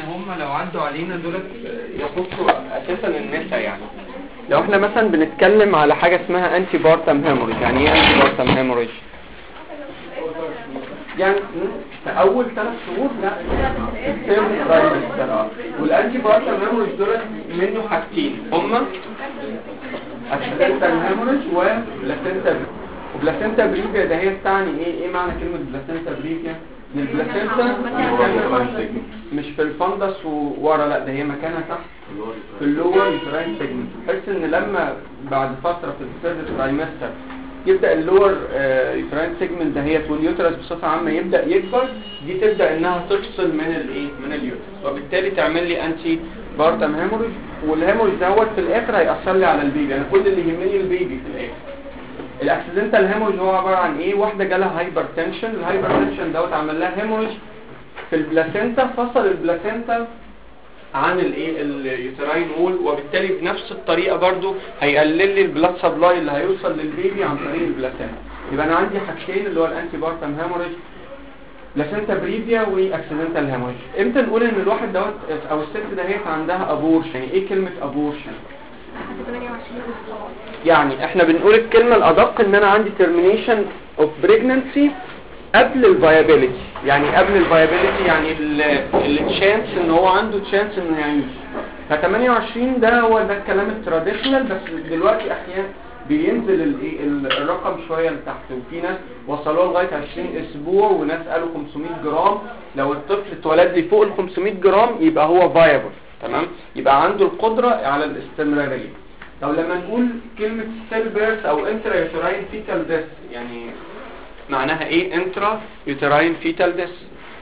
هم لو عدوا علينا دول يخصوا اساسا النساء. يعني لو احنا مثلا بنتكلم على حاجه اسمها انتي بارتم هيموريج. يعني ايه انتي بارتم هيموريج؟ يعني في اول 3 شهور لا والانتي بارتم هيموريج دول منه حاجتين هما اكسيدنتال هيموريج وبلاسنتا وبلاسنتا بريفيا. ده هي تعني ايه معنى كلمه بلاسنتا بريفيا؟ ان البلاسنتا مش في الفندس وورا، لا ده هي مكانها تحت في اللور يوتراين سيجمنت، بحيث ان لما بعد فتره في الثيرد ترايمستر يبدا اللور يوتراين سيجمنت دهيت واليوترس بصفه عامه يبدا يكبر، دي تبدا انها تفصل من اليوترس، وبالتالي تعمل لي انتي بارتم هيموريج. والهيموريج دوت في الاخر هيأثر لي على البيبي. انا كل اللي يهمني البيبي في الاخر. الاكسيدنتال هيموريج هو عباره عن ايه؟ واحده جالها هايبرتنشن، الهايبرتنشن دوت عمل لها هيموريج في البلاسنتا، فصل البلاسنتا عن اليوتراين وول، وبالتالي بنفس الطريقه برضو هيقلل لي البلاد سبلاي اللي هيوصل للبيبي عن طريق البلاسنتا. يبقى انا عندي حاجتين اللي هو الانتي بارتم هيموريج، بلاسنتا بريفيا واكسيدنتال هيموريج. امتى نقول ان الواحد دوت او الست دهيت عندها ابورشن؟ يعني ايه كلمه ابورشن؟ يعني احنا بنقول الكلمه الادق ان انا عندي termination of pregnancy قبل الفايابيليتي. يعني قبل الفايابيليتي يعني التشانس ان هو عنده تشانس انه يعيش. ف 28 ده هو ده الكلام التراديشنال، بس دلوقتي احيانا بينزل الرقم شويه لتحت، وفي ناس وصلوا لغايه 20 اسبوع وناس قالوا 500 جرام. لو الطفل اتولد لي فوق ال 500 جرام يبقى هو فايبل، تمام، يبقى عنده القدره على الاستمراريه. طب لما نقول كلمه سيل بيرث او انترا يوتراين فيتال ديث، يعني معناها ايه؟ انترا يوتراين فيتال ديث،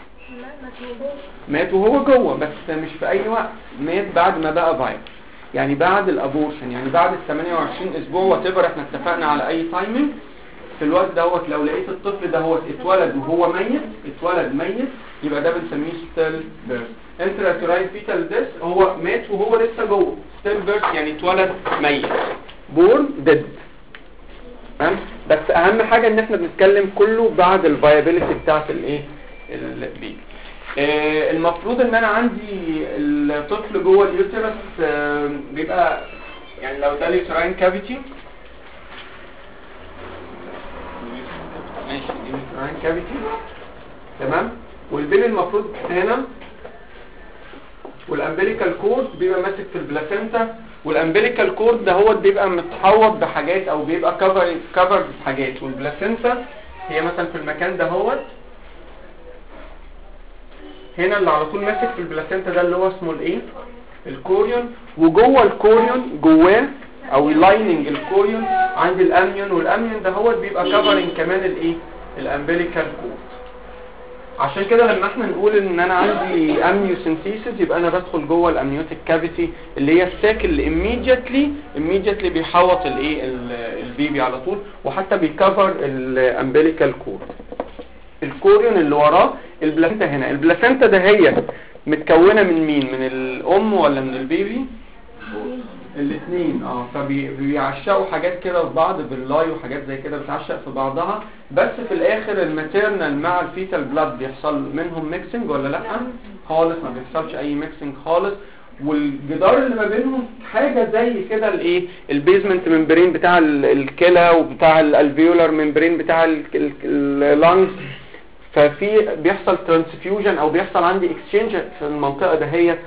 مات وهو جوه، بس مش في اي وقت، مات بعد ما بقى فايبل، يعني بعد الابورشن، يعني بعد ال 28 اسبوع واتيفر احنا اتفقنا على اي تايمنج. في الوقت دوت لو لقيت الطفل ده اتولد وهو ميت، اتولد ميت، يبقى ده بنسميه ستيل بيرث. انترا يوتراين فيتال ديث هو مات وهو لسه جوه، ستيل بيرث يعني اتولد ميت، بورن ديد. تمام، بس اهم حاجه ان احنا بنتكلم كله بعد الفايابيليتي بتاعت البيبي. المفروض ان انا عندي الطفل جوه اليوترس بيبقى يعني لو ده اليوتراين كافيتي، ماشي دي اليوتراين كافيتي، تمام، والبين المفروض هنا، والامبليكال كورد بيبقى ماسك في البلاسنتا، والامبليكال كورد ده هو بيبقى متحوط بحاجات او بيبقى كفر بحاجات، والبلاسنتا هي مثلا في المكان ده هو هنا اللي على طول ماسك في البلاسنتا ده اللي هو اسمه الايه؟ الكوريون. وجوه الكوريون جواه او لايننج الكوريون عندي الامنيون، والامنيون ده هو بيبقى كفرنج كمان الايه؟ الامبليكال كورد. عشان كده لما احنا نقول ان انا عندي امنيوسنتيسيس يبقى انا بدخل جوه الامنيوتيك كافيتي اللي هي الساك اللي immediately بيحوط البيبي على طول، وحتى بيكفر الامبليكال كورد. الكوريون اللي وراه البلاسنتا. هنا البلاسنتا ده هي متكونه من مين؟ من الام ولا من البيبي؟ الاثنين. فبيعشقوا حاجات كده في بعض باللاي وحاجات زي كده بتعشق في بعضها، بس في الاخر الماتيرنال مع الفيتال بلاد بيحصل منهم ميكسنج ولا لا؟ خالص ما بيحصلش اي ميكسنج خالص. والجدار اللي ما بينهم حاجه زي كده الايه؟ البيزمنت ممبرين بتاع الكلى وبتاع الالفيولار ممبرين بتاع اللانجز، ففي بيحصل ترانسفيوجن او بيحصل عندي اكسشينج في المنطقه دهيت.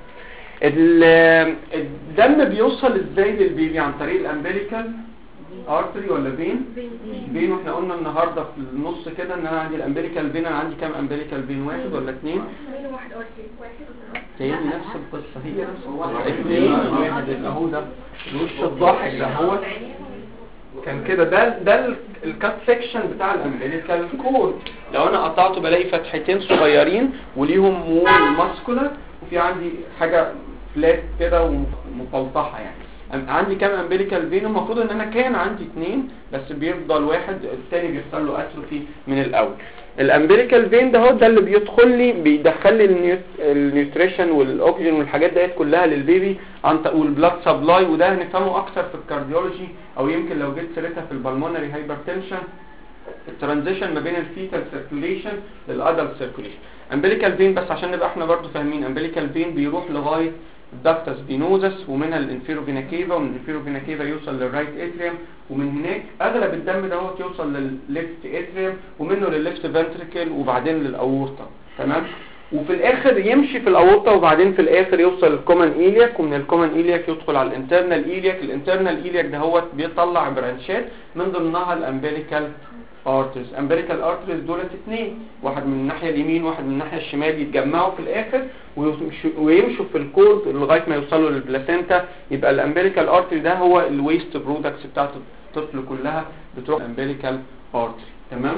الدم بيوصل ازاي للبيبي؟ عن طريق الامبليكال ارتري ولا فين؟ واحنا قلنا النهارده في النص كده ان انا عندي الامبليكال فين. انا عندي كام امبليكال فين؟ 1 ولا 2؟ واحد ارتري. هي نفس القصه، هي نفس الواحد 2 1 اهو. ده الوش الضاحك ده هو كان كده، ده الكات سيكشن بتاع الامبليكال كورد. لو انا قطعته بلاقي فتحتين صغيرين وليهم مول ماسكولار، وفي عندي حاجه فلات كده ومفلطحه. يعني عندي كام امبليكال فين؟ المفروض ان انا كان عندي 2 بس بيفضل واحد، الثاني بيحصل له اتروفي من الاول. الامبليكال فين ده هو ده اللي بيدخل لي النيوتريشن والاكسجين والحاجات ديت كلها للبيبي والبلاد سبلاي. وده هنفهمه اكتر في الكارديولوجي، او يمكن لو جيت سيرتها في البلمونري هايبرتنشن الترانزيشن ما بين الفيتال سيركيوليشن للادلت سيركيوليشن. امبليكال فين بس عشان نبقى احنا برضو فاهمين، امبليكال فين بيروح لغايه الدكتس فينوزس ومنها الانفيرو فينا كيفا، ومن الانفيرو فينا كيفا يوصل للرايت اتريوم، ومن هناك اغلب الدم دوت يوصل للليفت اتريوم ومنه للليفت فنتريكل وبعدين للاورطه. تمام. وفي الاخر يمشي في الاورطه وبعدين في الاخر يوصل للكومن ايلياك، ومن الكومن ايلياك يدخل على الانترنال ايلياك. الانترنال ايلياك دهوت بيطلع برانشات من ضمنها الامبليكال ارترز. امبليكال ارترز دولت اثنين، واحد من الناحيه اليمين واحد من الناحيه الشمال، يتجمعوا في الاخر ويمشوا في الكورد لغايه ما يوصلوا للبلاسينتا. يبقى الامبليكال ارتري ده هو الويست برودكتس بتاعت الطفل كلها بتروح الامبليكال ارتري. تمام.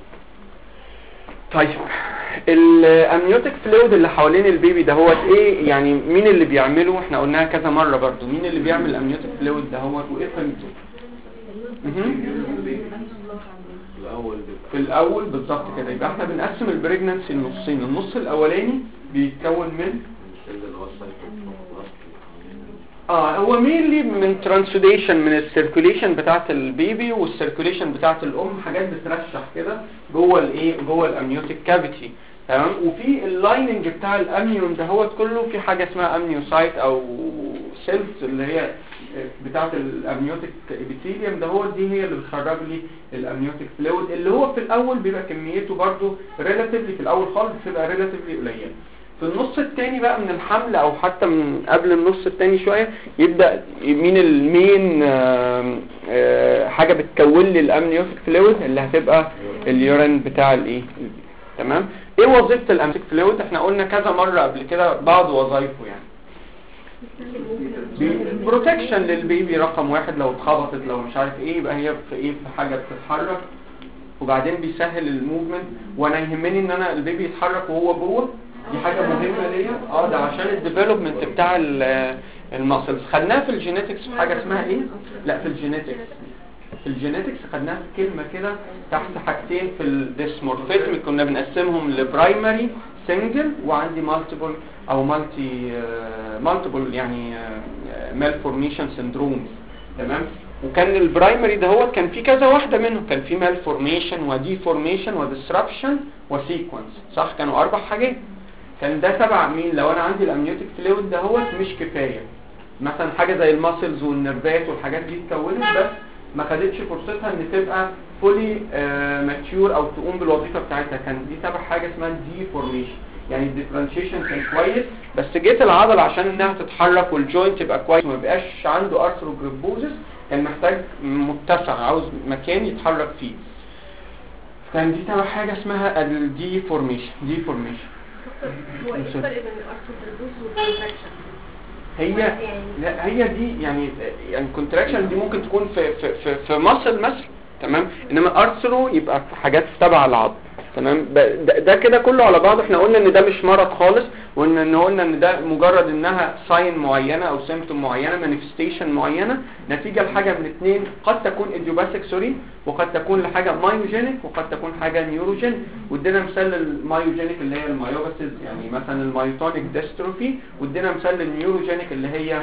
طيب الامنيوتيك فلويد اللي حوالين البيبي ده هو ايه يعني؟ مين اللي بيعمله؟ احنا قلناها كذا مره برضو، مين اللي بيعمل الامنيوتيك فلويد ده هو وايه قيمته؟ في الاول بالظبط كده. يبقى احنا بنقسم البريجنانسي لنصين، النص الاولاني بيتكون من هو مينلي من ترانسوديشن من السيركوليشن بتاعه البيبي والسيركوليشن بتاعه الام، حاجات بترشح كده جوه الايه، جوه الامنيوتيك كافيتي. تمام. وفي اللايننج بتاع الامنيون ده هو كله في حاجه اسمها امنيوسايت او سيلز اللي هي بتاعه الامنيوتيك ابيثيليوم ده هو، دي هي اللي بتخرج لي الامنيوتيك فلويد اللي هو في الاول بيبقى كميته برضو ريلاتيفلي، في الاول خالص بتبقى ريلاتيفلي قليله. في النص الثاني بقى من الحمل او حتى من قبل النص الثاني شويه يبدا مين المين حاجه بتكون لي الامنيوتيك فلويد اللي هتبقى اليورين بتاع الايه. تمام. ايه وظيفه الامنيوتيك فلويد؟ احنا قلنا كذا مره قبل كده بعض وظايفه يعني. بروتكشن للبيبي رقم واحد، لو اتخبطت لو مش عارف ايه يبقى هي في ايه، في حاجه بتتحرك، وبعدين بيسهل الموفمنت. وانا يهمني ان انا البيبي يتحرك وهو جوه، دي حاجه مهمه ليا. ده عشان الديفلوبمنت بتاع الماسلز. خدناها في الجينيتكس في حاجه اسمها ايه؟ لا في الجينيتكس خدناها في كلمه كده تحت حاجتين في الديسمورفيزم، كنا بنقسمهم لبرايمري سنجل وعندي مالتيبل او مالتيبل يعني مالفورميشن سيندروم. تمام. وكان البرايمري ده هو كان في كذا واحده منهم، كان في مالفورميشن وديفورميشن وديسربشن وسيكونس، صح؟ كانوا 4 حاجات. كان ده تبع مين؟ لو انا عندي الامنيوتيك فلويد ده هو مش كفايه، مثلا حاجه زي الماسلز والنرفات والحاجات دي اتكونت بس ما خدتش فرصتها ان تبقى فولي ماتيور او تقوم بالوظيفه بتاعتها، كان دي تبع حاجه اسمها ديفورميشن. يعني الديفرنشيشن كان كويس بس جيت العضله عشان انها تتحرك والجوينت يبقى كويس وما بقاش عنده ارثروجريبوزس، كان محتاج متسع، عاوز مكان يتحرك فيه. كان دي تبع حاجه اسمها الديفورميشن. هو ايه الفرق بين الارثروجريبوز والكونتراكشن؟ هي دي يعني الكونتراكشن دي ممكن تكون في ماسل مثلا. تمام. انما ارثرو يبقى في حاجات تبع العظم. تمام. ده كده كله على بعض. احنا قلنا ان ده مش مرض خالص، قلنا ان ده مجرد انها ساين معينه او سيمبتوم معينه، مانيفستيشن معينه نتيجه لحاجه من اثنين، قد تكون ايديوباثيك وقد تكون لحاجه مايوجينيك وقد تكون حاجه نيوروجينيك. وادينا مثال للمايوجينيك اللي هي المايوباثيز، يعني مثلا المايوتونيك ديستروفي، وادينا مثال للنيوروجينيك اللي هي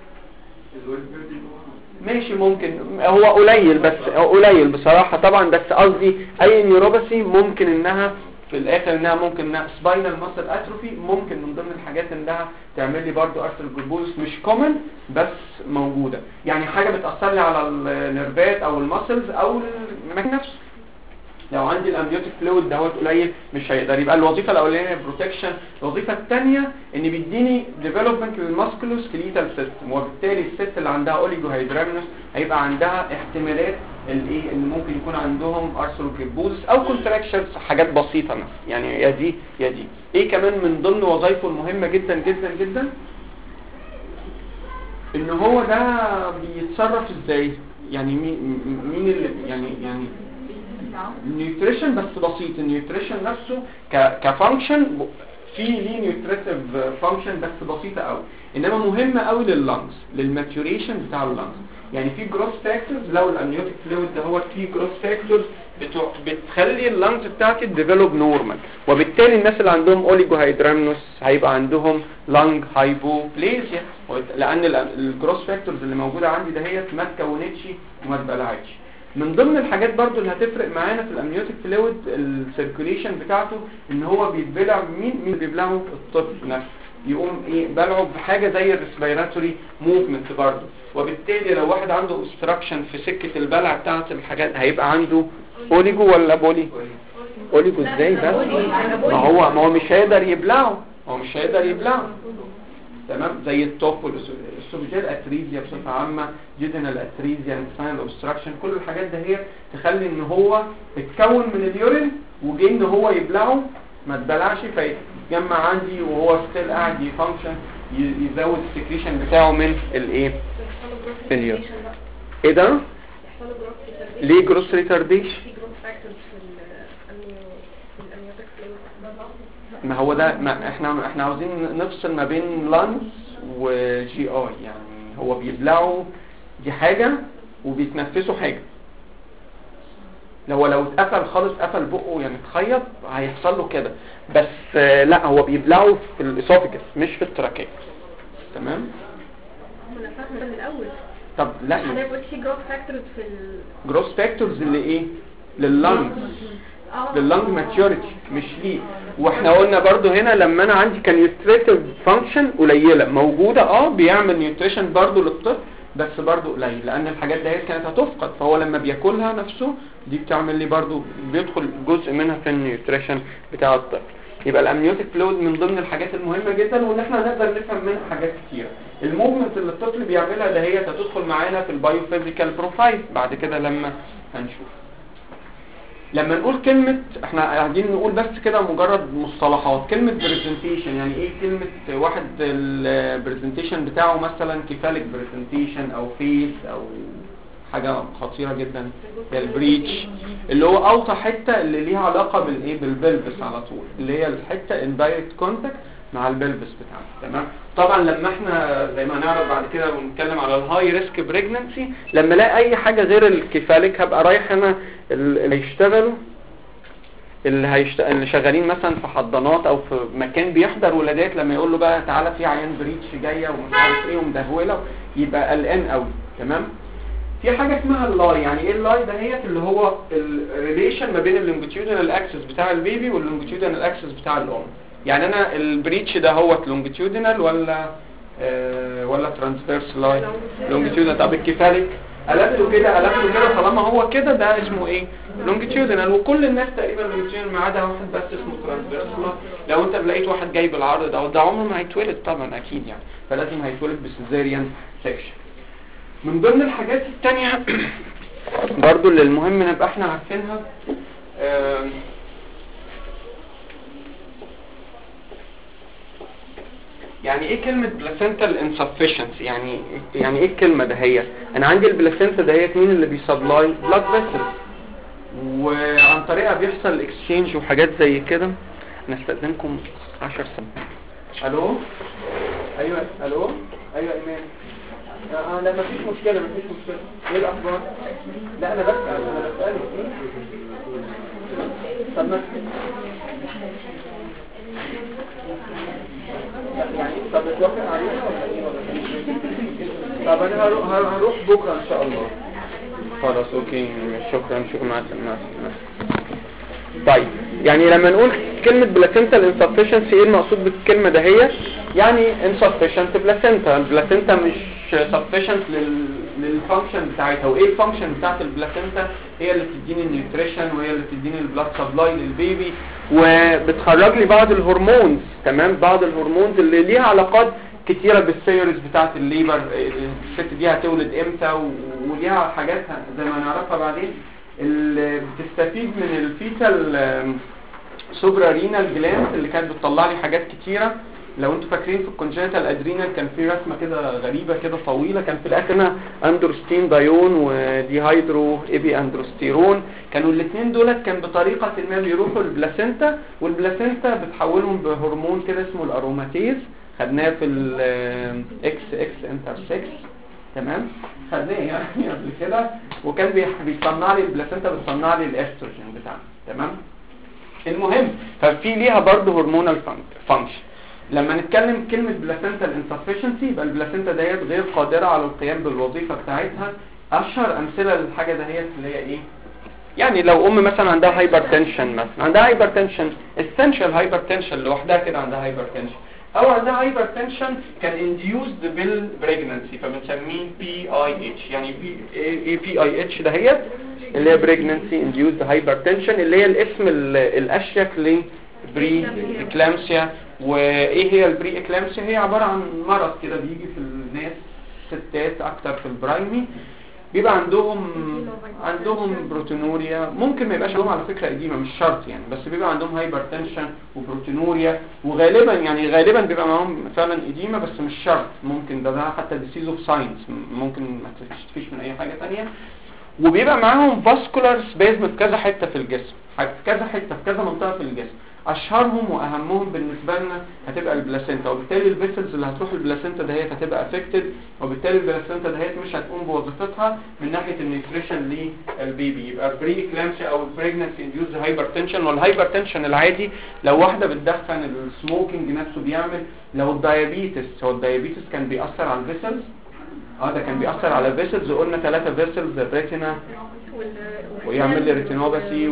ماشي ممكن هو قليل، بس قليل بصراحة طبعا، بس قصدي اي نيوروباثي ممكن انها في الاخر انها ممكن انها سباينال ماسل اتروفي، ممكن من ضمن الحاجات انها تعمل لي برضو ارثروجريبوزس، مش كومن بس موجودة. يعني حاجة بتأثر لي على النيرفات او الماسلز او المكان نفسه. لو عندي الامنيوتيك فلويد دوت قليل مش هيقدر. يبقى الوظيفه الاولانيه بروتكشن، الوظيفه الثانيه ان بيديني ديفلوبمنت للماسكولو سكليتال سيستم، وبالتالي الست اللي عندها اوليجو هيدرامنوس هيبقى عندها احتمالات الايه ان ممكن يكون عندهم ارثروجريبوزس او كونتراكشنز، حاجات بسيطه مثلا، يعني يا دي يا دي. ايه كمان من ضمن وظائفه المهمه جدا جدا جدا؟ ان هو ده بيتصرف ازاي؟ يعني مين اللي يعني النيوتريشن بس بسيط. النيوتريشن نفسه كفانكشن في ليه نيوتريتيف فانكشن بس بسيطه قوي، انما مهمه قوي لللنجز، للماتيوريشن بتاع اللنجز. يعني في جروث فاكتورز، لو الامنيوتيك فلويد ده هو في جروث فاكتورز بتخلي اللنجز بتاعتي ديفلوب نورمال، وبالتالي الناس اللي عندهم اوليجو هيدرامنوس هيبقى عندهم لنج هايبوبليزيا، لان الجروث فاكتورز اللي موجوده عندي دهيت ما اتكونتش وما اتبلعتش. من ضمن الحاجات برضو اللي هتفرق معانا في الامنيوتيك فلويد السيركوليشن بتاعته ان هو بيتبلع. مين بيبلعه؟ الطفل نفسه. يقوم ايه بلعه بحاجه زي الريسبيراتوري موفمنت برضو، وبالتالي لو واحد عنده اوبستراكشن في سكه البلع بتاعه الحاجات هيبقى عنده اوليجو ولا بولي؟ اوليجو ازاي بس؟ ما هو مش هيقدر يبلعه، تمام. زي التوب والاسوفيجيال اتريزيا بصفه عامه، جيدنال اتريزيا، انتستينال اوبستراكشن، كل الحاجات ده هي تخلي ان هو اتكون من اليورين وجاي ان هو يبلعه ما اتبلعش فيتجمع عندي وهو ستيل قاعد يفانكشن، يزود السكريشن بتاعه من الايه؟ اليورين. ايه ده؟ ليه جروس ريتارديشن؟ ما هو ده ما احنا عاوزين نفصل ما بين لانس وجي اي. يعني هو بيبلعوا دي حاجة وبيتنفسوا حاجة. لو اتقفل خالص، قفل بقه يعني اتخيط، هيحصل له كده. بس لا، هو بيبلعوا في الاسوفيجس مش في التراكية. تمام. انا فاهمه من الاول. طب لا، انا قلت في جروث فاكتورز في جروث فاكتورز اللي ايه؟ لللانج، لللانج ماتيوريتي مش ليه. واحنا قلنا برضو هنا لما انا عندي كان نيوتريتيف فانكشن قليله موجوده، بيعمل نيوتريشن برضو للطفل بس برضو قليل، لان الحاجات دي كانت هتفقد، فهو لما بياكلها نفسه دي بتعمل لي برضو بيدخل جزء منها في النيوتريشن بتاع الطفل. يبقى الامنيوتيك فلويد من ضمن الحاجات المهمه جدا، واللي احنا نقدر نفهم منها حاجات كتيره. الموفمنت اللي الطفل بيعملها ده هي هتدخل معانا في البايوفيزيكال بروفايل بعد كده لما هنشوف. لما نقول كلمة، احنا قاعدين نقول بس كده مجرد مصطلحات. كلمة بريزنتيشن يعني ايه؟ كلمة واحد البريزنتيشن بتاعه مثلا كيفاليك بريزنتيشن او فيس او حاجة خطيرة جدا، البريتش اللي هو اوطى حتة اللي ليها علاقة بالايه؟ بالبلبس على طول، اللي هي الحتة اندايركت كونتاكت مع البلبس بتاعنا. تمام. طبعا لما احنا زي ما هنعرف بعد كده ونتكلم على الهاي ريسك بريجننسي، لما الاقي اي حاجه غير الكفالك هبقى رايح انا اللي هيشتغلوا اللي شغالين مثلا في حضانات او في مكان بيحضر ولادات، لما يقول له بقى تعالى في عيان بريتش جايه ومش عارف ايه ومدهوله، يبقى قلقان قوي. تمام. في حاجه اسمها اللاي. يعني ايه اللاي ده؟ هي اللي هو الريليشن ما بين اللونجيتيودنال اكسس بتاع البيبي واللونجيتيودنال اكسس بتاع الام. يعني انا البريتش ده هو لونجيتيودنال ولا ترانسفيرس لاين؟ لونجيتيودنال. طب الكفالك قلبته كده طالما هو كده ده اسمه ايه؟ لونجيتيودنال. وكل الناس تقريبا لونجيتيودنال ما عدا واحد بس اسمه ترانسفيرس لاين. لو انت لقيت واحد جايب العرض ده عمره ما هيتولد طبعا اكيد يعني، فلازم هيتولد بسيزاريان سيكشن. من ضمن الحاجات الثانيه برضو اللي المهم نبقى احنا عارفينها، يعني ايه كلمة بلاسنتال insufficiency؟ يعني ايه الكلمة ده؟ هي انا عندي البلاسنتا ده هي مين اللي بيسبلاي؟ بلاد فيسل، وعن طريقها بيحصل اكسشينج وحاجات زي كده. انا استاذنكم 10 ثواني. الو؟ ايوه الو؟ ايوه ايمان. لا مفيش مشكلة. ايه الاخبار؟ لا انا بسألك ايه؟ طب يعني طب اتوافق عليها ولا ايه؟ طب انا هروح بكره ان شاء الله. خلاص اوكي، شكرا مع السلامه. طيب يعني لما نقول كلمه بلاسنتال insufficiency ايه المقصود بالكلمه ده؟ هي يعني insufficient بلاسنتا. البلاسنتا مش sufficient للفانكشن بتاعتها. وايه الفانكشن بتاعت البلاسنتا؟ هي اللي بتديني النيوتريشن، وهي اللي بتديني البلاد سبلاي للبيبي، وبتخرج لي بعض الهرمونز. تمام. بعض الهرمونز اللي ليها علاقات كتيره بالسيريز بتاعت الليبر، الست دي هتولد امتى، وليها حاجات زي ما نعرفها بعدين. اللي بتستفيد من الفيتال سوبرا رينال جلاند اللي كانت بتطلع لي حاجات كتيره. لو انتوا فاكرين في الكونجنتال ادرينال كان في رسمه كده غريبه كده طويله، كان في الاخر اندروستين دايون وديهايدرو ايبي اندروستيرون. كانوا الاثنين دول كان بطريقه ما بيروحوا البلاسنتا، والبلاسنتا بتحولهم بهرمون كده اسمه الاروماتيز، خدناه في الاكس انترسكس. تمام. خدناه يعني قبل كده، وكان بيصنع لي البلاسنتا، بتصنع لي الاستروجين بتاعنا. تمام. المهم ففي ليها برضه هرمونال فانكشن. لما نتكلم كلمة بلاسنتال insufficiency يبقى البلاسنتا ديت غير قادرة على القيام بالوظيفة بتاعتها اشهر امثله للحاجه دهيت اللي هي ايه؟ يعني لو ام مثلا عندها هايبرتنشن، مثلا عندها هايبرتنشن essential هايبرتنشن لوحدها كده عندها هايبرتنشن، او عندها هايبرتنشن كان induced بالبريجنانسي فبنسميه PIH. يعني PIH دهيت اللي هي pregnancy induced hypertension اللي هي الاسم الاشيك لبري اكلامسيا. وايه هي البري اكلامسيا؟ هي عباره عن مرض كده بيجي في الناس ستات اكتر في البرايمي، بيبقى عندهم بروتينوريا، ممكن ما يبقاش عندهم على فكره اديمه مش شرط يعني، بس بيبقى عندهم هايبرتنشن وبروتينوريا، وغالبا بيبقى معاهم فعلا اديمه بس مش شرط، ممكن ده حتى ديسيز اوف ساينس، ممكن ما تشتكيش من اي حاجه ثانيه. وبيبقى معاهم فاسكولار سبازم في كذا حته في الجسم، في كذا حته في كذا منطقه في الجسم. اشهرهم واهمهم بالنسبه لنا هتبقى البلاسينتا، وبالتالي الفيسلز اللي هتروح البلاسينتا دهيت هتبقى افكتد، وبالتالي البلاسينتا دهيت مش هتقوم بوظيفتها من ناحيه النيوتريشن للبيبي. يبقى بري اكلامسيا او بريجنانسي انديوز هايبرتنشن. والهايبرتنشن العادي لو واحده بتدخن، السموكينج نفسه بيعمل، لو الدايابيتس، هو الدايابيتس كان بيأثر على الفيسلز، ده كان بيأثر على الفيسلز، وقلنا 3 فيسلز، الريتنا ويعمل لي ريتينوباثي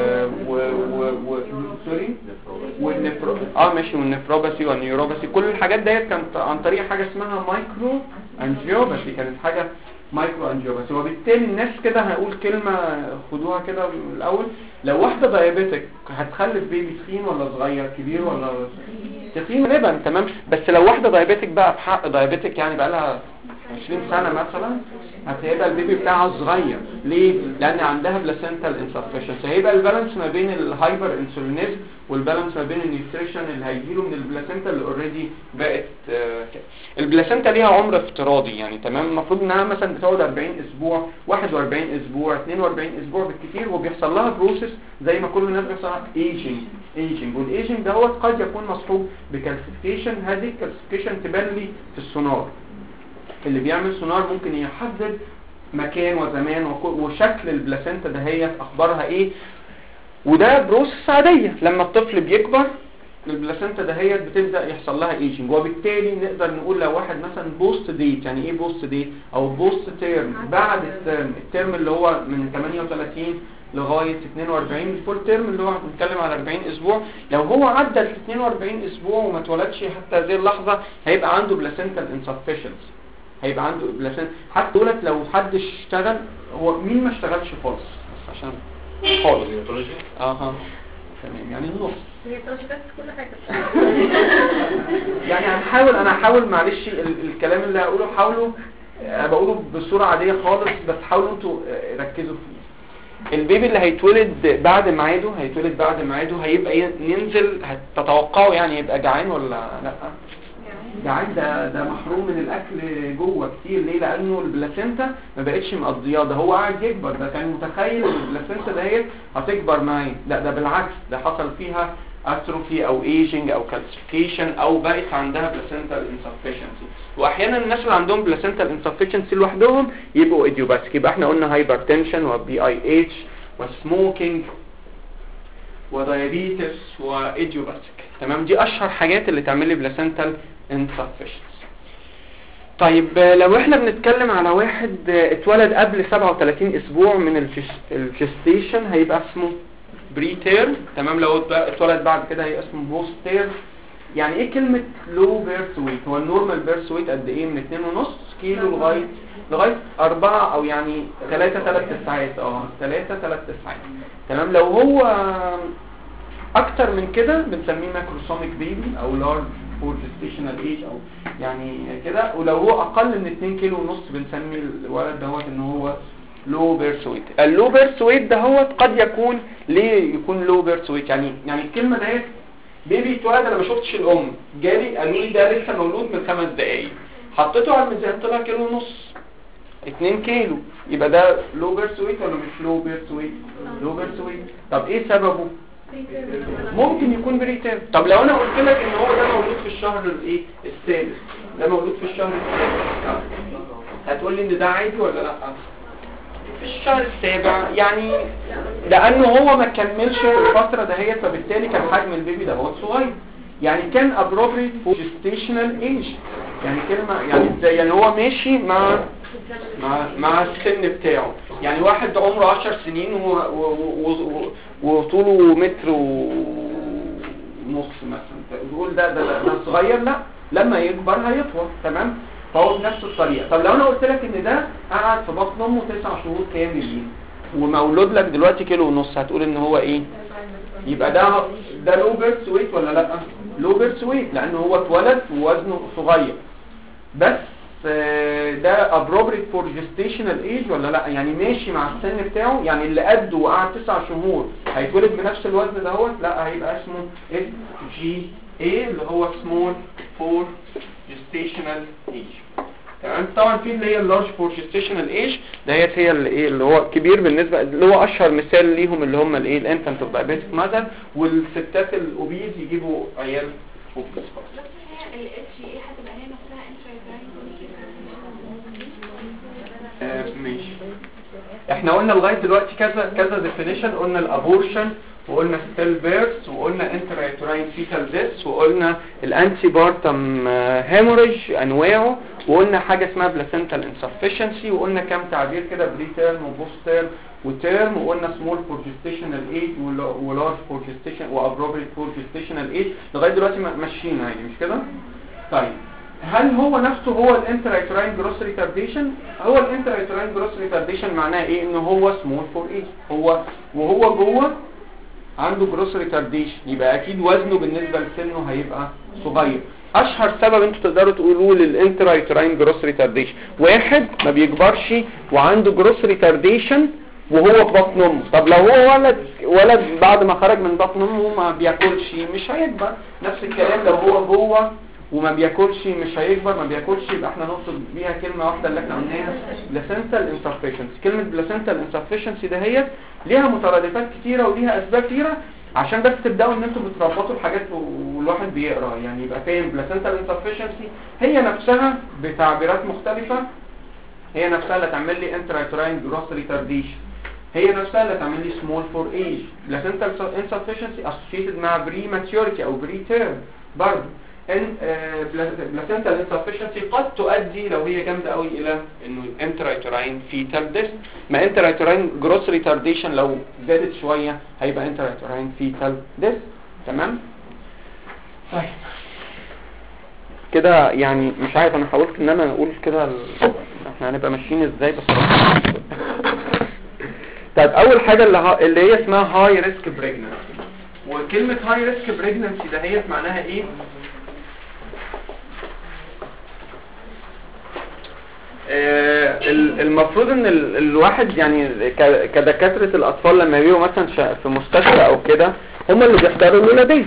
سوري والنفرو ماشي، والنفروباثي والنيوروباثي، كل الحاجات ديت كانت عن طريق حاجه اسمها مايكرو انجيوباثي، كانت حاجه مايكرو انجيوباثي. وبالتالي الناس كده هنقول كلمه خدوها كده من الاول، لو واحده دايابيتك هتخلف بيبي تخين ولا صغير، كبير ولا تخين غالبا، تمام. بس لو واحده دايابيتك بقى بحق دايابيتك يعني بقى لها 20 سنه مثلا، هتبقى البيبي بتاعها صغير. ليه؟ لان عندها بلاسنتال انسفشنس. هيبقى البالانس ما بين الهايبر انسولينيزم والبالانس ما بين النيوتريشن اللي هيجيله من البلاسنتا اللي اوريدي بقت البلاسنتا ليها عمر افتراضي يعني، تمام. المفروض انها مثلا بتقعد 40 اسبوع، 41 اسبوع، 42 اسبوع بالكثير، وبيحصل لها بروسيس زي ما كل الناس بيحصل لها ايجينج. والايجينج دوت قد يكون مصحوب بكالسيفيكيشن. هذه الكالسيفيكيشن تبان لي في السونار، اللي بيعمل سونار ممكن يحدد مكان وزمان وشكل البلاسنتا دهيت اخبارها ايه. وده بروسس عاديه، لما الطفل بيكبر البلاسنتا دهيت بتبدا يحصل لها ايجينج، وبالتالي نقدر نقول لو واحد مثلا بوست ديت، يعني ايه بوست ديت او بوست تيرم، بعد الترم اللي هو من 38 لغايه 42، الفول تيرم اللي هو بنتكلم على 40 اسبوع، لو هو عدى ال 42 اسبوع وما اتولدش حتى هذه اللحظه هيبقى عنده بلاسنتال انسفشنس، هيبقى عنده بلاسنتا. حتى دولت لو حد اشتغل، هو مين ما اشتغلش خالص عشان خالص تمام، يعني النص هي ترشيحات كل حاجه. يعني انا هحاول معلش الكلام اللي هقوله حاولوا بقوله بصوره عاديه خالص، بس حاولوا انتوا ركزوا فيه. البيبي اللي هيتولد بعد ميعاده، هيبقى ينزل، هتتوقعوا يعني يبقى جعان ولا لا؟ جعان. ده محروم من الاكل جوه كتير. ليه؟ لانه البلاسنتا ما بقتش مقضياه، ده هو قاعد يكبر، ده كان متخيل ان البلاسنتا دهيت هتكبر معاه، لا ده بالعكس، ده حصل فيها اتروفي او ايجينج او كالسيفيكيشن، او بقت عندها بلاسنتال انسفشنسي. واحيانا الناس اللي عندهم بلاسنتال انسفشنسي لوحدهم يبقوا ايديوباثيك. يبقى احنا قلنا هايبرتنشن وبي اي اتش وسموكينج ودايابيتس وايديوباثيك، تمام. دي اشهر حاجات اللي تعمل لي بلاسنتال insufficiency. طيب لو احنا بنتكلم على واحد اتولد قبل 37 اسبوع من الجستيشن هيبقى اسمه بريتير، تمام. لو اتولد بعد كده هيبقى اسمه بوستير. يعني ايه كلمة لو بيرث ويت؟ هو النورمال بيرث ويت قد ايه؟ من 2.5 كيلو لغاية 4 او يعني 3 ساعات، 3 ساعات، تمام. لو هو اكتر من كده بنسميه ماكروسوميك بيبي او لارج فور جستيشنال ايج او يعني كده. ولو هو اقل من 2 كيلو ونص بنسمي الولد دهوت ان هو لو بيرث ويت. اللو بيرث ويت دهوت قد يكون ليه يكون لو بيرث ويت؟ يعني الكلمه دهيت بيبي اتولد انا ما شفتش الام، جالي قالوا لي ده لسه مولود من 5 دقايق، حطيته على الميزان طلع كيلو ونص، 2 كيلو، يبقى ده لو بيرث ويت ولا مش لو بيرث ويت؟ لو بيرث ويت. طب ايه سببه؟ ممكن يكون بريتير. طب لو انا قلت لك ان هو ده مولود في الشهر الايه السادس، ده مولود في الشهر السادس، هتقول لي ان ده عادي ولا لا؟ في الشهر السابع يعني، لانه هو ما كملش في الفتره دهيت، فبالتالي كان حجم البيبي ده هو صغير، يعني كان appropriate for gestational age. يعني كلمه يعني ازاي؟ يعني هو ماشي مع مع السن بتاعه. يعني واحد عمره 10 سنين وطوله متر ونص مثلا، تقول ده صغير؟ لا، لما يكبر هيطول. تمام. فهو بنفس الطريقه. طب لو انا قلت لك ان ده قعد في بطن امه 9 شهور كاملين ومولود لك دلوقتي كيلو ونص، هتقول ان هو ايه؟ يبقى ده لو بيرث ويت ولا لا؟ لو بيرث ويت، لان هو اتولد ووزنه صغير. بس ده appropriate for gestational age ولا لا؟ يعني ماشي مع السن بتاعه. يعني اللي قده وقعد 9 شهور هيتولد بنفس الوزن دهوت؟ لا، هيبقى اسمه SGA اللي هو small for gestational age. تمام. طبعا في اللي هي اللارج فور جستيشنال ايج ديت، هي اللي ايه اللي هو كبير بالنسبه، اللي هو اشهر مثال ليهم اللي هم الايه الانفانت اوف دايابيتيك ماذر، والستات الاوبيز يجيبوا عيال اوبيز خالص. الاتش هتبقى هي نفسها ماشي. احنا قلنا لغايه دلوقتي كذا ديفينيشن. قلنا الابورشن، وقلنا ستيل بيرث، وقلنا انترايتراين فيتال ديث، وقلنا الانتي بارتم هيموريج انواعه، وقلنا حاجه اسمها بلاسنتال انسفشنسي، وقلنا كام تعبير كده: بريتيرم وبوست تيرم وتيرم، وقلنا سمول فور جستيشنال ايج ولارج فور جستيشن وابروبريت فور جستيشنال ايج. لغايه دلوقتي ماشيين عادي، مش كده؟ طيب هل هو نفسه هو الانترايتراين جروس ريتارديشن؟ هو الانترايتراين جروس ريتارديشن معناه ايه؟ ان هو سمول فور ايج، هو وهو جوه عنده جروس ريتارديشن، يبقى اكيد وزنه بالنسبه لسنه هيبقى صغير. اشهر سبب انتوا تقدروا تقولوه للانترايتراين جروس ريتارديشن: واحد ما بيكبرش وعنده جروس ريتارديشن وهو في بطن امه. طب لو هو ولد بعد ما خرج من بطن امه ما بياكلش، مش هيكبر. نفس الكلام لو هو جوه وما بياكلش، مش هيكبر. ما بياكلش يبقى احنا نقصد بيها كلمه واحده اللي احنا قلناها: بلاسنتال انسفشنسي. كلمه بلاسنتال انسفشنسي دهيت ليها مترادفات كتيره وليها اسباب كتيره، عشان بس تبداوا ان انتم بتربطوا الحاجات والواحد بيقرا يعني يبقى فاهم. بلاسنتال انسفشنسي هي نفسها بتعبيرات مختلفه، هي نفسها اللي تعمل لي انترايتراين جروس ريتارديشن، هي نفسها اللي تعمل لي سمول فور ايج. بلاسنتال انسفشنسي اسوشيتد مع بري ماتيوريتي او بري تيرم برضه. بلاسنتال انسفشنسي قد تؤدي لو هي جامده قوي الى انه انترايتراين فيتال ديث. ما انترايتراين جروس ريتارديشن لو زادت شويه هيبقى انترايتراين فيتال ديث. تمام. طيب كده يعني مش عارف، انا حاولت ان انا اقول كده احنا هنبقى ماشيين ازاي بس. طيب اول حاجه اللي هي اسمها هاي ريسك بريجنانسي. وكلمه هاي ريسك بريجنانسي دهيت معناها ايه؟ المفروض ان الواحد يعني كدكاتره الاطفال لما بيبقوا مثلا في مستشفى او كده هم اللي بيحضروا الولادات،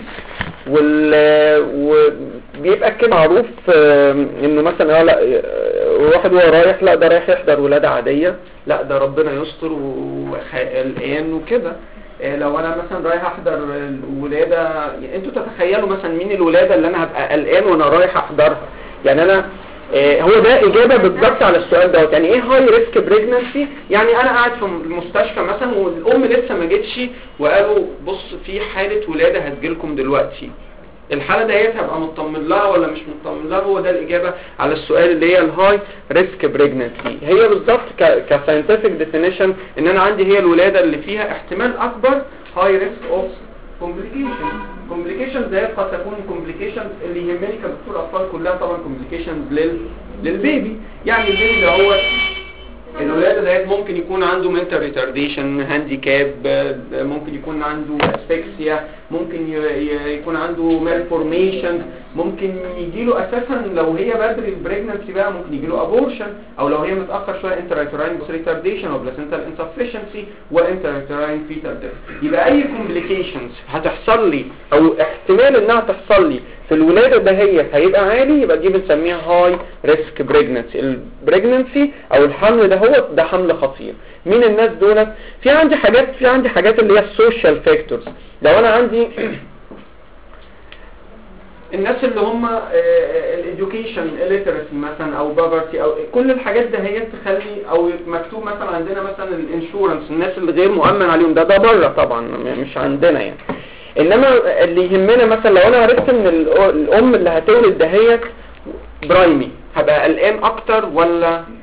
وبيبقى كده معروف انه مثلا لا واحد وهو رايح، لا ده رايح يحضر ولاده عاديه، لا ده ربنا يستر وقلقان وكده. لو انا مثلا رايح احضر الولاده، يعني انتوا تتخيلوا مثلا مين الولاده اللي انا هبقى قلقان وانا رايح احضرها؟ يعني انا هو ده اجابه بالضبط على السؤال دوت. يعني ايه هاي ريسك بريجنانسي؟ يعني انا قاعد في المستشفى مثلا والام لسه ما جتش وقالوا بص في حاله ولاده هتجيلكم دلوقتي، الحاله ديت هبقى مطمن لها ولا مش مطمن لها؟ هو ده الاجابه على السؤال اللي هي الهاي ريسك بريجنانسي. هي بالضبط كساينتفك ديفينيشن ان انا عندي هي الولاده اللي فيها احتمال اكبر هاي ريسك اوف كومبليكيشن ديت قد تكون كومبليكيشن اللي يهمني كدكتور اطفال كلها طبعا كومبليكيشن للبيبي. يعني البيبي ده هو الولاده ديت ممكن يكون عنده منتال ريتارديشن، هانديكاب، ممكن يكون عنده اسفكسيا، ممكن يكون عنده مالفورميشن، ممكن يجيله اساسا لو هي بدري البريجنانسي بقى ممكن يجيله ابورشن، او لو هي متاخر شويه انترايتراين ريتارديشن او بلاسنتال انسفشنسي وانترايتراين فيتال ديث. يبقى اي كومبليكيشنز هتحصل لي او احتمال انها تحصل لي في الولاده دهيت هيبقى عالي، يبقى دي بنسميها هاي ريسك بريجنانسي. البريجنانسي او الحمل ده حمل خطير. مين الناس دول؟ في عندي حاجات اللي هي السوشيال فاكتورز. لو انا عندي الناس اللي هم الاديوكيشن الليترسي مثلا او بافرتي او كل الحاجات ده هي تخلي، او مكتوب مثلا عندنا مثلا الانشورنس، الناس اللي غير مؤمن عليهم ده بره طبعا مش عندنا يعني. انما اللي يهمنا مثلا لو انا عرفت ان الام اللي هتولد دهيت برايمي هبقى قلقان اكتر ولا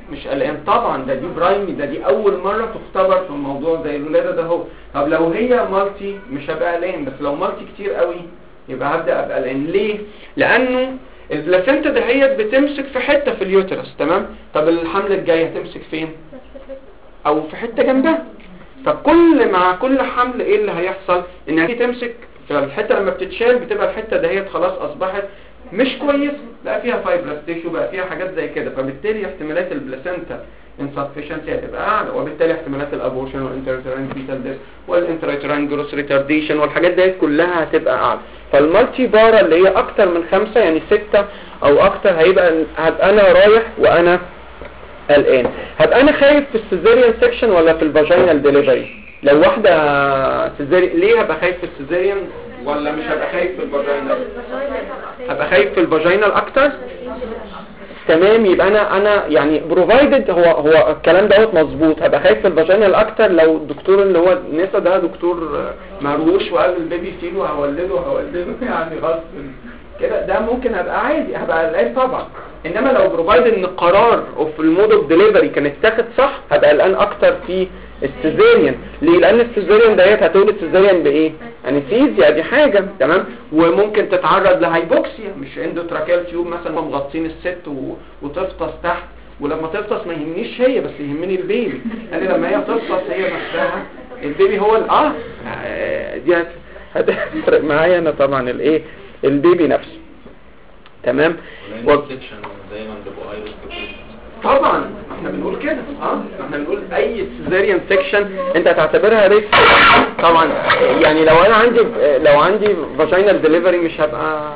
مش قلقان طبعا، ده دي برايمي، ده دي اول مره تختبر في الموضوع زي الولاده ده هو. طب لو هي مالتي مش هبقى قلقان، بس لو مالتي كتير قوي يبقى هبدا ابقى قلقان. ليه؟ لانه البلاسينتا دهيت بتمسك في حته في اليوترس، تمام؟ طب الحمل الجاي هتمسك فين؟ او في حته جنبها. فكل مع كل حمل ايه اللي هيحصل؟ ان هي تمسك في الحته، لما بتتشال بتبقى الحته دهيت خلاص اصبحت مش كويس، بقى فيها فايبرس تيشو، بقى فيها حاجات زي كده، فبالتالي احتمالات البلاسينتا insufficiency هتبقى اعلى، وبالتالي احتمالات الابورشن والانتريتران فيتال ديث والانتريتران جروس ريتارديشن والحاجات ديت كلها هتبقى اعلى. فالمالتي بارا اللي هي اكتر من 5 يعني 6 او اكتر هبقى انا رايح وانا قلقان. هبقى انا خايف في السيزيريان سيكشن ولا في الفاجينال ديليفري؟ لو واحده سيزيريان ليه هبقى خايف في السيزيريان ولا مش هبقى خايف في الفاجينال؟ هبقى خايف في الفاجينال اكتر. تمام، يبقى انا يعني بروفايدد هو الكلام دوت مظبوط، هبقى خايف في الفاجينال اكتر لو الدكتور اللي هو نسا ده دكتور مروش وقال البيبي فيه هولده يعني غصب كده، ده ممكن هبقى عادي، هبقى قلقان طبعا. انما لو بروفايد ان القرار في المود اوف ديليفري كان اتاخد صح هبقى قلقان اكتر في السيزيريان. ليه؟ لان السيزيريان ديت هتولد سيزيريان بايه؟ انستيزيا، دي حاجه تمام، وممكن تتعرض لهايبوكسيا، مش اندوتراكيال تيوب مثلا مغطين الست وتفطس تحت، ولما تفطس ما يهمنيش هي بس يهمني البيبي، يعني لما هي تفطس هي نفسها البيبي هو دي هتفرق معايا انا طبعا الايه البيبي نفسه. تمام، دايما بيبقوا هاي طبعا احنا بنقول كده احنا بنقول اي سيزاريان سيكشن انت هتعتبرها ريسك طبعا. يعني لو عندي فاجينال ديليفري مش هبقى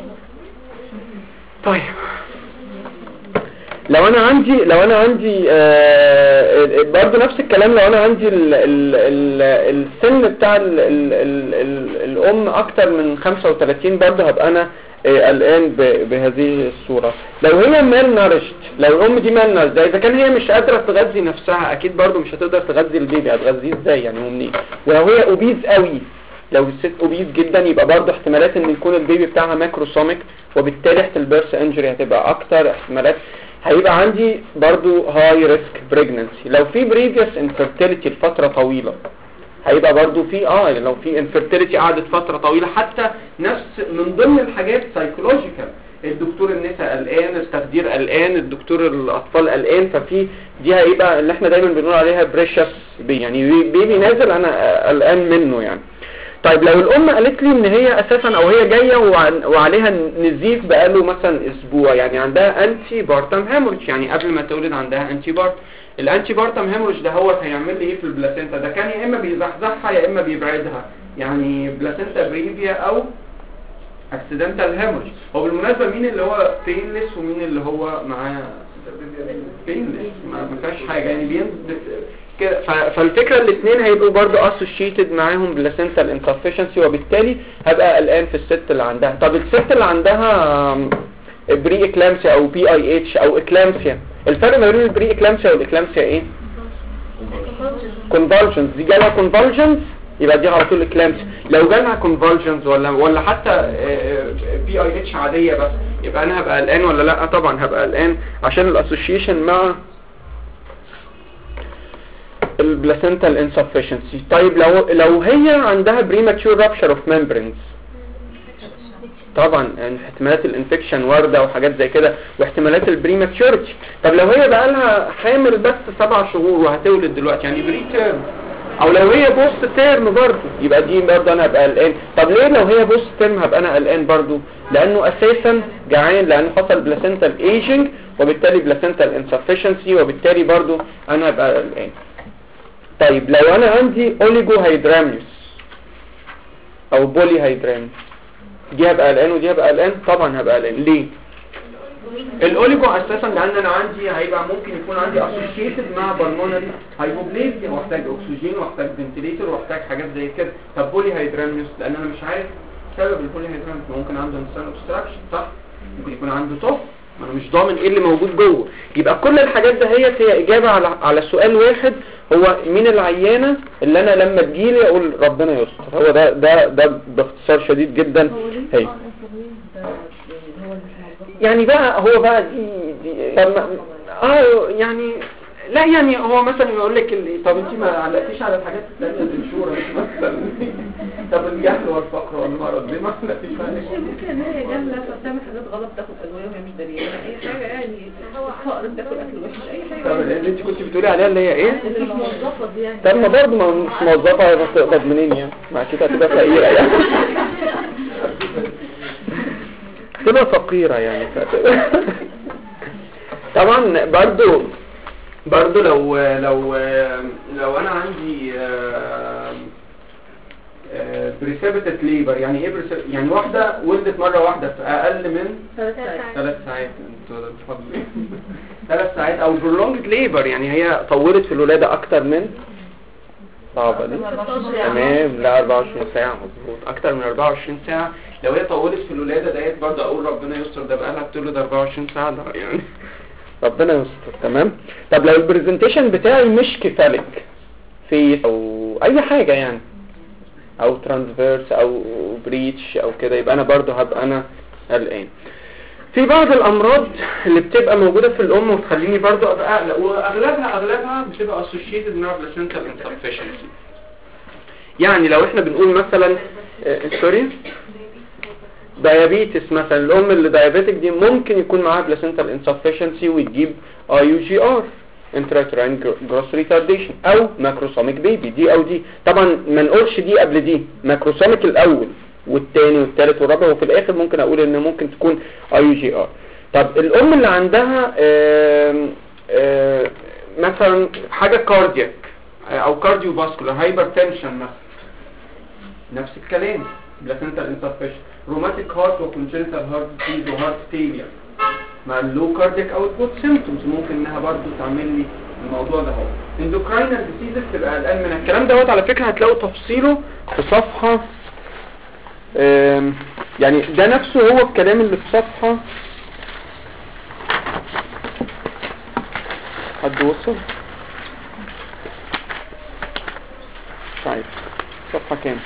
طيب. لو انا عندي برضه نفس الكلام، لو انا عندي السن بتاع الام اكتر من 35 برضه هبقى انا قلقان بهذه الصورة. لو هي مال نارشت، لو الام دي مال نارشت، اذا كان هي مش قادرة تغذي نفسها اكيد برضو مش هتقدر تغذي البيبي، هتغذيه ازاي يعني ومنين؟ ولو هي اوبيز قوي، لو الست اوبيز جدا يبقى برضو احتمالات ان يكون البيبي بتاعها ماكروسوميك، وبالتالي البيرث انجري هتبقى اكتر، احتمالات هيبقى عندي برضو هاي ريسك بريجننسي. لو في بريفيوس انفيرتيليتي لفترة طويلة هيبقى برضو في لو في انفيرتيليتي قعدت فترة طويلة، حتى نفس من ضمن الحاجات سايكولوجيكال، الدكتور النساء قلقان، التخدير قلقان، الدكتور الاطفال قلقان، ففي دي هيبقى اللي احنا دايما بنقول عليها بريشس يعني بيبي نازل انا قلقان منه يعني. طيب لو الام قالت لي ان هي اساسا او هي جايه وعليها نزيف بقاله مثلا اسبوع، يعني عندها انتي بارتم هيموريدج، يعني قبل ما تولد عندها انتي بارتم، الانتي بارتم هيموريدج ده هو هيعمل لي ايه في البلاسينتا؟ ده كان يا اما بيزحزحها يا اما بيبعدها، يعني بلاسينتا بريفيا او اكسيدنتال هيموريدج. هو بالمناسبه مين اللي هو بينلس ومين اللي هو معاه بينلس ما فيهاش حاجه يعني كده. فالفكره الاثنين هيبقوا برضو اسوشيتد معاهم بلاسينتال انسفشنسي، وبالتالي هبقى قلقان في الست اللي عندها. طب الست اللي عندها بري اكلامسيا او بي اي اتش او اكلامسيا، الفرق ما بين البري اكلامسيا والاكلامسيا ايه؟ كونفالجنز. دي جالها كونفالجنز يبقى دي على طول اكلامسيا. لو جالها كونفالجنز ولا حتى بي اي اتش عاديه بس، يبقى انا هبقى قلقان ولا لا؟ طبعا هبقى قلقان عشان الاسوشيشن مع البلاسينتال انسفشنسي. طيب لو هي عندها بريماتشور رابشر اوف ممبرينز، طبعا احتمالات الانفكشن وارده وحاجات زي كده، واحتمالات البريماتشورتي. طب لو هي بقى لها حامل بس 7 شهور وهتولد دلوقتي يعني بري تيرم، او لو هي بوست تيرم برضه، يبقى دي برضه انا هبقى قلقان. طب ليه لو هي بوست تيرم هبقى انا قلقان برضه؟ لانه اساسا جعان، لان حصل بلاسينتال ايجنج وبالتالي بلاسينتال انسفشنسي، وبالتالي برضه انا هبقى قلقان. طيب لو انا عندي اوليجو هيدراميوس او بولي هيدراميوس، دي هبقى قلقان ودي هبقى قلقان؟ طبعا هبقى قلقان. ليه؟ الاوليجو اساسا لان انا عندي هيبقى ممكن يكون عندي اسوشيتد مع بالمونري هايبوبليزيا، واحتاج اكسجين واحتاج فنتليتور واحتاج حاجات زي كده. طب بولي هيدراميوس لان انا مش عارف سبب البولي هيدراميوس، ممكن عنده انسان اوبستراكشن صح، ممكن يكون عنده طفل، انا مش ضامن ايه اللي موجود جوه. يبقى كل الحاجات ده هي اجابه على سؤال واحد، هو مين العيانه اللي انا لما تجيلي اقول ربنا يستر. هو ده باختصار شديد جدا. هي يعني بقى هو بقى دي يعني لا يعني هو مثلا يقول لك طب انت ما علقتيش على الحاجات الثانيه الانشورنس مثلا طب الجهل والفقر والمرض دي ما علقتيش عليها. ممكن ان هي جهله فبتعمل حاجات غلط، تاخد ادويه وهي مش دريانه اي حاجه، يعني فقر بتاكل اكل وحش اي حاجه. طب اللي انت كنت بتقولي عليها اللي هي ايه؟ اللي مش موظفه دي يعني. طب ما برضه ما مش موظفه هتقبض منين يعني؟ مع كده هتبقى فقيره يعني. تبقى فقيره يعني طبعا برضو لو انا عندي بريسبتت ليبر. يعني ايه يعني واحده ولدت مره واحده في اقل من 3 ساعات. انتوا بتفضلوا ايه 3 ساعات او prolonged ليبر، يعني هي طولت في الولاده اكتر من صعبه دي تمام. لا 24 ساعه مظبوط، اكتر من 24 ساعه. لو هي طولت في الولاده ديت برضه اقول ربنا يستر، ده بقى لها بتولد 24 ساعه ده يعني ربنا يستر. تمام. طب لو البرزنتيشن بتاعي مش كفالك في او اي حاجه يعني او ترانسفيرس او بريتش او كده، يبقى انا برضه هبقى انا قلقان. في بعض الامراض اللي بتبقى موجوده في الام وتخليني برضه ابقى اقلق، واغلبها بتبقى associated مع placental insufficiency. يعني لو احنا بنقول مثلا سوري دايابيتس مثلا، الام اللي دايابيتك دي ممكن يكون معاها placental insufficiency وتجيب IUGR intrauterine growth retardation او macrosomic baby دي او دي. طبعا ما نقولش دي قبل دي، macrosomic الاول والثاني والثالث والرابع، وفي الاخر ممكن اقول ان ممكن تكون IUGR. طب الام اللي عندها مثلا حاجه كاردياك او كارديوفاسكولار هايبرتنشن مثلا، نفس الكلام placental insufficiency. روماتيك هارت وكونجنتال هارت ديزيز وهارت فيلير مع اللو كاردياك اوتبوت سيمبتومز، ممكن انها برضو تعمل لي الموضوع ده. هو اندوكراينال ديزيزز تبقى قلقان من الكلام دوت. على فكره هتلاقوا تفصيله في صفحه، يعني ده نفسه هو الكلام اللي في صفحه. حد وصل؟ مش عارف صفحه كام.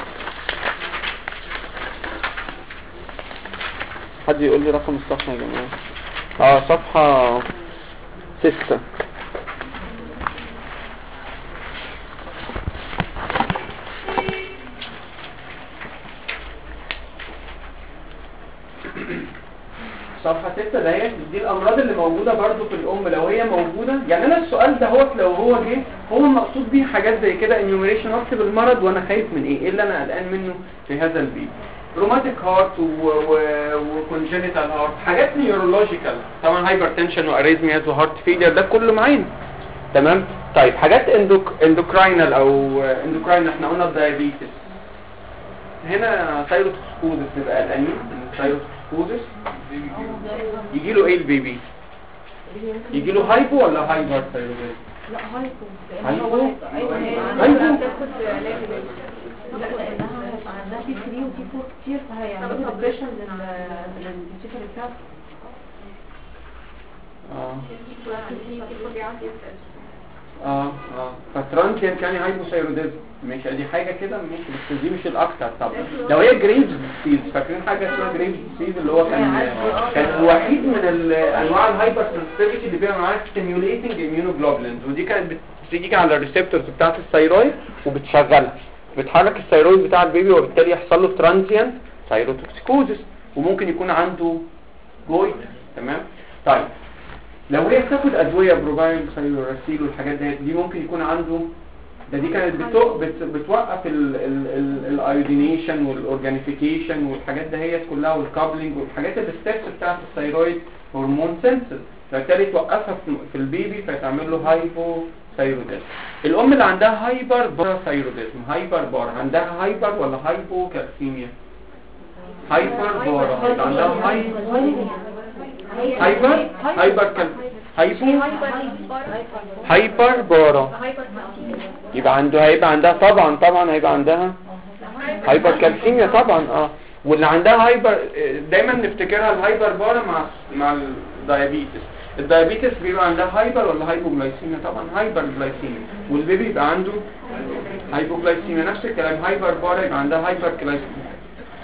حد يقول لي رقم الصفحة يا جماعة؟ صفحة 6. صفحة 6 دي الأمراض اللي موجودة برضو في الأم لو هي موجودة. يعني أنا السؤال ده لو هو جه هو المقصود بيه حاجات زي كده enumeration، أكتب المرض وأنا خايف من إيه اللي أنا قلقان منه في هذا البيت. روماتيك هارت وكونجنتال هارت، حاجات نيورولوجيكال طبعا، هايبرتنشن واريزمياز وهارت فيلير ده كله معانا. تمام. طيب حاجات اندوكراينال او اندوكراين، احنا قلنا الدايابيتس. هنا ثايروتوكسكوزس نبقى قلقانين من ثايروتوكسكوزس. يجي له ايه البيبي؟ يجي له هايبو ولا هايبر ثايرويد؟ لا هايبو. هايبو؟ ايوه بتاخد علاج عندها في 3 وفي 4 كتير، فهيعملوا ديبريشن للبيتيفر بتاعته. فترانسيانت يعني هايبوثايروديزم، ماشي دي حاجه كده ماشي، بس دي مش الاكثر. طب لو هي جريفز ديزيز، فاكرين حاجه اسمها جريفز ديزيز اللي هو كان وحيد من انواع الهايبر سنسيتيفيتي اللي بيبقى معاها ستيميوليتنج اميونوجلوبولينز، ودي كانت بتيجي على الريسبتورز بتاعه الثايرويد وبتشغلها، بتحرك الثايرويد بتاع البيبي، وبالتالي يحصل له ترانزيانت ثايروتوكسيكوزس وممكن يكون عنده جويت. تمام. طيب لو هي بتاخد ادويه بروباين ثايروراسيل والحاجات دي ممكن يكون عنده دي كانت بتوقف الايودينيشن والاورجانيفيكيشن والحاجات دهيت كلها والكابلنج والحاجات الستبس بتاعه الثايرويد هرمون سنسز، فبالتالي توقفها في البيبي فتعمل له هايبو ثايروديزم. الام اللي عندها هايبر باراثايروديزم، هايبر بار، عندها هايبر ولا هايبو كالسيميا؟ هايبر بارا، عندها هايبر بارا، يبقى هيبقى عندها طبعا هيبقى عندها هايبر كالسيميا طبعا. واللي عندها هايبر دايما نفتكرها الهايبر بارا مع الدايابيتس. الدايابيتس بيبقى عندها هايبر ولا هايبوغلايسيميا؟ طبعا هايبر جلايسيميا، والبيبي يبقى عنده هايبوغلايسيميا. نفس الكلام هايبر بارا يبقى عندها هايبر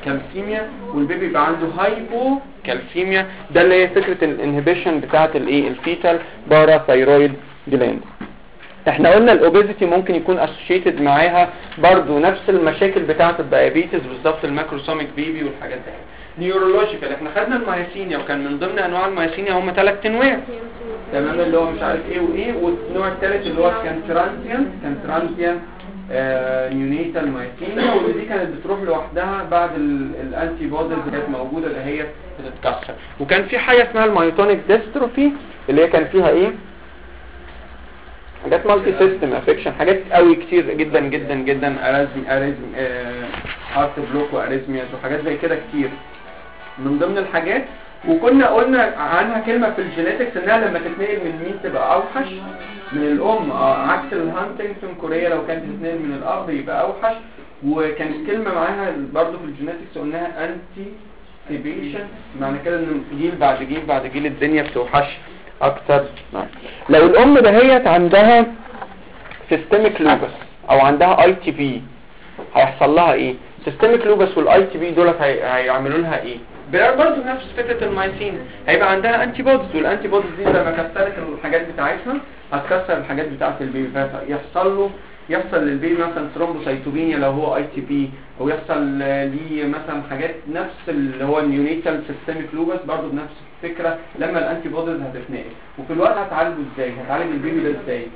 كالسيميا، والبيبي يبقى عنده هايبو كالسيميا. ده اللي هي فكره الانهبيشن بتاعه الايه الفيتال باراثايرويد جلاند. احنا قلنا الاوبيزيتي ممكن يكون اسوشيتد معاها برضو نفس المشاكل بتاعه الدايابيتس بالظبط، الماكروسوميك بيبي والحاجات دي. نيورولوجيكال احنا خدنا المايسينيا، وكان من ضمن انواع المايسينيا هم 3 انواع تمام، اللي هو مش عارف ايه وايه، والنوع الثالث اللي هو كان ترانزيان نيونيتال مايسينيا، ودي كانت بتروح لوحدها بعد الانتي بوديز اللي كانت موجوده اللي هي بتتكسر. وكان في حاجه اسمها المايوتونيك ديستروفي اللي هي كان فيها ايه حاجات مالتي سيستم افكشن، حاجات قوي كتير جدا جدا جدا، اريزم هارت بلوك واريزمياز وحاجات زي كده كتير من ضمن الحاجات. وكنا قلنا عنها كلمة في الجينيتكس انها لما تتنقل من مين تبقى اوحش من الام، عكس الهانتنجتون كوريا لو كانت تتنقل من الاب يبقى اوحش. وكانت كلمة معاها برضو في الجينيتكس قلناها انتي سيبيشن، معنى كده ان جيل بعد جيل بعد جيل الدنيا بتوحش اكتر. لو الام دهيت عندها سيستميك لوبس او عندها اي تي بي هيحصل لها ايه؟ سيستميك لوبس والاي تي بي دولت هيعملوا لها ايه؟ برضه نفس فكره المايسين، هيبقى عندها انتي بوديز، والانتي بوديز دي لما كسرت الحاجات بتاعتها هتكسر الحاجات بتاعه البيبي، يحصل للبيبي مثلا ثرومبوسايتوبينيا لو هو اي تي بي، او يحصل ليه مثلا حاجات نفس اللي هو النيونيتال سيستميك لوبس برضه بنفس الفكره لما الانتي بوديز هتتنقل. وفي الوقت هتعالجه ازاي؟ هتعالج البيبي ده ازاي؟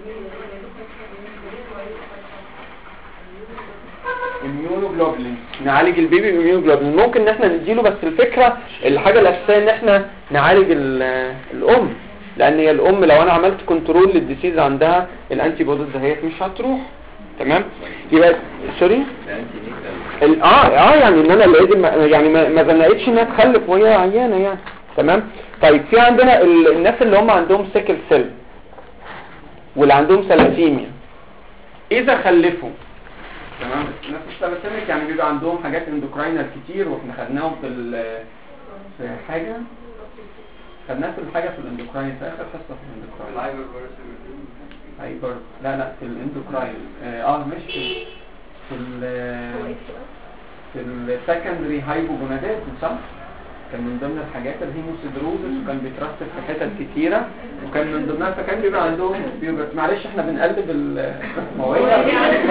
اميونوجلوبولين، نعالج البيبي باميونوجلوبولين. ممكن ان احنا نديله، بس الفكره الحاجه الاساسيه ان احنا نعالج الام، لان هي الام لو انا عملت كنترول للديسيز عندها الانتي بوديز دهيت مش هتروح. تمام، يبقى سوري يعني ان انا لازم يعني ما زنقتش انها تخلف وهي عيانه يعني. تمام. طيب في عندنا الناس اللي هم عندهم سيكل سيل واللي عندهم ثلاسيميا اذا خلفوا، تمام، الناس الثلاسيميك يعني بيبقى عندهم حاجات اندوكراينال كتير، واحنا خدناهم في حاجه خدناها في الاندوكراين في اخر حصه في الاندوكراين. هايبر لا في الاندوكراين مش في السكندري هايبوجوناديزم، صح؟ كان من ضمن الحاجات الهيموسيدروزس، وكان بيترسب في حتت كتيره، وكان من ضمنها فكان بيبقى عندهم معلش احنا بنقلب المواضيع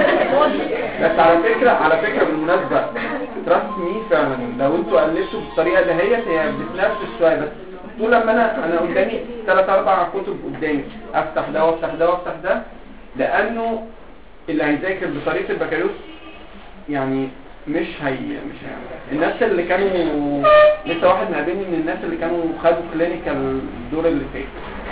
بس على فكره بالمناسبه تراست مي فعلا لو انتوا قلبتوا بالطريقه اللي هي بتنافس شويه، بس طول لما انا قدامي 3-4 كتب قدامي افتح ده وافتح ده وافتح ده، لانه اللي هيذاكر بطريقه البكالوريوس يعني مش هيعمل. الناس اللي كانوا لسه واحد مقابلني من الناس اللي كانوا خدوا كلينيكال الدور اللي فات،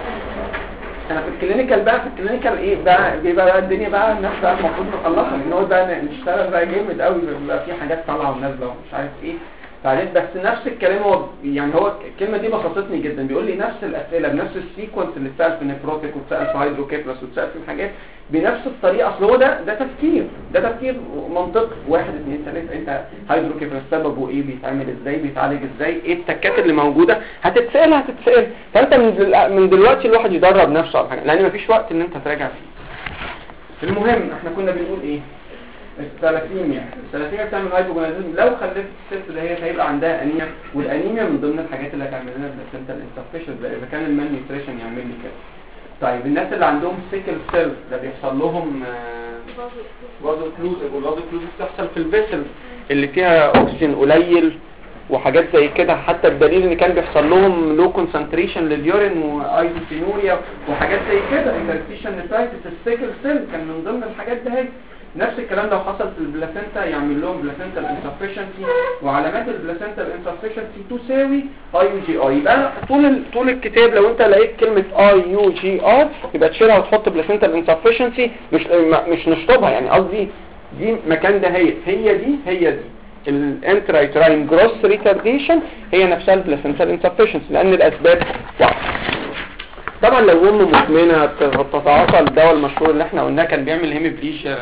انا في الكلينيكال ايه بقى بيبقى بقى الدنيا بقى الناس بقى المفروض نخلصها، نقعد بقى نشتغل بقى جامد قوي، بيبقى في حاجات طالعه ونازله ومش عارف ايه بعدين. بس نفس الكلام هو يعني هو الكلمه دي بسطتني جدا، بيقول لي نفس الاسئله بنفس السيكونس اللي اتسال في نيفروتيك واتسال في هيدروكيفلس واتسال في الحاجات بنفس الطريقه. اصل هو ده تفكير منطقي 1 2 3. انت هيدروكيفلس سببه ايه؟ بيتعمل ازاي؟ بيتعالج ازاي؟ ايه التكات اللي موجوده؟ هتتسال. فانت من دلوقتي الواحد يدرب نفسه على حاجه، لان مفيش وقت ان انت تراجع فيه. المهم احنا كنا بنقول ايه؟ الثلاسيميا بتعمل هايبوجوناديزم. لو خلفت الست ده هيبقى عندها انيميا، والانيميا من ضمن الحاجات اللي هتعمل لنا بلاسنتال انسفشنسي اذا كان المان نيوتريشن يعمل لي كده. طيب الناس اللي عندهم سيكل سيل ده بيحصل لهم برضه كلوزيف، والبرضه كلوزيف بتحصل في الفيسل اللي فيها اكسجين قليل وحاجات زي كده. حتى الدليل ان كان بيحصل لهم لو كونسنتريشن لليورين وايزوفينوريا وحاجات زي كده، انترستيشن نيفرايتس. السيكل سيل كان من ضمن الحاجات ده. نفس الكلام لو حصل في البلاسنتا يعمل لهم بلاسنتال انسفشنسي، وعلامات البلاسنتال انسفشنسي تساوي IUGR. يبقى طول الكتاب لو انت لقيت كلمه IUGR يبقى تشيلها وتحط بلاسنتال انسفشنسي، مش نشطبها يعني، قصدي دي مكان ده هي دي الانترايتراين جروس ريتارديشن هي نفسها البلاسنتال انسفشنسي، لان الاسباب واحده. طبعا لو ام مدمنه تتعاطى الدواء المشهور اللي احنا قلناه كان بيعمل هيموبليشيا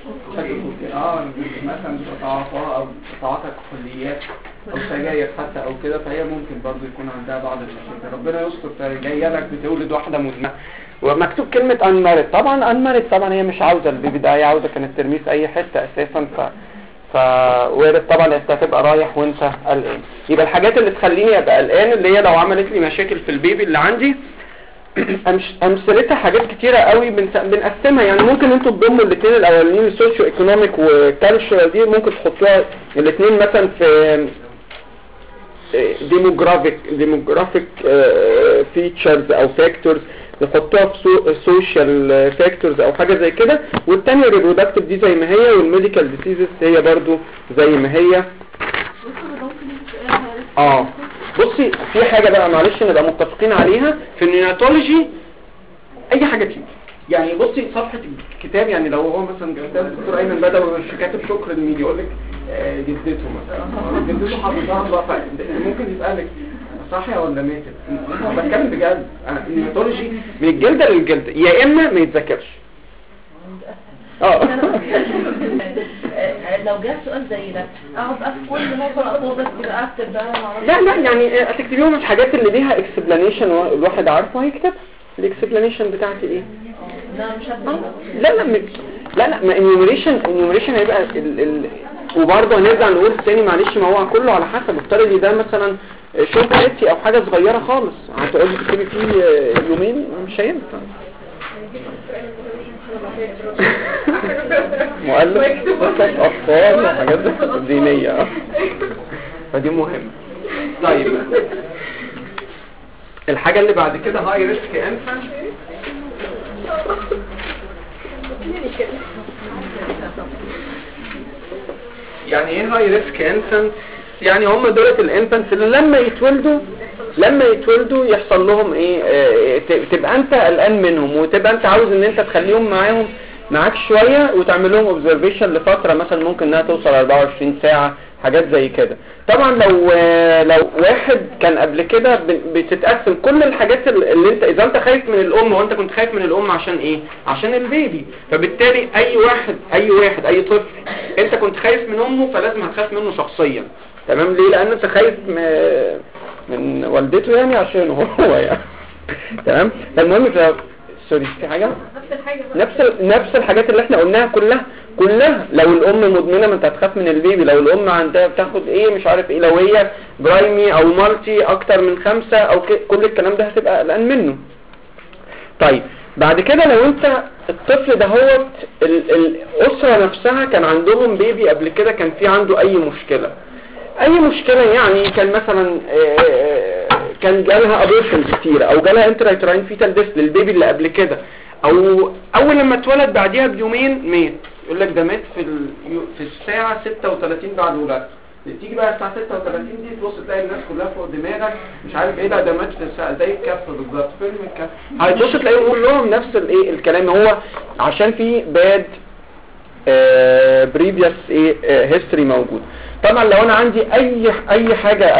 مثلا بتتعاطى او بتتعاطى كحوليات او سجاير حتى او كده، فهي ممكن برضو يكون عندها بعض المشاكل. ربنا يستر. جايه لك بتولد واحده مدمنه ومكتوب كلمه انمارت. طبعا انمارت طبعا هي مش عاوزه البيبي ده، هي عاوزه كانت ترميه في اي حته اساسا. فوارد طبعا انت هتبقى رايح وانت قلقان. يبقى الحاجات اللي تخليني ابقى قلقان اللي هي لو عملت لي مشاكل في البيبي اللي عندي امثلتها حاجات كتيره قوي بنقسمها. يعني ممكن انتوا تضموا الاثنين الاولانيين السوشيو ايكونوميك وكالتشرال دي ممكن تحطوها الاثنين مثلا في ديموغرافيك فيتشرز او فاكتورز، نحطوها في سوشيال فاكتورز او حاجه زي كده. والثانيه ريبرودكتيف دي زي ما هي، والميديكال ديسيزز هي برضو زي ما هي. بصي في حاجه بقى معلش نبقى متفقين عليها في النيوناتولوجي، اي حاجه تيجي. يعني بصي صفحه الكتاب، يعني لو هو مثلا كتاب الدكتور ايمن بدوي مش كاتب شكر لمين يقول لك جدته مثلا، جدته حافظها بقى، ممكن يسالك صحيح ولا ماتت. انا بتكلم بجد، النيوناتولوجي من الجلده للجلده، يا اما ما يتذاكرش. لو جاء سؤال زي ده اقعد بقى في كل مره اطلب كده اكتب بقى. لا يعني هتكتبيهم الحاجات اللي ليها اكسبلانيشن الواحد عارفه هيكتبها. الاكسبلانيشن بتاعتي ايه؟ لا مش هبدا. لا ما انيوميريشن هيبقى وبرضه هنرجع نقول تاني معلش، ما هو كله على حسب. افترضي ده مثلا شوط اتي او حاجه صغيره خالص هتقعدي تكتبي فيه يومين، مش هينفع. مؤلف قصص اطفال وحاجات دينيه فدي مهمه. طيب الحاجه اللي بعد كده هاي ريسك انفانت. يعني ايه هاي ريسك انفانت؟ يعني هم دولت الانفانتس اللي لما يتولدوا يحصل لهم ايه، تبقى انت قلقان منهم، وتبقى انت عاوز ان انت تخليهم معاك شوية وتعمل لهم اوبزرفيشن لفترة مثلا ممكن انها توصل 24 ساعة، حاجات زي كده. طبعا لو واحد كان قبل كده بتتقسم كل الحاجات اللي انت، اذا انت خايف من الام وانت كنت خايف من الام عشان ايه؟ عشان البيبي. فبالتالي اي طفل انت كنت خايف من امه فلازم هتخاف منه شخصيا. تمام؟ ليه؟ لان انت خايف من والدته يعني عشان هو يعني. تمام؟ المهم سوري في حاجة نفس الحاجات اللي احنا قلناها كلها. لو الام مدمنة ما انت هتخاف من البيبي. لو الام عندها بتاخد ايه مش عارف ايه، لو هي برايمي او مالتي اكتر من 5 او كل الكلام ده هتبقى قلقان منه. طيب بعد كده لو انت الطفل ده هو الاسرة نفسها كان عندهم بيبي قبل كده كان في عنده اي مشكلة يعني كان مثلا كان جالها ابورشنز كتير او جالها انترايتراين فيتال ديث للبيبي اللي قبل كده، او اول لما اتولد بعديها بيومين مات، يقول لك ده مات في الساعة 36 بعد ولادته. تيجي بقى الساعة 36 دي تبص تلاقي الناس كلها فوق دماغك مش عارف ايه، ده مات في الساعة زي الكف بالظبط، فيلم الكف. هتبص تلاقيهم كلهم نفس الكلام، هو عشان في باد بريفيوس هيستوري موجود. طبعا لو انا عندي اي حاجة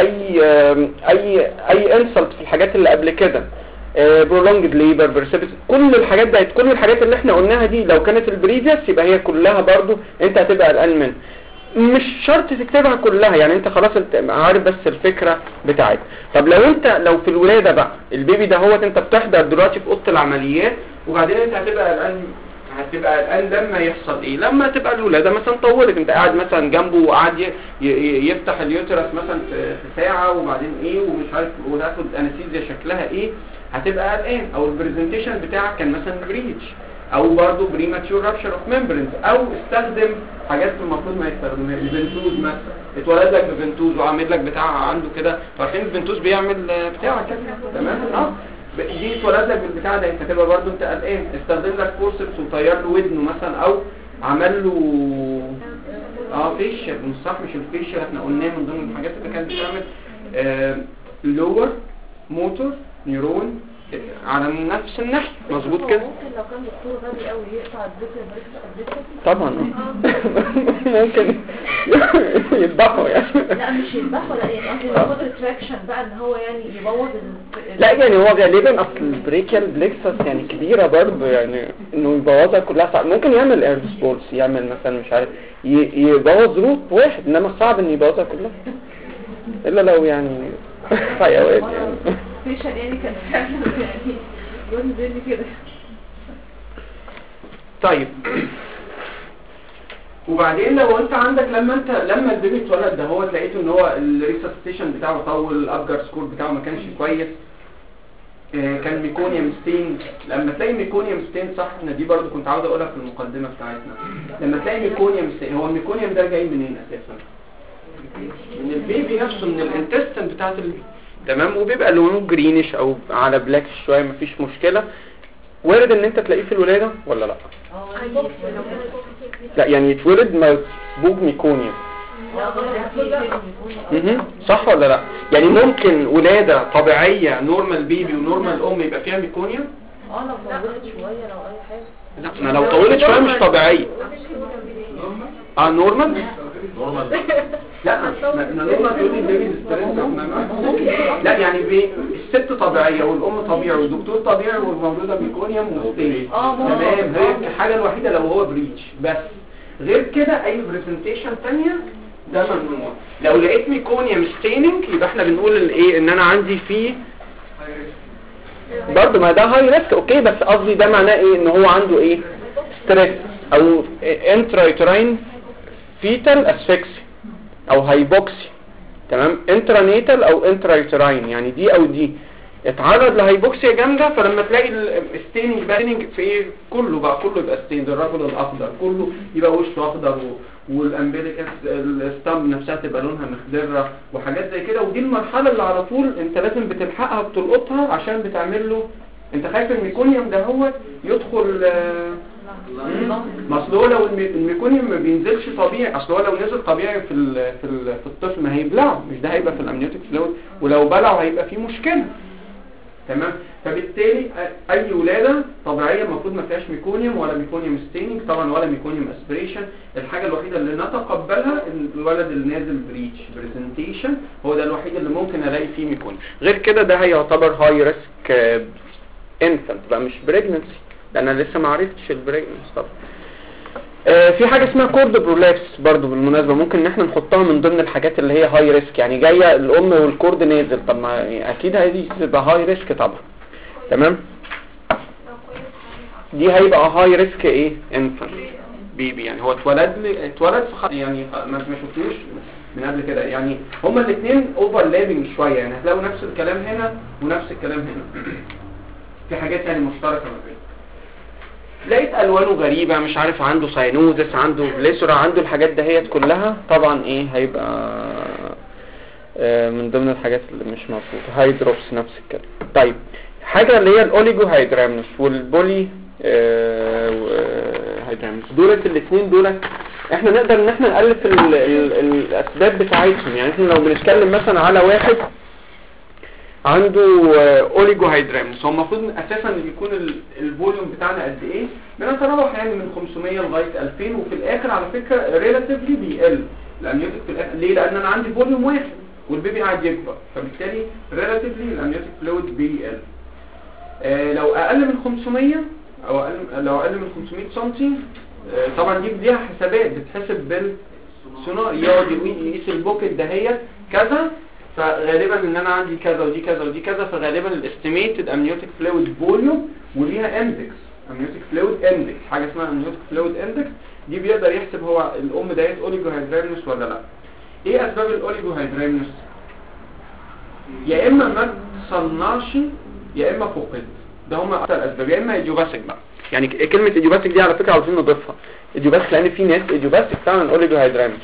اي انسلت في الحاجات اللي قبل كده، prolonged labor precipitation، كل الحاجات اللي احنا قلناها دي لو كانت البريفيوس يبقى هي كلها برضو انت هتبقى قلقان منها. مش شرط تكتبها كلها، يعني انت خلاص انت عارف بس الفكرة بتاعتها. طب لو في الولادة بقى البيبي ده انت بتحضر دلوقتي في اوضه العمليات، وبعدين انت هتبقى قلقان لما يحصل ايه؟ لما تبقى الولاده مثلا طولت، انت قاعد مثلا جنبه وقاعد يفتح اليوترس مثلا في ساعه وبعدين ايه ومش عارف وتاخد انستيزيا شكلها ايه، هتبقى قلقان. او البرزنتيشن بتاعك كان مثلا بريتش، او برضه بريماتشور رابشر اوف ممبرينز، او استخدم حاجات المفروض ما يستخدمهاش. الفنتوز مثلا اتولد لك بفنتوز وعامل لك بتاع عنده كده، عارفين الفنتوز بيعمل بتاع كده تمام؟ دي اتولد لك بالبتاع ده، انت تبقى برضه انت قلقان. استخدم لك فورسبس وطير له ودنه مثلا، او عمل له فيشر، صح؟ مش الفيشر احنا قلناه من ضمن الحاجات اللي كانت بتعمل لور موتور نيرون على نفس الناحية، مظبوط كده؟ ممكن لو كان دكتور غبي قوي يقطع الدكتور طبعا ممكن يذبحه يعني. لا مش يذبحه، لا يعني قصدي ياخد ريتراكشن بقى ان هو يعني يبوظ لا يعني هو غالبا اصل البريكيال بليكسس يعني كبيرة برضه، يعني انه يبوظها كلها صعب. ممكن يعمل اير سبورتس، يعمل مثلا مش عارف يبوظ روت واحد، انما صعب ان يبوظها كلها الا لو يعني حيوان يعني فيشن يعني كان فعلا يعني يقول زي كده. طيب وبعدين لو انت عندك لما البيبي اتولد ده هو لقيته ان هو الريسسيتيشن بتاعه طول، الابجر سكور بتاعه ما كانش كويس، كان ميكونيوم ستين. لما تلاقي ميكونيوم ستين صح، دي برضو كنت عاوز اقولها في المقدمه بتاعتنا، لما تلاقي ميكونيوم ستين، هو الميكونيوم ده جاي منين اساسا؟ من البيبي نفسه، من الانتستين بتاعت تمام، وبيبقى لونه جرينش او على بلاك شويه، مفيش مشكله. وارد ان انت تلاقيه في الولاده ولا لا؟ لا يعني يتولد مسبوق ميكونيوم. صح ولا لا؟ يعني ممكن ولادة طبيعية نورمال بيبي ونورمال ام يبقى فيها ميكونيوم؟ لو طولت شوية لو اي حاجة. لا، ما لو طولت شوية مش طبيعية. نورمال؟ لا نورمال تقول لي البيبي لا يعني الست طبيعية والام طبيعي والدكتور طبيعي والمولودة ميكونيوم وستين. تمام، هي الحاجة الوحيدة لو هو بريتش بس. غير كده اي بريزنتيشن ثانيه ده ممنوع. لو لقيت ميكونيوم ستيننج يبقى احنا بنقول الايه، ان انا عندي فيه برضه، ما ده هاي ريسك اوكي، بس قصدي ده معناه ايه؟ ان هو عنده ايه؟ ستريس او انترايتراين فيتال اسفكسي او هايبوكسي. تمام، انترانيتال او انترايتراين، يعني دي او دي اتعرض لهايبوكسيا جامده، فلما تلاقي الستيننج باننج في ايه، كله بقى كله يبقى ستين، الرجل الاخضر كله يبقى وشه اخضر، والامبليكس الستام نفسها تبقى لونها مخضره وحاجات زي كده. ودي المرحله اللي على طول انت لازم بتلحقها بتلقطها، عشان بتعمل له، انت خايف الميكونيوم ده هو يدخل ما اصل هو لو الميكونيوم ما بينزلش طبيعي، اصل هو لو نزل طبيعي في الطفل ما هيبلعه، مش ده هيبقى في الامنيوتيك فلويد، ولو بلعه هيبقى فيه مشكله. تمام، فبالتالي اي ولاده طبيعيه المفروض ما فيهاش ميكونيوم ولا ميكونيوم ستيننج طبعا ولا ميكونيوم اسبريشن. الحاجه الوحيده اللي نتقبلها الولد اللي نازل بريتش بريزنتيشن، هو ده الوحيد اللي ممكن الاقي فيه ميكونيوم. غير كده ده هيعتبر هاي ريسك انفانت بقى، مش بريجننسي، لان انا لسه ما عرفتش البريجننسي. طبعا في حاجه اسمها كورد برولابس برضو بالمناسبه، ممكن ان احنا نحطها من ضمن الحاجات اللي هي هاي ريسك، يعني جايه الام والكورد نازل، طب ما اكيد هذه تبقى هاي ريسك طبعا. تمام، دي هيبقى هاي ريسك ايه، انفانت بيبي، يعني هو اتولد يعني ما شفتوش من قبل كده، يعني هما الاثنين اوفرلابنج شويه، يعني هتلاقوا نفس الكلام هنا ونفس الكلام هنا في حاجات يعني مشتركه ما بينهم. لقيت الوانه غريبه، مش عارف عنده ساينوزس، عنده بليسورا، عنده الحاجات دهيت كلها، طبعا ايه هيبقى من ضمن الحاجات اللي مش مظبوطه. هايدروبس نفس الكلام. طيب حاجه اللي هي الاوليجو هيدرامنس والبولي هيدرامنس، دولت الاثنين دولت احنا نقدر ان احنا نالف الاسباب بتاعتهم. يعني احنا لو بنتكلم مثلا على واحد عنده اوليجو هيدرامنس، هو المفروض اساسا يكون الفوليوم بتاعنا قد ايه؟ بنتراوح يعني من 500 لغايه 2000، وفي الاخر على فكره ريلاتيفلي بيقل الامنيوتيك في الاخر. ليه؟ لان انا عندي فوليوم واحد والبيبي قاعد يكبر، فبالتالي ريلاتيفلي الامنيوتيك فلويد بيقل. لو اقل من 500 او لو اقل من 500 سم، طبعا دي ليها حسابات بتحسب بالسونار، يقعد يقيس البوكت دهيت كذا، فغالبا ان انا عندي كذا ودي كذا ودي كذا، فغالبا الاستيميتد امنيوتيك فلويد فوليوم وليها اندكس، امنيوتيك فلويد اندكس، حاجه اسمها امنيوتيك فلويد اندكس، دي بيقدر يحسب هو الام ديت اوليجو هيدرامنس ولا لا. ايه اسباب الاوليجو هيدرامنس؟ يا اما ما تصنعش يا اما فقد، ده هم اكتر اسباب. يا اما ايديوباثيك بقى، يعني كلمه ايديوباثيك دي على فكره عاوزين نضيفها، ايديوباثيك لان في ناس ايديوباثيك فعلا اوليجو هيدرامنس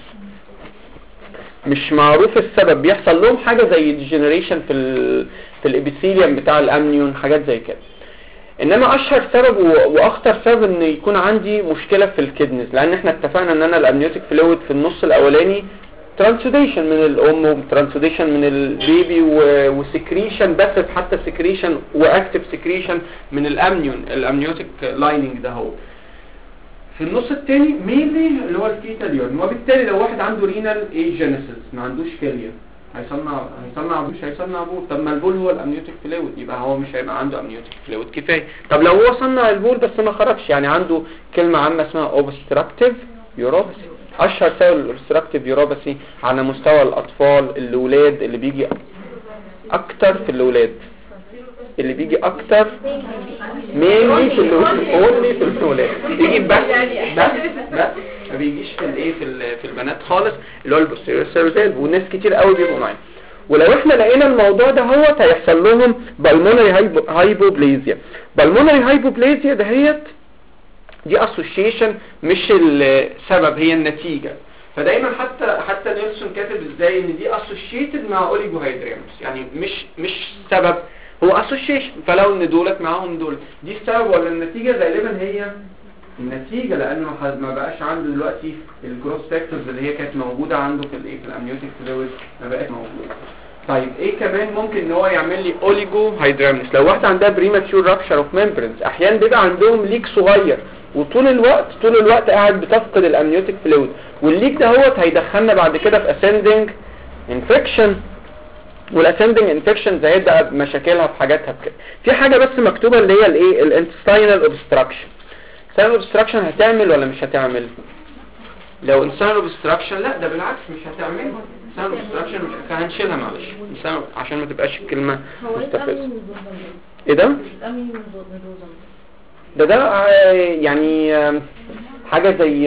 مش معروف السبب، بيحصل لهم حاجه زي ديجنريشن في الابيثيليوم بتاع الامنيون، حاجات زي كده. انما اشهر سبب واخطر سبب ان يكون عندي مشكله في الكدنز، لان احنا اتفقنا ان انا الامنيوتيك فلويد في النص الاولاني ترانسوديشن من الام وترانسوديشن من البيبي وسكريشن، بس حتى سكريشن واكتف سكريشن من الامنيون، الامنيوتيك لايننج ده هو في النص الثاني مينلي اللي هو الفيتال يورين. وبالتالي لو واحد عنده رينال ايجينيسيس ما عندوش كليه، مش هيصنع بول. طب ما البول هو الامنيوتيك فلويد، يبقى هو مش هيبقى عنده امنيوتيك فلويد كفايه. طب لو هو صنع البول بس ما خرجش، يعني عنده كلمه عامه اسمها اوبستراكتيف يوروباسي. اشهر سبب الاوبستراكتيف يوروباسي على مستوى الاطفال الاولاد اللي بيجي اكتر في الاولاد، اللي بيجي اكتر مينلي في الاولاد، يجي بس ما بيجيش في الايه في البنات خالص، اللي هو البوستيريور سيرفيكال، والناس كتير قوي بيبقوا معانا. ولو احنا لقينا الموضوع ده هيحصل لهم بالمونري هايبوبليزيا. بالمونري هايبوبليزيا دهيت دي اسوشيشن مش السبب، هي النتيجة. فدايما حتى نيلسون كاتب ازاي ان دي اسوشيتد مع اوليجوهيدرامس، يعني مش سبب، هو اسوشيشن. فلو ان دولت معاهم دول، دي السبب ولا النتيجة؟ غالبا هي النتيجة، لانه ما بقاش عنده دلوقتي الجروث فاكتورز اللي هي كانت موجودة عنده في الايه في الامنيوتيك فلويد، ما بقت موجودة. طيب ايه كمان ممكن ان هو يعمل لي اوليجوهيدرامس؟ لو واحده عندها بريماتشور رابشر اوف ممبرنز، احيانا بيبقى عندهم ليك صغير وطول الوقت قاعد بتفقد الامنيوتيك فلويد، والليك ده هيدخلنا بعد كده في اسندنج انفكشن، والاسندنج انفكشن ده هيبدا بمشاكلها في حاجاتها بكده. في حاجه بس مكتوبه اللي هي الايه الانتستينال اوبستراكشن. الانتستينال اوبستراكشن هتعمل ولا مش هتعمل؟ لو انتستينال اوبستراكشن لا، ده بالعكس مش هتعمل. انتستينال اوبستراكشن مش هنشيلها، معلش عشان ما تبقاش الكلمه مستفزه. ايه ده؟ ده يعني حاجه زي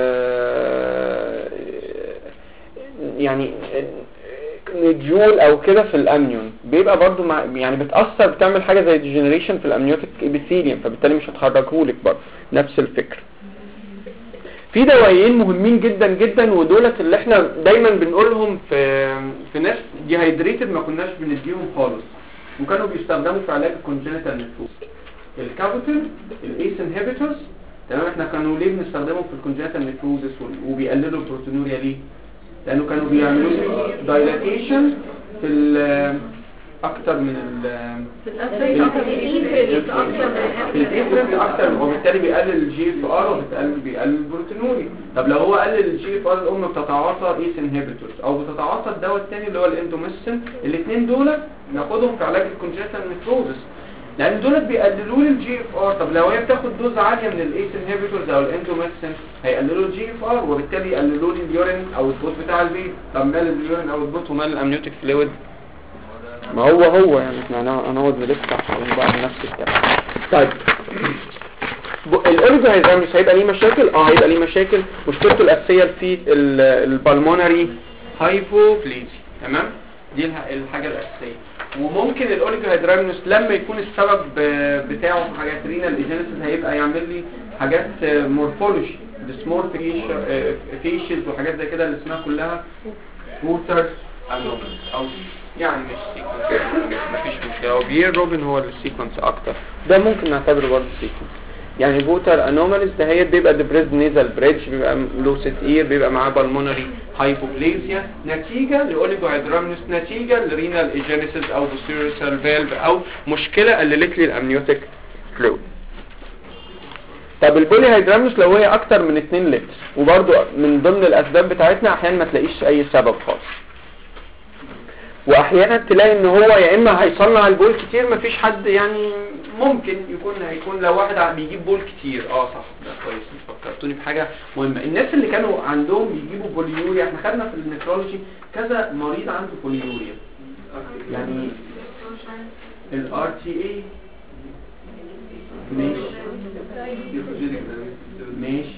يعني جول او كده في الامنيون، بيبقى برضو يعني بتاثر، بتعمل حاجه زي ديجنريشن في الامنيوتيك ابيثيليوم، فبالتالي مش هتخرجهولك برضو، نفس الفكره. في دوايين مهمين جدا جدا، ودولت اللي احنا دايما بنقولهم في ناس ديهايدريتد ما كناش بنديهم خالص، وكانوا بيستخدموا في علاج الكونجنتال نيفروز. الكابوتين، الايس انهبيتورز، تمام. احنا كانوا ليه بنستخدمهم في الكونجنتال نيفروزس وبيقللوا البروتينوريا؟ ليه؟ لانه كانوا بيعملوا دايلاتيشن في اكتر من اكتر، وبالتالي بيقلل الجي اف ار، وبيقلل البروتينوريا. طب لو هو قلل الجي اف ار، الام بتتعاطى ايس انهبيتورز او بتتعاطى الدواء الثاني اللي هو الاندوميسين. الاثنين دول ناخدهم في علاج الكونجنتال نيفروزس، لان دول بيقللوا لي الجي اف ار. طب لو هي بتاخد دوز عاليه من الايس انهبيتورز او الاندوميسين، هيقللوا الجي اف ار، وبالتالي يقللوا لي اليورين او البوت بتاع البيت. طب مال اليورين او البوت ومال الامنيوتيك فلويد؟ ما هو يعني احنا هنقعد نلف عشان بقى نفس الكلام. طيب الاورجانيزم هيبقى ليه مشاكل؟ هيبقى ليه مشاكل. مشكلته الاساسيه في البالمونري هايبوبليزيا، تمام. دي الحاجه الاساسيه. وممكن الاوليجوهيدرامنوس لما يكون السبب بتاعه في حاجات رينال ايجينيسيس، هيبقى يعمل لي حاجات مورفولوجي، ديسمور فيشز وحاجات زي كده اللي اسمها كلها ووتر انوماليز، او يعني مش سيكونس، مفيش مشكله. وبيير روبن هو السيكونس اكتر، ده ممكن نعتبره برضه سيكونس. يعني بوتر انوماليز ده هي بيبقى ديبريز نيزل بريدج، بيبقى لوسيت اير، بيبقى معاه بالمونري هايبوبليزيا نتيجه لاوليجوهيدرامنوس، نتيجه لرينال ايجينيسيس او بوستيريور فالف، او مشكله قللت لي الامنيوتيك فلويد. طب البولي هيدرامنوس لو هي اكتر من 2 لتر، وبرضه من ضمن الاسباب بتاعتنا احيانا ما تلاقيش اي سبب خالص، واحيانا تلاقي ان هو يا اما هيصنع البول كتير، مفيش حد يعني ممكن هيكون لو واحد بيجيب بول كتير. صح، ده كويس، فكرتوني بحاجه مهمه. الناس اللي كانوا عندهم بيجيبوا بوليوريا، احنا خدنا في النيفرولوجي كذا مريض عنده بوليوريا، يعني الار تي اي ماشي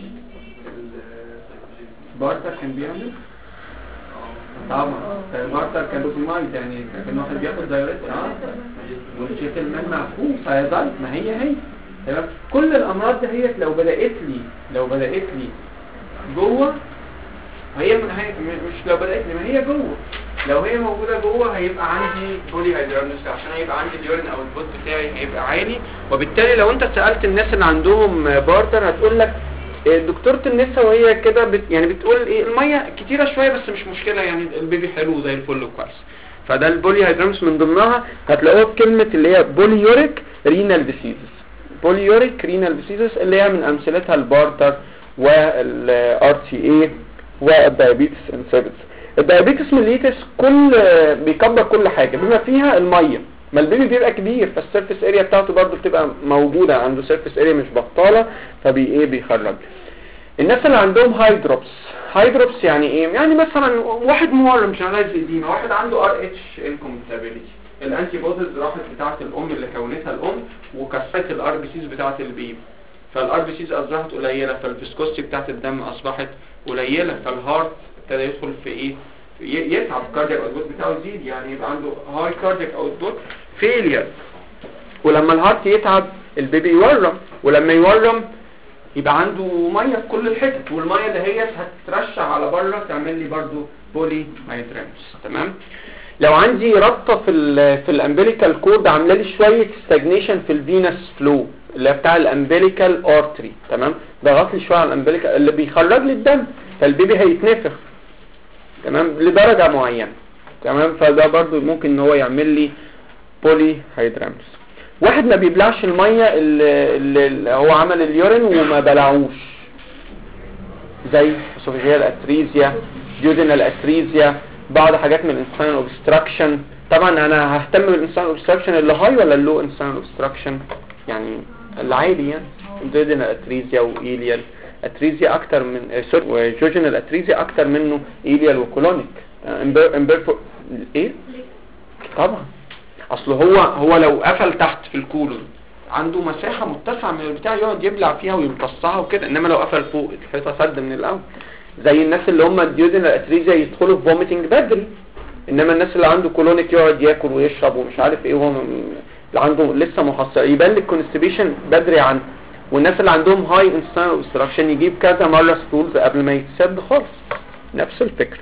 بارتر كان بيعمل طبعا. بارتر كان بوزيمايد، يعني كان واحد بياخد دايركت والشكل من معفوف فيظل. ما هي تمام. كل الامراض دهيت لو بدات لي جوه، هي مش لو بدات لي، ما هي جوه، لو هي موجوده جوه هيبقى عندي بولي هيدرامنوس، عشان هيبقى عندي اليورين او البوت بتاعي هيبقى عالي. وبالتالي لو انت سالت الناس اللي عندهم بارتر هتقول لك دكتورة النساء وهي كده يعني بتقول ايه، الميه كتيره شويه بس مش مشكله، يعني البيبي حلو زي الفل وكويس. فده البولي هيدرامنوس من ضمنها هتلاقوها بكلمه اللي هي بوليوريك رينال ديسيزز. بوليوريك رينال ديسيزز اللي هي من امثلتها البارتر والار تي اي والدايابيتس انسيبيتس. الدايابيتس ميليتس بيكبر كل حاجه بما فيها الميه. ما البيبي بيبقى كبير، فالسيرفيس اريا بتاعته برضو بتبقى موجوده، عنده سيرفيس اريا مش بطاله، بيخرج. الناس اللي عندهم هايدروبس يعني ايه؟ يعني مثلا واحد مورم جنرالايز ايديما، واحد عنده ار اتش انكومباتيبيليتي، الانتي بوديز راحت بتاعه الام اللي كونتها الام وكسرت الار بي سيز بتاعه البيبي، فالار بي سيز اصبحت قليله، فالفيسكوستي بتاعت الدم اصبحت قليله، فالهارت ابتدى يدخل في ايه، يتعب، كاردياك اوتبوت بتاعه يزيد، يعني يبقى عنده هاي كاردياك اوتبوت فيلير. ولما الهارت يتعب البيبي يورم، ولما يورم يبقى عنده ميه في كل الحتت، والميه اللي هي هتترشح على بره تعمل لي برضو بولي هيدرامس. تمام. لو عندي ربطه في الامبليكال كورد عامله لي شويه ستاجنيشن في الفينس فلو اللي هي بتاع الامبليكال ارتري، تمام، ضغط لي شويه على الامبليكال اللي بيخرج لي الدم، فالبيبي هيتنفخ، تمام، لدرجه معينه، تمام، فده برضو ممكن ان هو يعمل لي بولي هيدرامس. واحد ما بيبلعش الميه اللي هو عمل اليورين وما بلعوش، زي اسوفيجيال اتريزيا، ديودينال اتريزيا، بعض حاجات من الانسان اوبستراكشن. طبعا انا ههتم بالانسان اوبستراكشن اللي هاي ولا اللو انسان اوبستراكشن، يعني العادي، يعني ديودينال اتريزيا وايليال اتريزيا اكتر من وجوجينال اتريزيا اكتر منه ايليال وكولونيك. ايه طبعا، اصل هو لو قفل تحت في الكولون عنده مساحة متسعة من البتاع يقعد يبلع فيها ويمتصها وكده، انما لو قفل فوق الحيطة سد من الاول، زي الناس اللي هم الديودينال اتريزيا يدخلوا في فوميتنج بدري، انما الناس اللي عنده كولونيك يقعد ياكل ويشرب ومش عارف ايه، وهو اللي عنده لسه محصل يبان لك كونستيبيشن بدري عنه. والناس اللي عندهم هاي انستان اوبستراكشن يجيب كذا مرة ستولز قبل ما يتسد خالص، نفس الفكرة.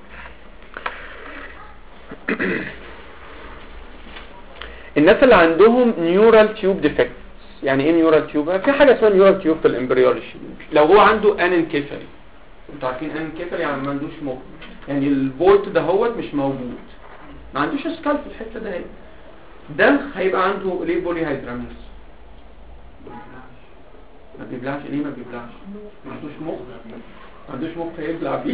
الناس اللي عندهم نيورال تيوب ديفكت، يعني ايه نيورال تيوب؟ في حاجه اسمها نيورال تيوب في الامبريولوجي. لو هو عنده انكيفالي، انتوا عارفين انكيفالي يعني ما عندوش مخ، يعني الفولت ده هو مش موجود، ما عندوش سكال في الحته ده، ده هيبقى عنده ليه بولي هيدرامس؟ ما بيبلعش. ليه ما بيبلعش؟ ما عندوش مخ، ما عندوش مخ يبلع بيه.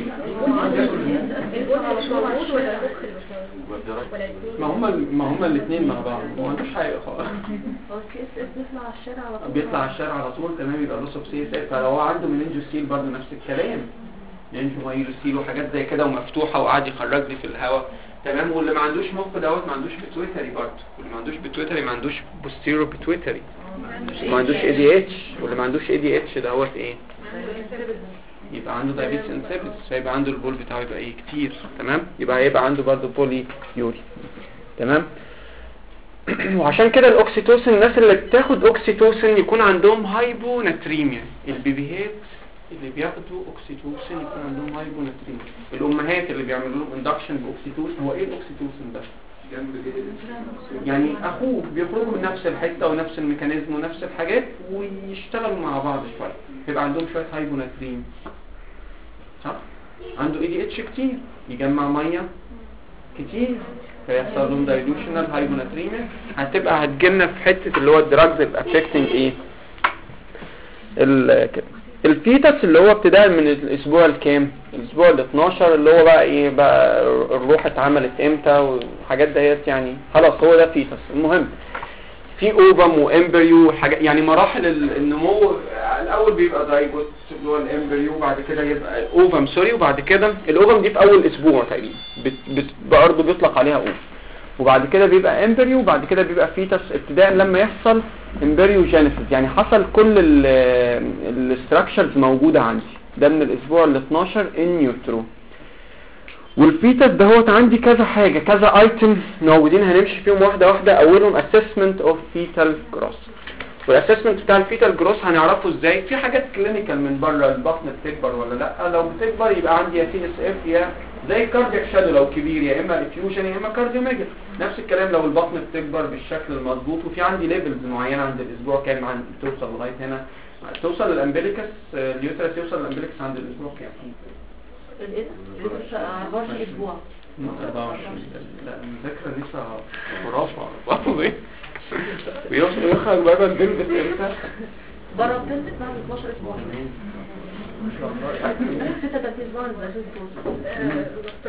ما هما الاثنين مع بعض، ما عندوش حاجه خالص. هو السي اس اس بيطلع على الشارع على طول، بيطلع على الشارع على طول، تمام، يبقى له سي اس اس. فلو هو عنده مننجوستيل برضه نفس الكلام، مننجوستيل وحاجات زي كده ومفتوحه وقاعد يخرج لي في الهواء، تمام. واللي ما عندوش مخ دوت ما عندوش بيتويتري برضه، واللي ما عندوش بيتويتري ما عندوش بوستيرو بيتويتري، ما عندوش اي دي اتش، واللي ما عندوش اي دي اتش دوت ايه؟ يبقى عنده دايابيتس انسيبيتس، فيبقى عنده البول بتاعه يبقى ايه؟ كتير، تمام، يبقى هيبقى عنده برضه بولي يوري، تمام. وعشان كده الاوكسيتوسين، الناس اللي بتاخد اوكسيتوسين يكون عندهم هايبوناتريميا، البيبيهات اللي بياخدوا اوكسيتوسين يكون عندهم هايبوناتريميا، الامهات اللي بيعملوا لهم اندكشن باوكسيتوسين. هو ايه الاوكسيتوسين ده؟ يعني اخوه بيخرجوا من نفس الحته ونفس الميكانيزم ونفس الحاجات ويشتغلوا مع بعض شويه، يبقى عندهم شويه هايبوناتريم، صح؟ عنده اي دي اتش كتير، يجمع ميه كتير، فيحصل لهم دايلوشنال هايبوناتريميا. هتبقى هتجيلنا في حته اللي هو الدراجز افكتنج ايه الفيتس، اللي هو ابتداء من الاسبوع الكام؟ الاسبوع ال12، اللي هو بقى ايه بقى، الروح اتعملت امتى والحاجات ديت، يعني خلاص هو ده فيتس. المهم في اوفم وامبريو حاجات، يعني مراحل النمو. الاول بيبقى زايجوت اللي هو الامبريو، وبعد كده يبقى اوفم وبعد كده الاوفم دي في اول اسبوع تقريبا برضه بيطلق عليها اوفم، وبعد كده بيبقى امبريو، وبعد كده بيبقى فيتس ابتداء لما يحصل امبريو جينيسيس، يعني حصل كل الاستراكشرز موجوده عندي، ده من الاسبوع ال12 ان نيوترو. والفيتس دهوت عندي كذا حاجه، كذا ايتم موجودين هنمشي فيهم واحده واحده. اولهم اسسمنت اوف فيتال جروث، والاسسمنت بتاع الفيتال جروث هنعرفه ازاي؟ في حاجات كلينيكال من بره، البطن بتكبر ولا لا، لو بتكبر يبقى عندي يا سي اس اف يا زي كاردياك شادو لو كبير، يا اما افيوجن يا اما كارديوميجل. نفس الكلام لو البطن بتكبر بالشكل المظبوط، وفي عندي ليفلز معينه عند الاسبوع كام، عند توصل لغايه هنا، توصل للامبليكس، اليوترس يوصل للامبليكس عند الاسبوع كام؟ الايه 24 اسبوع. 24. لا المذاكره لسه خرافه والله. بيخرج بقى البيلد امتى؟ بره البيلد بعد 12 اسبوع. 36 اسبوع لازم توصل. دكتور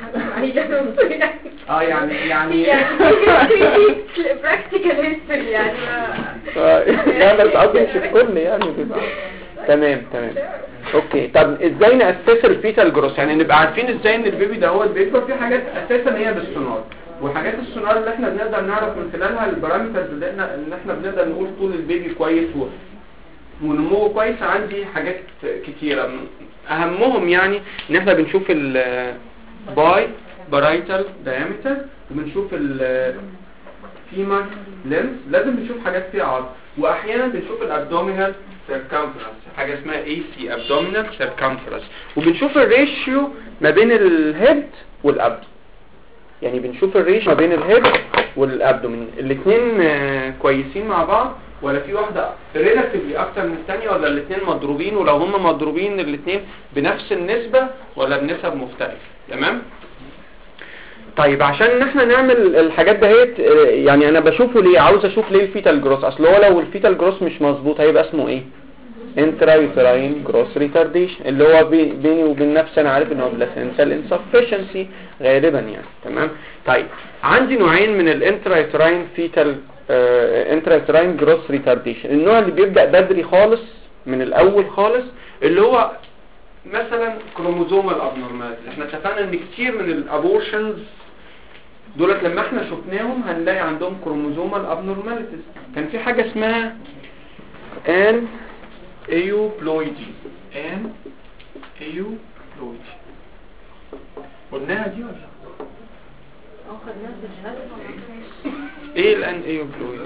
يعني براكتيكال هيستوري يعني لا بس قصدي مش الكل يعني بيبقى تمام. اوكي، طب ازاي ناسس الفيتال جروث؟ يعني نبقى عارفين ازاي ان البيبي ده هو بيكبر. في حاجات اساسا هي بالسونار، وحاجات السونار اللي احنا بنقدر نعرف من خلالها البارامترز اللي احنا بنقدر نقول طول البيبي كويس ونموه كويس عندي حاجات كتيرة، اهمهم يعني ان احنا بنشوف الباي بارايتال دايمتر، وبنشوف الفيمر لينس، لازم بنشوف حاجات فيها عظم، واحيانا بنشوف الابدومينال سيركمفرنس، حاجه اسمها اي سي ابدومينال سيركمفرنس، وبنشوف الريشيو ما بين الهيد والابدو، يعني بنشوف الريشيو ما بين الهيد والابدومين، الاثنين كويسين مع بعض، ولا في واحده ريلاتيفلي اكتر من الثانيه، ولا الاثنين مضروبين، ولو هم مضروبين الاثنين بنفس النسبه ولا بنسب مختلفه. تمام. طيب عشان احنا نعمل الحاجات دهيت، يعني انا بشوفه ليه، عاوز اشوف ليه الفيتال جروس، اصل هو لو الفيتال جروس مش مظبوط هيبقى اسمه ايه؟ انترايوتراين جروس ريتارديشن، اللي هو بيني وبين نفسي انا عارف ان هو بلاسنتال انسفشنسي غالبا يعني. تمام. طيب عندي نوعين من الانترايوتراين فيتال انترايوتراين جروس ريتارديشن، النوع اللي بيبدا بدري خالص من الاول خالص، اللي هو مثلا كروموزوم الابنورمال. احنا اتفقنا ان كتير من الابورشنز دولت لما احنا شفناهم هنلاقي عندهم كروموزومال ابنورماليتيز. كان في حاجه اسمها ان ايوبلويدي، ان ايوبلويدي قلناها دي ولا خدناها في الجهاز. ايه الان ايوبلويدي؟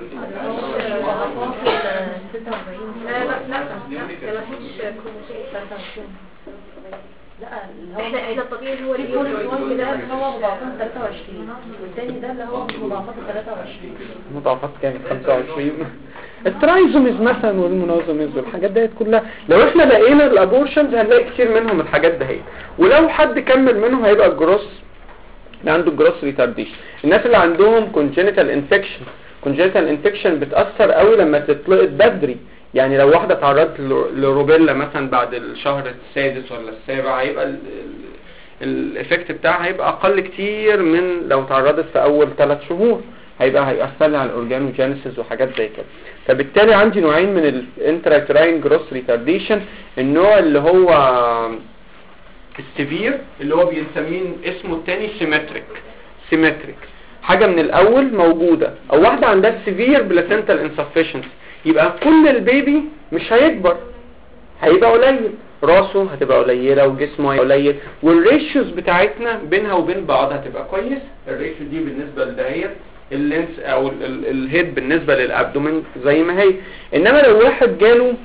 لا احنا الطبيعي هو اللي هو ده هو مضاعفات 23 والثاني ده اللي هو مضاعفات 23. مضاعفات كام؟ 25. الترايزوميز مثلا والمونوزوميز والحاجات ديت كلها، لو احنا لقينا الابورشنز هنلاقي كتير منهم الحاجات دهيت، ولو حد كمل منهم هيبقى الجروس اللي عنده الجروس ريتارديشن. الناس اللي عندهم كونجينيتال انفكشن بتأثر قوي لما تتلقط بدري، يعني لو واحدة تعرضت لروبيلا مثلا بعد الشهر السادس ولا السابع هيبقى الافكت بتاعها هيبقى اقل كتير من لو تعرضت في اول 3 شهور، هيأثر لها على الاورجانوجينيسيس وحاجات زي كده. فبالتالي عندي نوعين من الانترايوتراين جروس ريتارديشن، النوع اللي هو السيفير اللي هو بنسميه اسمه الثاني سيمتريك، حاجه من الاول موجوده، او واحده عندها سيفير بلاسنتال انسفشنسي، يبقى كل البيبي مش هيكبر، هيبقى قليل، راسه هتبقى قليله وجسمه هيبقى قليل، والريشيوز بتاعتنا بينها وبين بعض هتبقى كويس. الريشيو دي بالنسبه لدهيت اللينس او الهيد بالنسبه للابدومين زي ما هي. انما لو واحد جاله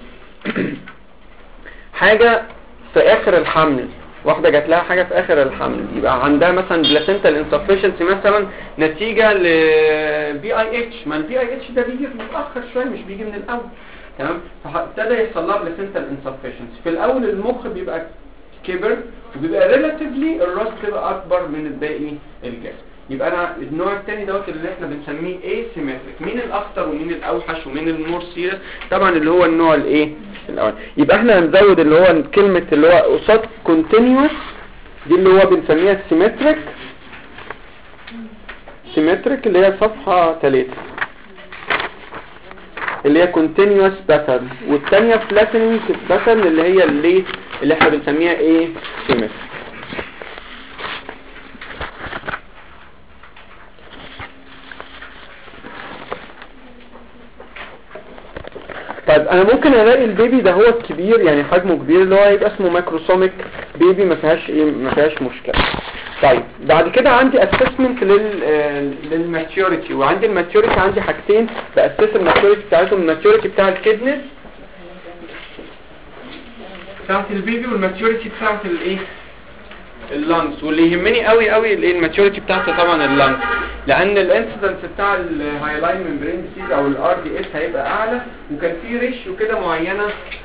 حاجه في اخر الحمل، واحدة جات لها حاجة في اخر الحمل، يبقى عندها مثلا بلاسنتال انسفشنسي مثلا نتيجة ل BIH، ما ال BIH ده بيجي متأخر شوية مش بيجي من الاول. تمام. فابتدى يحصل لها بلاسنتال انسفشنسي، في الاول المخ بيبقى كبر وبيبقى ريلاتيفلي الراس بتبقى اكبر من الباقي الجسم، يبقى انا النوع الثاني دوت اللي احنا بنسميه asymmetric. مين الاخطر ومين الاوحش ومين المور سيريس؟ طبعا اللي هو النوع الايه الاول. يبقى احنا هنزود اللي هو كلمه اللي هو قصاد continuous دي اللي هو بنسميها symmetric اللي هي صفحه 3 اللي هي continuous pattern، والثانيه flattening pattern اللي هي اللي احنا بنسميها ايه symmetric. طيب انا ممكن الاقي البيبي ده هو الكبير يعني حجمه كبير اللي هو يبقى اسمه ماكروسوميك بيبي، ما فيهاش مشكله. طيب بعد كده عندي اسسمنت للماتيوريتي، وعندي الماتيوريتي عندي حاجتين باسس الماتيوريتي بتاعتهم، الماتيوريتي بتاع الكدنس بتاعت البيبي والماتيوريتي بتاعت الايه اللانس، واللي يهمني قوي قوي الماتيوريتي بتاعته طبعا اللانس، لان الانسيدنس بتاع الهايلاين ممبرين ديزيز او الار دي اس هيبقى اعلى، وكان في ريشيو كده معينه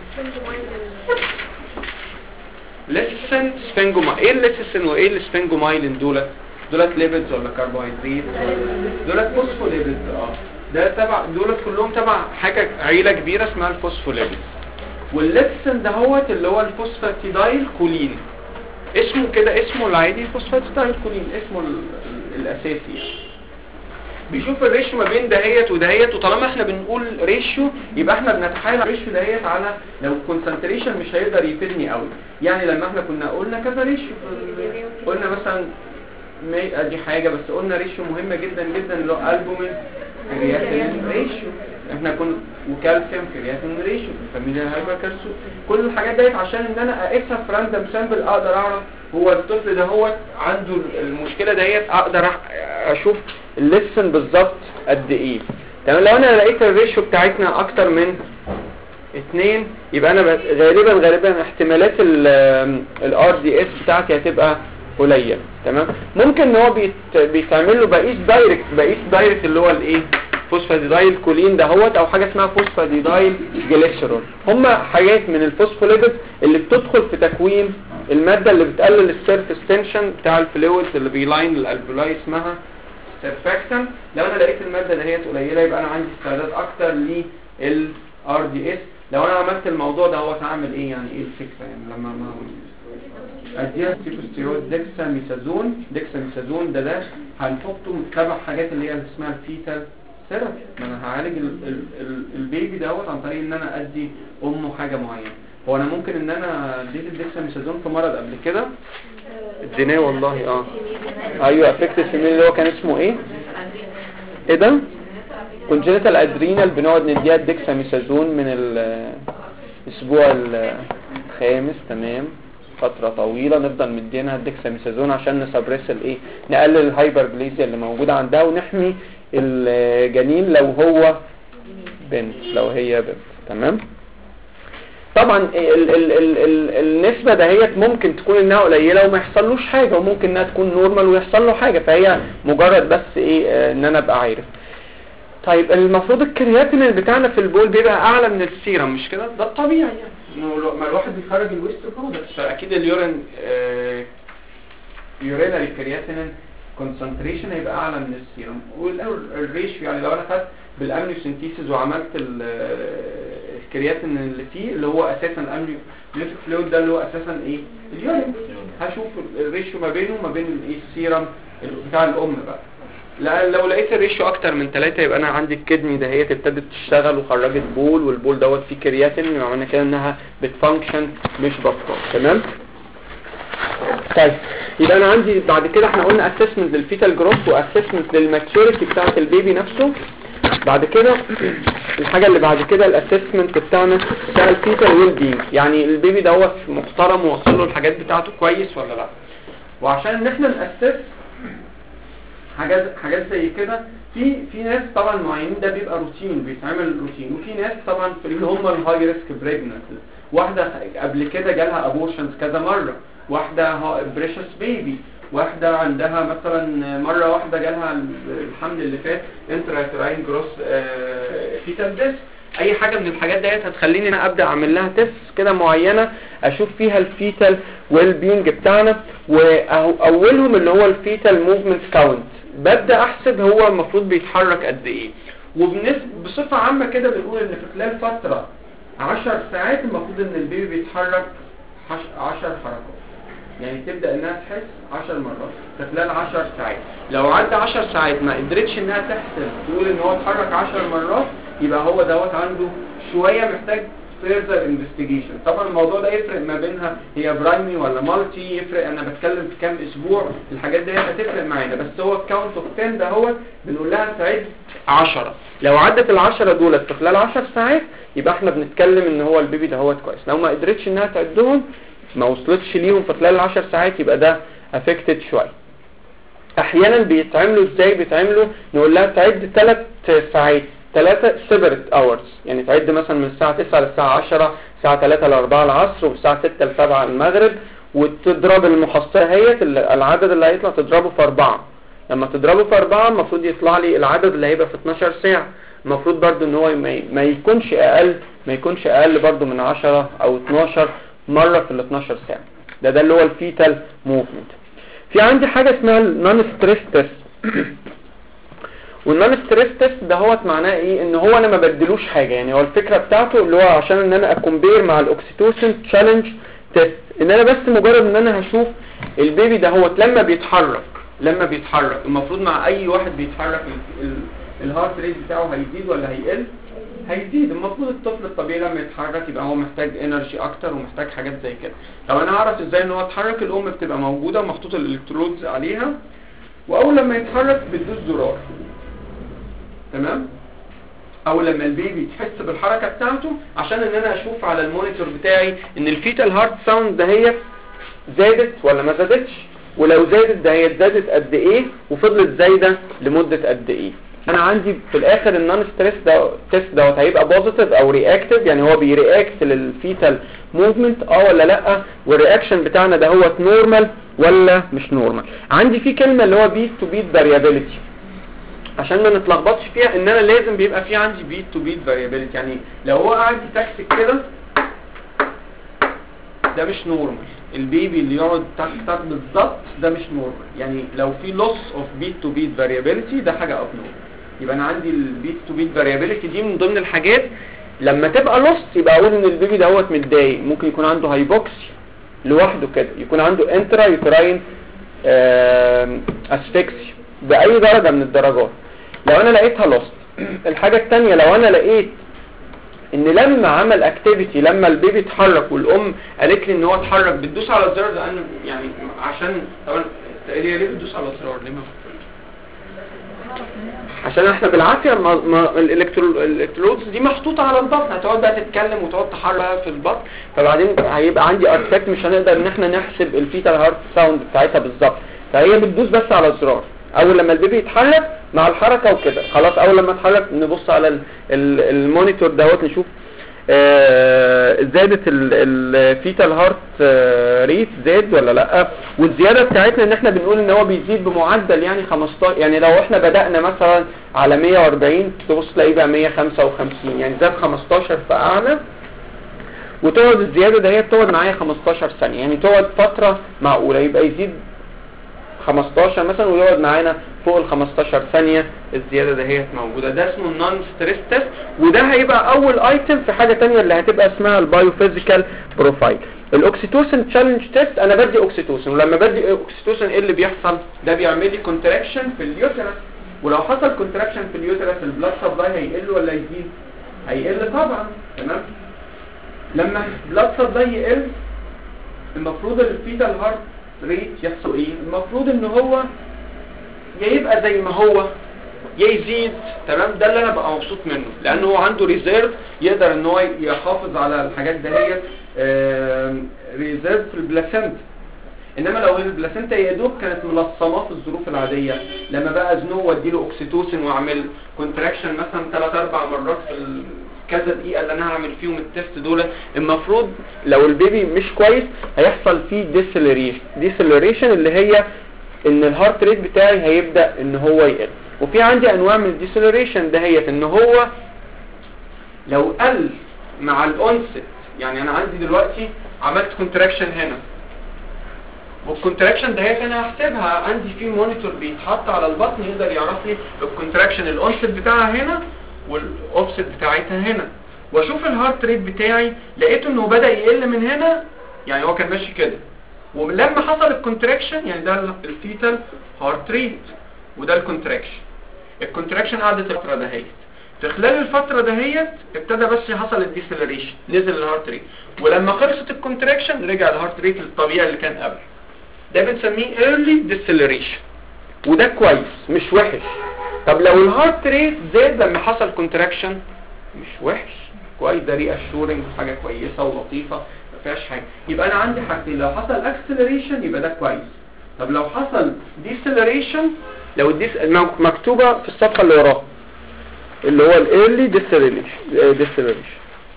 ليسن سفنجوما. ايه الليسن وايه السفنجومايلين؟ دولت ليبيدز ولا كربوهيدرات؟ دولت فوسفوليبيدز. ده تبع دولت كلهم تبع حاجه عيله كبيره اسمها الفوسفوليبيدز. والليسن دهوت اللي هو الفوسفاتيدايل كولين، اسمه كده اسمه العادي فوسفاتيدايل كولين، اسمه الاساسي. بيشوف الريشيو ما بين دهيت ودهيت، وطالما احنا بنقول ريشيو يبقى احنا بنتحايل على الريشيو دهيت على لو كونسنتريشن مش هيقدر يفيدني قوي. يعني لما احنا كنا قلنا كذا ريشيو، قلنا مثلا دي حاجه، بس قلنا ريشيو مهمه جدا جدا اللي هو البومين كرياتين ريشيو. ممكن اكون وكالسيوم كرياتين ريشيو فاميليال هايبركالسيو. كل الحاجات ديت عشان ان انا اقيسها في راندوم سامبل اقدر اعرف هو الطفل ده هو عنده المشكله ديت، اقدر اشوف الليسن بالظبط قد ايه. تمام. لو انا لقيت الريشيو بتاعتنا اكتر من 2 يبقى انا غالبا احتمالات الار دي اس بتاعتي هتبقى قليله. تمام. ممكن ان هو بيتعمل له بقيس دايركت اللي هو الايه فوسفاديدايل كولين دهوت، او حاجه اسمها فوسفاديدايل جليسرول. هم حاجات من الفوسفوليبيد اللي بتدخل في تكوين الماده اللي بتقلل السيرفيس تنشن بتاع الفلويد اللي بيلاين الالفولاي، اسمها سيرفاكتنت. لو انا لقيت الماده دهيت قليله يبقى انا عندي استعداد اكتر للار دي اس. لو انا عملت الموضوع ده هو هعمل ايه؟ يعني ايه الفكره؟ يعني لما اديها سيكوستيرويد ديكساميثازون ده هنحطه تبع حاجات اللي هي اسمها الفيتال ثيرابي. ما انا هعالج البيبي دوت عن طريق ان انا ادي امه حاجه معينه. هو انا ممكن ان انا اديت الديكساميثازون في مرض قبل كده اديناه والله. ايوه افكتد فيميل اللي هو كان اسمه ايه ده؟ كونجنتال ادرينال. بنقعد نديها الديكساميثازون من الاسبوع الخامس. تمام. فتره طويله نفضل مدينها الديكساميثازون عشان نسبريس الايه، نقلل الهايبربليزيا اللي موجوده عندها ونحمي الجنين لو هو بنت، لو هي بنت. تمام. طبعا النسبه دهيت ممكن تكون انها قليله وما يحصلوش حاجه، وممكن انها تكون نورمال ويحصل له حاجه، فهي مجرد بس ايه ان انا ابقى عارف. طيب المفروض الكرياتين بتاعنا في البول بيبقى اعلى من السيرم، مش كده؟ ده الطبيعي يعني، انه ما الواحد بيخرج الويست برودكت، فاكيد اليورين يورينري كرياتين كونسنتريشن هيبقى اعلى من السيرم. والريشيو يعني لو انا خدت بالامنيوسينثيسيس وعملت الكرياتين اللي فيه اللي هو اساسا الامنيوتيك فلويد ده اللي هو اساسا ايه اليورين، هشوف الريشيو ما بينه وما بين الايه السيرم بتاع الام بقى. لا لو لقيت الريشيو اكتر من 3 يبقى انا عندي الكدني ده هي ابتدت تشتغل وخرجت بول، والبول دوت فيه كرياتين، معنى كده انها بتفانكشن مش بطال. تمام. طيب يبقى انا عندي بعد كده احنا قلنا اسسمنت للفيتال جروث واسسمنت للماتيوريتي بتاعه البيبي نفسه. بعد كده الحاجه اللي بعد كده الاسسمنت بتاعنا بتاع الفيتال ويل بينج، يعني البيبي دوت محترم ووصل له الحاجات بتاعته كويس ولا لا. وعشان ان احنا ناسس حاجات زي كده في ناس طبعا معينين ده بيبقى روتين بيتعمل روتين، وفي ناس طبعا في اللي هم الهاي ريسك بريجننسي، واحده قبل كده جالها ابورشنز كذا مره، واحده بريشس بيبي، واحده عندها مثلا مره واحده جالها الحمل اللي فات انترايتراين جروس فيتال ديس. اي حاجه من الحاجات ديت هتخليني انا ابدا اعمل لها تيست كده معينه اشوف فيها الفيتال ويل بينج بتاعنا، واولهم اللي هو الفيتال موفمنت كاونت. ببدا احسب هو المفروض بيتحرك قد ايه، وبصفه عامه كده بنقول ان في خلال فتره 10 ساعات المفروض ان البيبي بيتحرك 10 حركات، يعني تبدا انها تحس 10 مرات في خلال 10 ساعات. لو عدى 10 ساعات ما قدرتش انها تحسب تقول ان هو اتحرك 10 مرات يبقى هو دوت عنده شويه محتاج further investigation. طبعا الموضوع ده يفرق ما بينها هي برايمي ولا مالتي، يفرق انا بتكلم في كام اسبوع، الحاجات دي هتفرق معانا، بس هو الكاونت اوف 10 ده هو بنقول لها تعد 10. لو عدت ال10 دولت في خلال 10 ساعات يبقى احنا بنتكلم ان هو البيبي ده هو كويس. لو ما قدرتش انها تعدهم ما وصلتش ليهم في خلال 10 ساعات يبقى ده افكتد شويه. احيانا بيتعملوا ازاي؟ بيتعملوا نقول لها تعد 3 ساعات، 3 separate hours، يعني تعد مثلا من الساعة 9 للساعة 10، الساعة 3 ل 4 العصر، والساعة 6 ل 7 المغرب، وتضرب المحصلة هي العدد اللي هيطلع تضربه في 4. لما تضربه في 4 المفروض يطلع لي العدد اللي هيبقى في 12 ساعة. المفروض برضو ان هو ما يكونش اقل برضو من 10 او 12 مرة في ال 12 ساعة. ده اللي هو الفيتال موفمنت. في عندي حاجة اسمها النون ستريس تيست. والنون ستريس تيست ده هو معناه ايه؟ ان هو انا ما بدلوش حاجه، يعني هو الفكره بتاعته اللي هو عشان ان انا اكومبير مع الاوكسيتوسين تشالنج تيست، ان انا بس مجرد ان انا هشوف البيبي ده هو لما بيتحرك المفروض مع اي واحد بيتحرك الهارت ريت بتاعه هيزيد ولا هيقل؟ هيزيد. المفروض الطفل الطبيعي لما يتحرك يبقى هو محتاج انرجي اكتر ومحتاج حاجات زي كده. طب انا اعرف ازاي ان هو اتحرك؟ الام بتبقى موجوده ومحطوط الالكترودز عليها، واول لما يتحرك بتدوس زرار، تمام؟ او لما البيبي تحس بالحركه بتاعته، عشان ان انا اشوف على المونيتور بتاعي ان الفيتال هارت ساوند ده هي زادت ولا ما زادتش، ولو زادت ده هي زادت قد ايه وفضلت زايده لمده قد ايه. انا عندي في الاخر النون ستريس ده تيست دوت هيبقى بوزيتيف او رياكتيف، يعني هو بيرياكت للفيتال موفمنت ولا لا، والرياكشن بتاعنا ده هو نورمال ولا مش نورمال. عندي في كلمه اللي هو بيت تو بيت فاريابيليتي، عشان ما نتلخبطش فيها ان انا لازم بيبقى في عندي بيت تو بيت فاريابيليتي. يعني لو هو قاعد يتكتك كده ده مش نورمال، البيبي اللي يقعد تك تك بالظبط ده مش نورمال. يعني لو في لوس اوف بيت تو بيت فاريابيليتي ده حاجه اب نورمال. يبقى انا عندي البيت تو بيت فاريابيليتي دي من ضمن الحاجات لما تبقى لوس يبقى اقول ان البيبي دوت متضايق. ممكن يكون عنده هايبوكسي لوحده كده، يكون عنده انترا يوتراين اسفكسي باي درجه من الدرجات لو انا لقيتها لوس. الحاجه الثانيه لو انا لقيت ان لما عمل اكتيفيتي، لما البيبي اتحرك والام قالت لي ان هو اتحرك، بتدوس على الزرار ده يعني عشان طبعا ليه بتدوس على الزرار ليه؟ عشان احنا بالعافيه الالكترودز دي محطوطه على البطن، هتقعد بقى تتكلم وتقعد تحرك في البطن، فبعدين هيبقى عندي ارتفاكت مش هنقدر ان احنا نحسب الفيتال هارت ساوند بتاعتها بالظبط. فهي بتدوس بس على الزرار اول لما البيبي يتحرك مع الحركه وكده خلاص. اول لما اتحرك نبص على المونيتور دوت نشوف زادت الفيتال هارت ريت زاد ولا لا. والزياده بتاعتنا ان احنا بنقول ان هو بيزيد بمعدل يعني 15، يعني لو احنا بدأنا مثلا على 140 تبص تلاقيه بقى 155، يعني زاد 15 في اعلى. وتقعد الزياده ده هي بتقعد معايا 15 ثانيه، يعني تقعد فتره معقوله، يبقى يزيد 15 مثلا ويقعد معانا فوق ال 15 ثانيه الزياده ده هي موجوده. ده اسمه النون ستريس تيست، وده هيبقى اول ايتم في حاجه ثانيه اللي هتبقى اسمها البايوفيزيكال بروفايل. الاوكسيتوسين تشالنج تيست، انا بدي اوكسيتوسين، ولما بدي اوكسيتوسين ايه اللي بيحصل؟ ده بيعمل لي كونتراكشن في اليوترس، ولو حصل كونتراكشن في اليوترس البلاد سبلاي هيقل ولا يزيد؟ هيقل طبعا. تمام. لما البلاد سبلاي يقل المفروض الفيتال هارت ريت يحصل ايه؟ المفروض ان هو يا يبقى زي ما هو يا يزيد. تمام. ده اللي انا ببقى مبسوط منه، لانه هو عنده ريزيرف يقدر ان هو يحافظ على الحاجات دهيت ريزيرف في البلاسنتا. انما لو البلاسنتا يا دوب كانت ملصمه في الظروف العاديه، لما بقى ازنوه واديله اوكسيتوسين واعمل كونتراكشن مثلا 3 4 مرات في كذا دقيقه اللي انا هعمل فيهم التست دول، المفروض لو البيبي مش كويس هيحصل فيه ديسلريشن اللي هي ان الهارت ريت بتاعي هيبدا ان هو يقل. وفي عندي انواع من الديسلريشن دهيت ان هو لو قل مع الاونست، يعني انا عندي دلوقتي عملت كونتراكشن هنا، والكونتراكشن دهيت انا هحسبها عندي في مونيتور بيتحط على البطن يقدر يعرف لي الكونتراكشن الاونست بتاعها هنا والاوفست بتاعتها هنا، واشوف الهارت ريت بتاعي لقيته انه بدا يقل من هنا، يعني هو كان ماشي كده، ولما حصل الكونتراكشن يعني ده الفيتال هارت ريت وده الكونتراكشن. الكونتراكشن قعدت الفتره دهيت، في خلال الفتره دهيت ابتدى بس يحصل الديسلريشن، نزل الهارت ريت، ولما خلصت الكونتراكشن رجع الهارت ريت للطبيعي اللي كان قبل. ده بنسميه early deceleration، وده كويس مش وحش. طب لو الهارت ريت زاد لما حصل كونتراكشن مش وحش، كويس، ده ري اشورنج، حاجه كويسه ولطيفه ما فيهاش حاجه. يبقى انا عندي حاجتين، لو حصل اكسلريشن يبقى ده كويس. طب لو حصل ديسلريشن، لو مكتوبه في الصفحه اللي وراها اللي هو الايرلي ديسلريشن،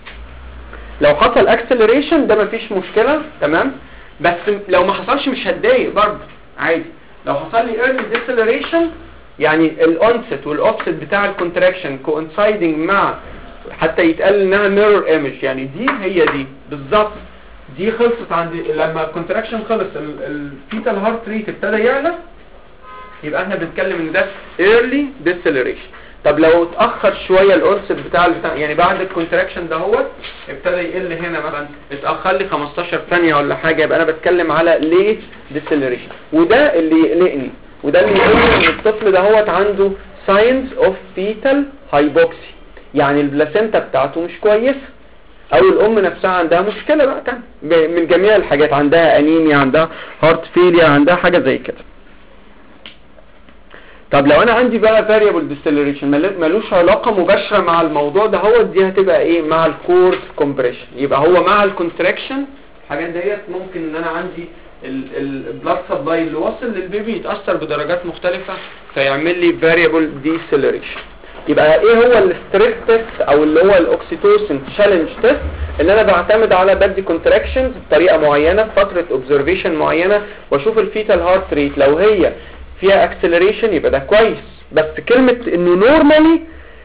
لو حصل اكسلريشن ده مفيش مشكله. تمام. بس لو ما حصلش مش هتضايق برضه عادي. لو حصل لي ايرلي ديسلريشن يعني الاونست والاوفست بتاع الكونتراكشن كوانسايدنج مع، حتى يتقال انها ميرور ايمج، يعني دي هي دي بالظبط، دي خلصت عندي لما الكونتراكشن خلص الفيتال هارت ريت ابتدى يعلى، يبقى احنا بنتكلم ان ده ايرلي ديسلريشن. طب لو اتاخر شويه الاونست بتاع يعني بعد الكونتراكشن دهوت ابتدى يقل هنا مثلا، اتاخر لي 15 ثانيه ولا حاجه، يبقى انا بتكلم على ليت ديسلريشن. وده اللي يقلقني، وده اللي يقول ان الطفل دهوت عنده ساينز اوف فيتال هايبوكسي، يعني البلاسنتا بتاعته مش كويسه، او الام نفسها عندها مشكله بقى كان من جميع الحاجات، عندها انيميا، عندها هارت فيليا، عندها حاجه زي كده. طب لو انا عندي بقى variable deceleration ملوش علاقة مباشرة مع الموضوع ده، هو دي هتبقى ايه مع الكورس compression. يبقى هو مع الكونتراكشن الحاجات ديت ممكن ان انا عندي البلاد سبلاي اللي واصل للبيبي يتأثر بدرجات مختلفة فيعمل لي variable deceleration. يبقى ايه هو الستريس تيست او اللي هو الاوكسيتوسين تشالنج تيست؟ اللي انا بعتمد على بدي كونتراكشنز بطريقة معينة في فترة اوبزرفيشن معينة واشوف الفيتال هارت ريت، لو هي فيها اكسلريشن يبقى ده كويس. بس كلمة انه نورمالي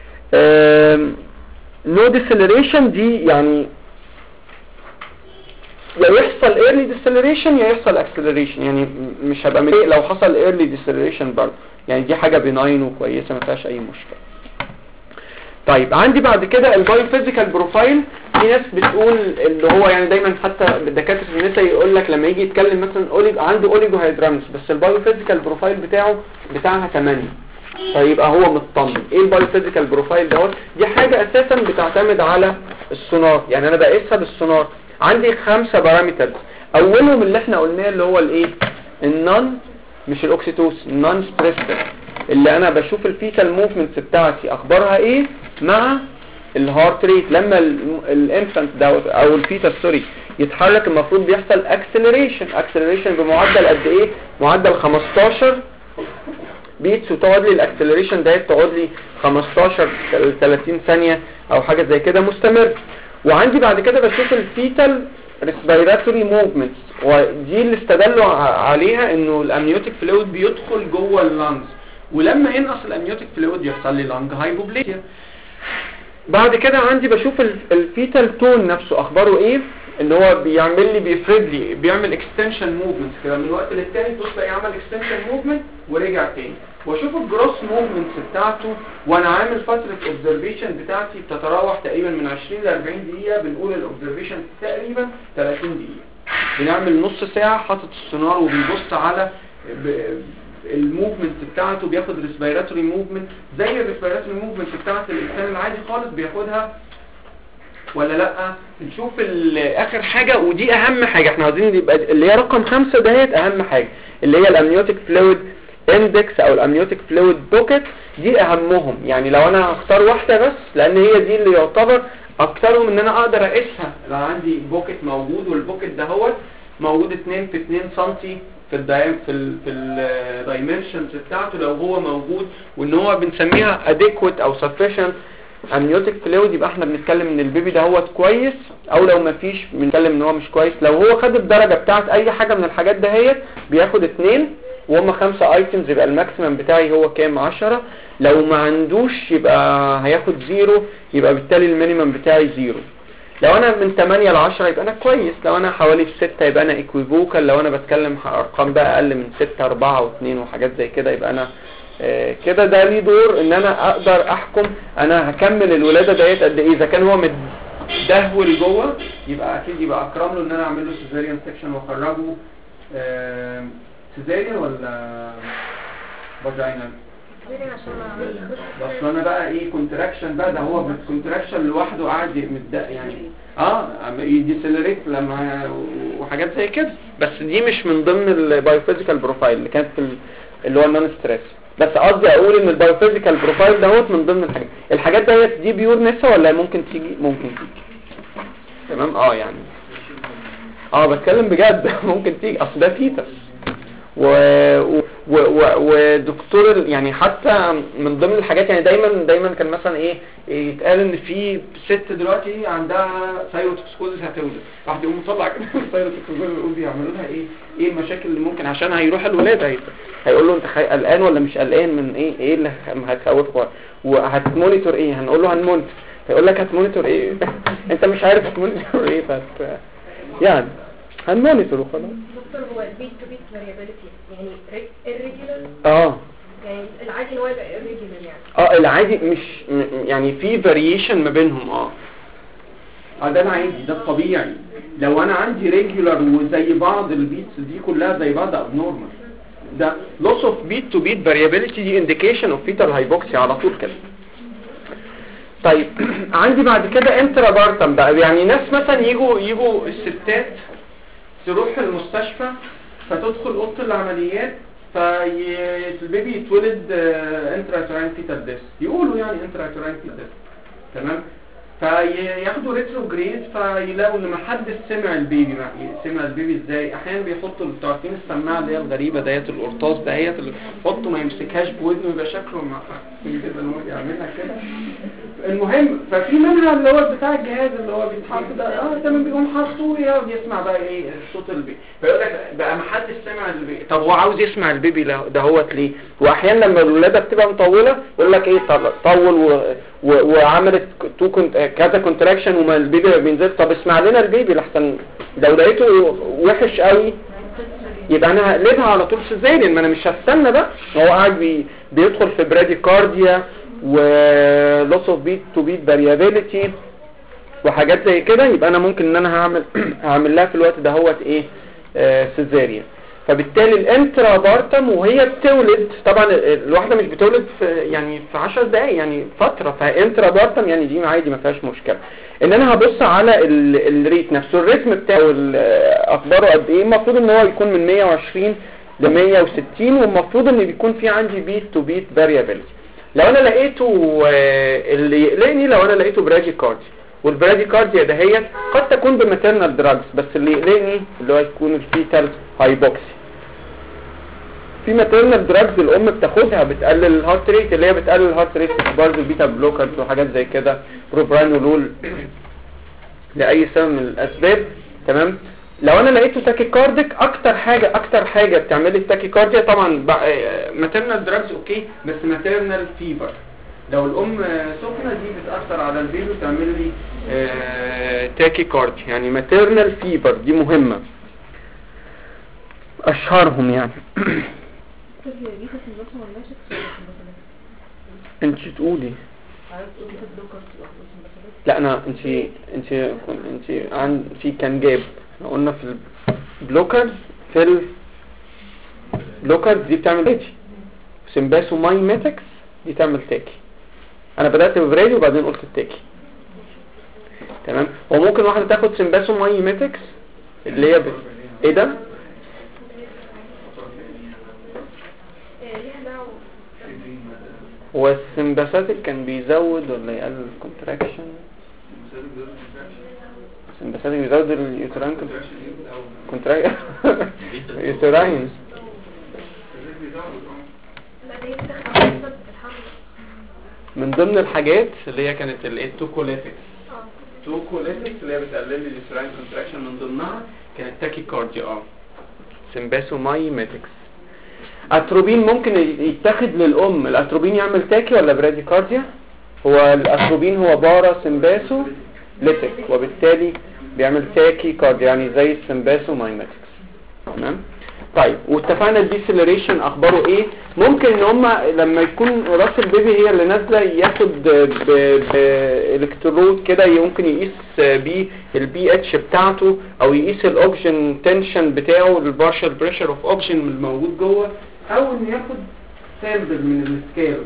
نو ديسلريشن دي يعني يا يحصل early deceleration يا يحصل acceleration، يعني مش هبقى مضايق لو حصل early deceleration برضه، يعني دي حاجة بناين وكويسة ما فيهاش اي مشكلة. طيب عندي بعد كده البايوفيزيكال بروفايل. في ناس بتقول اللي هو يعني دايما حتى دكاتره النساء يقول لك لما يجي يتكلم مثلا عنده اوليجو هيدرامس بس البايوفيزيكال بروفايل بتاعها 8، فيبقى هو مطمن. ايه البايوفيزيكال بروفايل دوت؟ دي حاجه اساسا بتعتمد على السونار، يعني انا بقيسها بالسونار. عندي 5 بارامترز، اولهم اللي احنا قلناه اللي هو الايه النون مش الاوكسيتوسين، النون ستريس اللي انا بشوف الفيتال موفمنتس بتاعتي اخبارها ايه مع الهارت ريت. لما الانفانت دوت او الفيتال سوري يتحرك المفروض بيحصل اكسلريشن بمعدل قد ايه؟ معدل 15 بيتس، وتقعد لي الاكسلريشن ده تقعد لي 15 30 ثانيه او حاجه زي كده مستمر. وعندي بعد كده بشوف الفيتال ريسبيراتوري موفمنتس، ودي اللي استدلوا عليها انه الامنيوتيك فلويد بيدخل جوه اللانجز، ولما ينقص الامنيوتيك فلويد يحصل لي لانج هايبوبليزيا. بعد كده عندي بشوف الفيتال تون نفسه اخباره ايه، ان هو بيعمل لي بيفرد لي بيعمل اكستنشن موفمنت كده من وقت للتاني، تبص تلاقي عمل اكستنشن موفمنت ورجع تاني. واشوف الجروس موفمنتس بتاعته وانا عامل فتره اوبزرفيشن بتاعتي بتتراوح تقريبا من 20 ل 40 دقيقه، بنقول الاوبزرفيشن تقريبا 30 دقيقه. بنعمل نص ساعه حاطط السونار وبيبص على الموفمنت بتاعته، بياخد ريسبيراتوري موفمنت زي الريسبيراتوري موفمنت بتاعت الانسان العادي خالص بياخدها ولا لا. نشوف اخر حاجه ودي اهم حاجه احنا عايزين يبقى اللي هي رقم 5 دهيت اهم حاجه، اللي هي الامنيوتيك فلويد اندكس او الامنيوتيك فلويد بوكيت. دي اهمهم، يعني لو انا هختار واحده بس لان هي دي اللي يعتبر اكترهم ان انا اقدر اقيسها. لو عندي بوكيت موجود والبوكيت ده هو موجود 2 في 2 سم في الدايمنشنز بتاعته لو هو موجود، وان هو بنسميها adequate او sufficient amniotic fluid، يبقى احنا بنتكلم ان البيبي ده هو كويس، او لو مفيش بنتكلم ان هو مش كويس. لو هو خد الدرجه بتاعت اي حاجه من الحاجات دهيت بياخد 2 وهم 5 ايتمز، يبقى الماكسيمم بتاعي هو كام؟ 10. لو ما عندوش يبقى هياخد 0، يبقى بالتالي المينيمم بتاعي 0. لو انا من 8 ل 10 يبقى انا كويس، لو انا حوالي 6 يبقى انا ايكويفوكال، لو انا بتكلم ارقام بقى اقل من 6 4 و2 وحاجات زي كده يبقى انا كده. ده ليه دور ان انا اقدر احكم انا هكمل الولاده ديت قد ايه. اذا كان هو متدهول جوه يبقى اكيد يبقى اكرم له ان انا اعمل له سيزاريان سكشن واخرجه سيزاريان ولا فاجينال. بس انا بقى ايه كونتراكشن بقى، ده هو بالكونتراكشن لوحده قاعد يعني يديسلريت لما وحاجات زي كده. بس دي مش من ضمن البايوفيزيكال بروفايل اللي كانت في اللي هو النون ستريس. بس قصدي اقول ان البايوفيزيكال بروفايل دهوت من ضمن الحاجات ديت. دي بيور نسا ولا ممكن تيجي؟ ممكن تيجي تمام. يعني بتكلم بجد ممكن تيجي، اصل ده فيتس ودكتور يعني حتى من ضمن الحاجات. يعني دايما كان مثلا ايه يتقال ان في ست دلوقتي عندها ثايروتوكسكوزيس هتولد، واحد يقوم مطلع كده الثايروتوكسكوزيس يقول بيعملوا لها ايه المشاكل اللي ممكن عشان هيروح الولاده. هيقول له انت قلقان ولا مش قلقان من ايه اللي هتخوفه، وهتمونيتور ايه؟ هنقول له هنمونيتور، هيقول لك هتمونيتور ايه؟ انت مش عارف هتمونيتور ايه. بس يعني هنمونيتور وخلاص. دكتور هو البيت تو بيت فاريابيلتي يعني irregular يعني العادي هو يبقى irregular يعني العادي مش يعني في فاريشن ما بينهم. ده العادي، ده الطبيعي. لو انا عندي ريجولار وزي بعض البيتس دي كلها زي بعض ابنورمال، ده loss of beat to beat variability دي indication of fetal hypoxia على طول كده. طيب عندي بعد كده انترابارتم بقى، يعني ناس مثلا يجوا الستات تروح المستشفى فتدخل اوضه العمليات فالبيبي يتولد انتراتورين فيتال ديس، يقولوا يعني انتراتورين فيتال ديس، تمام. فياخدوا ريتروجريد فيلاقوا ان ما حدش سمع البيبي. سمع البيبي ازاي؟ احيانا بيحطوا التعرفين السماعه اللي هي الغريبه ديت، القرطاس دهيت اللي يحطوا ما يمسكهاش بودنه يبقى شكله كده ان هو يعملها كده. المهم ففي منها اللي هو بتاع الجهاز اللي هو بيتحط ده تمام، بيقوم حاطه يقعد يسمع بقى ايه صوت البيبي، فيقول لك بقى ما حدش سمع البيبي. طب هو عاوز يسمع البيبي ده هوت ليه؟ واحيانا لما الولاده بتبقى مطوله يقول لك ايه طول وعملت كذا كونتراكشن وما البيبي ما بينزل، طب اسمع لنا البيبي لحسن لو لقيته وحش قوي يبقى انا هقلبها على طول سيزاريان، ما انا مش هستنى بقى. هو قاعد بيدخل في براديكارديا ولوس اوف بيت تو بيت فاريابيليتي وحاجات زي كده، يبقى انا ممكن ان انا هعمل لها في الوقت ده هوت ايه سيزاريان. فبالتالي الانترا بارتم وهي بتولد، طبعا الواحده مش بتولد في 10 دقائق يعني فتره، فانترا بارتم يعني دي عادي ما فيهاش مشكله. ان انا هبص على الريت نفسه، الريتم بتاعه اخباره قد ايه. المفروض ان هو يكون من 120 ل 160، والمفروض ان بيكون في عندي بيت تو بيت فاريابيلتي. لو انا لقيته اللي يقلقني لو انا لقيته براديكارديا، والبراديكارديا دهيت قد تكون بماتيرنال دراجز، بس اللي يقلقني اللي هو يكون الفيتال هايبوكسي. في ماتيرنال دراجز الام بتاخدها بتقلل الهارت ريت، اللي هي بتقلل الهارت ريت برضه البيتا بلوكرز وحاجات زي كده، بروبرانولول لاي سبب من الاسباب، تمام. لو انا لقيته تاكيكارديك، اكتر حاجه بتعمل لي التاكيكارديا طبعا ماتيرنال دراجز اوكي، بس ماتيرنال فيفر. لو الام سخنه دي بتاثر على البيبي وتعمل لي تاكيكارديا، يعني ماتيرنال فيفر دي مهمه اشهرهم يعني. انت تقولي لا انا انت عن في كان جاب احنا قلنا في البلوكرز، في البلوكرز دي بتعمل تاكي، سمباسو مايميتكس دي تعمل تاكي. انا بدات بفريدي وبعدين قلت التاكي، تمام. هو ممكن واحده تاخد سمباسو مايميتكس اللي هي ايه ده هو السمباثيك كان بيزود ولا يقلل الكونتراكشن؟ السمباثيك بيزود اليوتراين كونتراكشن يوتراين. من ضمن الحاجات اللي هي كانت التوكوليتكس اللي هي بتقلل اليوتراين كونتراكشن، من ضمنها كانت تاكيكارديا سمباسو مايميتكس. اتروبين ممكن يتاخد للام، الاتروبين يعمل تاكي ولا براديكارديا؟ هو الاتروبين هو بارا سمباسو ليتك، وبالتالي بيعمل تاكي كارديا يعني زي السمباسو مايميتكس، تمام. طيب واتفقنا الديسيلريشن اخباره ايه؟ ممكن ان هم لما يكون راس البيبي هي اللي نازله ياخد بالكترود كده، ممكن يقيس بيه البي اتش بتاعته، او يقيس الاوكسجين تنشن بتاعه، البارشال بريشر اوف اوكسجين الموجود جوه، او ان ياخد سامبل من السكيل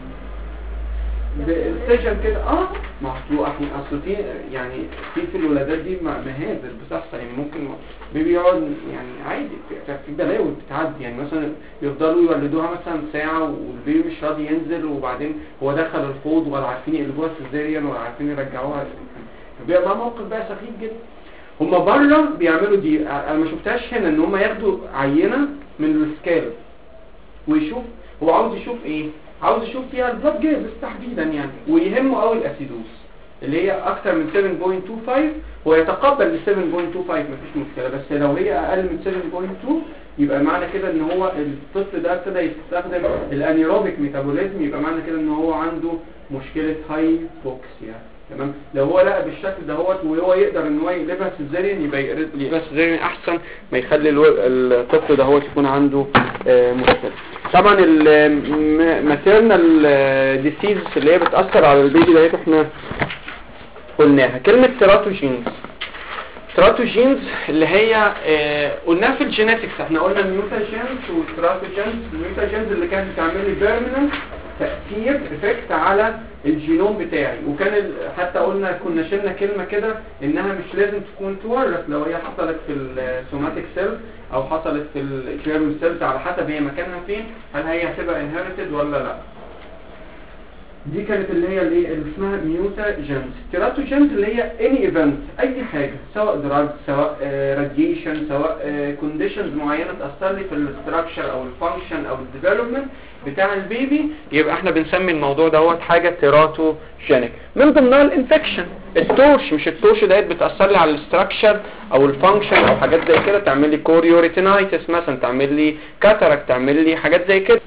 بالسيشن كده. محطوط اصل في يعني في الولادات دي مهازل بتحصل، يعني ممكن بيبي يقعد يعني عادي في بلاوي بتعدي، يعني مثلا يفضلوا يولدوها مثلا ساعه والبيبي مش راضي ينزل، وبعدين هو دخل الحوض ولا عارفين يقلبوها سيزاريان ولا عارفين يرجعوها، بيبقى موقف بقى سخيف جدا. هما بره بيعملوا دي، انا ما شفتهاش هنا، ان هما ياخدوا عينه من السكيل ويشوف هو عاوز يشوف ايه، عاوز يشوف فيها البلاد جازز تحديدا يعني، ويهمه قوي الاسيدوز اللي هي اكتر من 7.25، هو يتقبل ل 7.25 مفيش مشكله، بس لو هي اقل من 7.2 يبقى معنى كده ان هو الطفل ده ابتدى يستخدم الانيروبيك ميتابوليزم، يبقى معنى كده ان هو عنده مشكله هايبوكسيا، تمام. لو هو لقى بالشكل دهوت وهو يقدر ان هو يقلبها سيزاريان، يبقى يقلبها سيزاريان احسن ما يخلي الطفل دهوت يكون عنده مشكله. طبعا الماتيرنال ديسيز اللي هي بتاثر على البيبي ديت احنا قلناها. كلمه تراتوجينز اللي هي قلناها في الجينيتكس، احنا قلنا الميوتاجينز والتراتوجينز. الميوتاجينز اللي كانت بتعمل لي بيرمننت تأثير افكت على الجينوم بتاعي. وكان حتى كنا شلنا كلمة كده انها مش لازم تكون تورث، لو هي حصلت في السوماتيك سيلز او حصلت في الجيرم سيلز على حسب هي مكانها فين، هل هي هتبقى انهيرتد ولا لا. دي كانت اللي هي اللي اسمها ميوتاجينز. تيراتوجينز اللي هي اني ايفنت، اي حاجه سواء دراج سواء راديشن سواء كونديشنز معينه تاثر لي في الاستراكشر او الفانكشن او الديفلوبمنت بتاع البيبي، يبقى احنا بنسمي الموضوع دوت حاجه تيراتوجينيك. من ضمنها الانفكشن، التورش، مش التورش ديت بتاثر لي على الاستراكشر او الفانكشن او حاجات زي كده، تعمل لي كوريوريتينايتس مثلا، تعمل لي كاتاراكت، تعمل لي حاجات زي كده.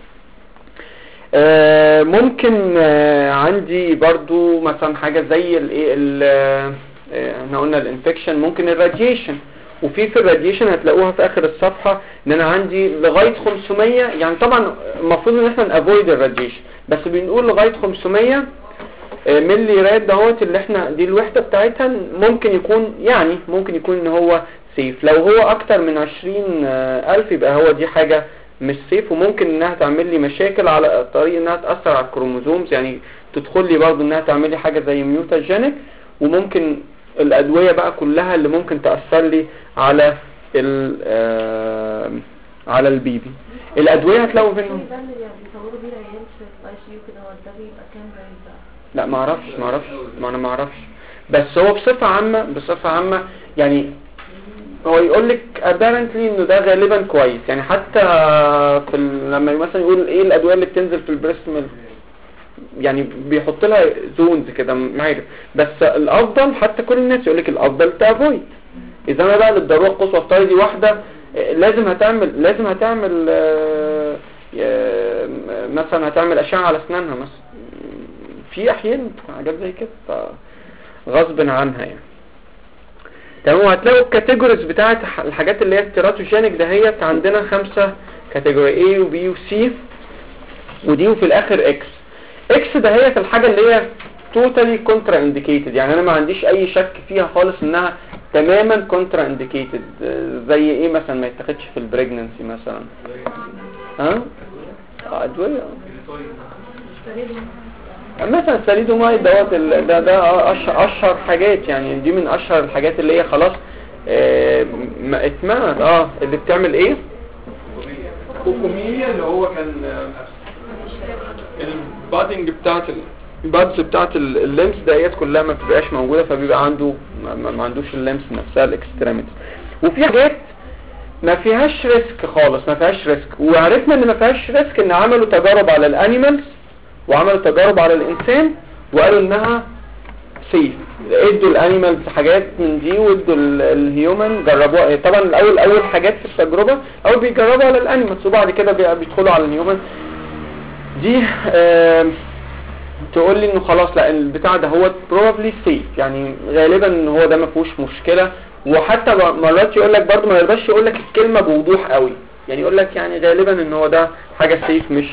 ممكن عندي برضو مثلا حاجة زي احنا قلنا الانفكشن، ممكن الراديشن. وفي الراديشن هتلاقوها في اخر الصفحة ان انا عندي لغاية 500، يعني طبعا المفروض ان احنا نافويد الراديشن، بس بنقول لغاية 500 ملي راد دهوت اللي احنا دي الوحدة بتاعتها، ممكن يكون ان هو سيف. لو هو اكتر من 20,000 يبقى هو دي حاجة مش سيف، وممكن انها تعمل لي مشاكل على طريق انها تأثر على الكروموزومز، يعني تدخل لي برضو انها تعمل لي حاجة زي ميوتاجينيك. وممكن الادوية بقى كلها اللي ممكن تأثر لي على على البيبي. الادوية هتلاقوا منهم لا ما اعرفش بس هو بصفة عامة يعني هو يقول لك apparently انه ده غالبا كويس، يعني حتى في لما مثلا يقول ايه الادويه اللي بتنزل في البريست ميلك، يعني بيحط لها زونز كده معايا، بس الافضل حتى كل الناس يقول لك الافضل تافويد. اذا انا بقى للضروره القصوى افترض دي واحده لازم هتعمل مثلا هتعمل اشعه على اسنانها مثلا، في احيانا حاجات زي كده غصب عنها يعني. تمام. وهتلاقوا الكاتيجوريز بتاعت الحاجات اللي هي التيراتوجينيك دهيت عندنا 5 كاتيجوري، A و B و C ودي، وفي الاخر X دهيت الحاجة اللي هي توتالي كونترا انديكيتد، يعني انا ما عنديش اي شك فيها خالص انها تماما كونترا انديكيتد. زي ايه مثلا ما يتاخدش في البريجننسي مثلا؟ ادوية مثلا الثاليدومايد دوت ده اشهر حاجات، يعني دي من اشهر الحاجات اللي هي خلاص اتمنت اللي بتعمل ايه كوكومية، اللي هو كان البادنج بتاعت الليمس ديت كلها ما بتبقاش موجوده، فبيبقى عنده ما عندوش الليمس نفسها الاكستريميتي. وفي حاجات ما فيهاش ريسك خالص، وعرفنا ان ما فيهاش ريسك ان عملوا تجارب على الانيمالز وعملوا تجارب على الانسان وقالوا انها سيف. ادوا الانيمالز حاجات من دي وادوا الهيومن جربوها. طبعا اول حاجات في التجربه او بيجربوا على الانيمالز وبعد كده بيدخلوا على الهيومن. دي تقول لي انه خلاص لا البتاع ده هو probably safe، يعني غالبا ان هو ده ما فيهوش مشكله. وحتى مرات يقول لك برضه ما يرضاش يقول لك الكلمه بوضوح قوي، يعني يقول لك يعني غالبا ان هو ده حاجه سيف مش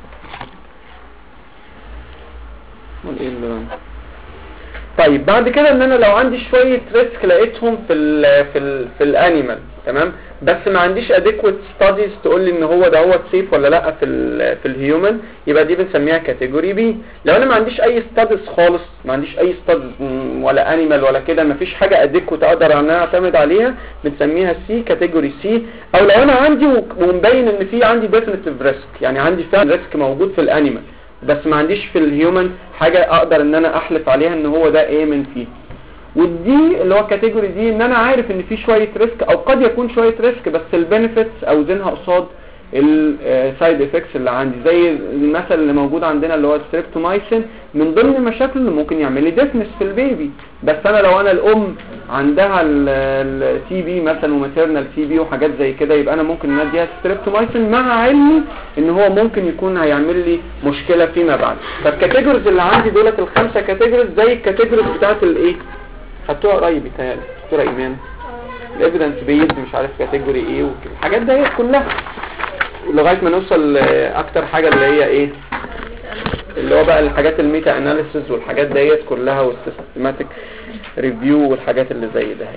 طيب. بعد كده ان انا لو عندي شويه ريسك لقيتهم في الانيمال تمام، بس ما عنديش adequate studies تقول لي ان هو ده هو سيف ولا لا في الهيومن، يبقى دي بنسميها كاتيجوري بي. لو انا ما عنديش اي studies خالص، ما عنديش اي studies ولا انيمال ولا كده، ما فيش حاجه adequate اقدر ان انا اعتمد عليها، بنسميها سي كاتيجوري سي. او لو انا عندي ومبين ان في عندي definitive risk، يعني عندي فعلا ريسك موجود في الانيمال بس ما عنديش في الهيومن حاجه اقدر ان انا احلف عليها ان هو ده من فيه. ودي اللي هو الكاتيجوري دي ان انا عارف ان في شويه ريسك او قد يكون شويه ريسك، بس البنفيتس اوزنها قصاد السايد افكتس اللي عندي. زي المثل اللي موجود عندنا اللي هو الستريبتومايسين، من ضمن المشاكل اللي ممكن يعمل لي ديفنس في البيبي، بس انا لو انا الام عندها التي بي مثلا وماتيرنال تي بي وحاجات زي كده، يبقى انا ممكن نديها ستريبتومايسين مع علمي ان هو ممكن يكون هيعمل لي مشكله فيما بعد. فالكاتيجوريز اللي عندي دولت ال5 كاتيجوريز زي الكاتيجوريز بتاعت الايه خدتوها قريب بتاعي دكتوره ايمان، الايفيدنس بيز مش عارف كاتيجوري ايه والحاجات دي كلها لغايه ما نوصل اكتر حاجه اللي هي ايه اللي هو بقى الحاجات الميتا اناليسيز والحاجات ديت كلها والسيستماتيك ريفيو والحاجات اللي زي ده.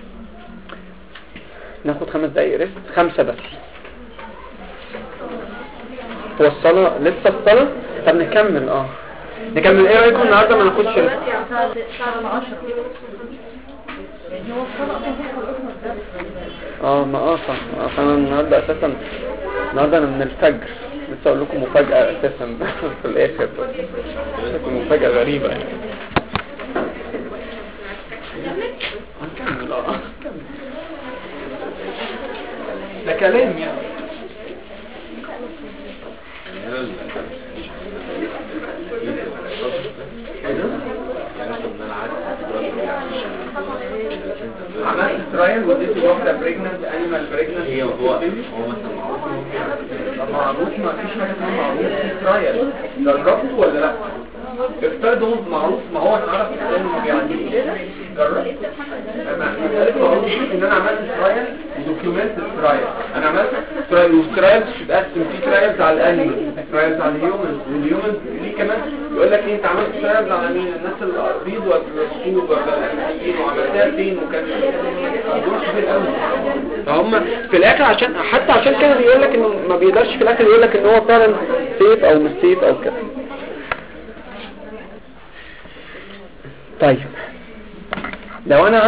ناخد 5 دقايق ريست، 5 بس. هو الصلاه لسه الصلاه طب نكمل نكمل. ايه رايكم النهارده ما ناخدش الساعة 10 يعني هو الصلاة أصلا خلصنا ما صح. انا النهارده اساسا النهارده انا من الفجر لسه اقول لكم مفاجاه اساسا في الاخر لكم مفاجاه غريبه يعني. هنكمل ده كلام يعني. عملت ترايل وديته واحدة بريجننت انيمال بريجننت. هي هو مثلا معروف ما فيش حاجة اسمها معروف ترايل. جربته ولا لا؟ افترضوا معروف ما هو اتعرف انه بيعدي جربت. معروف ان انا عملت ترايل ودوكيومنت الترايل. انا عملت ترايل والترايل بتتقسم في ترايلز على الانيمال ترايلز على الهيومن والهيومن ليه كمان يقول لك انت عملت ترايلز على مين؟ الناس البيض ولا السود ولا الامريكيين وعملتها فين وكان موضوع كبير قوي. فهم في الاخر عشان كده بيقول لك انه ما بيقدرش في الاخر يقول لك ان هو فعلا سيف او مش سيف او كده. طيب لو انا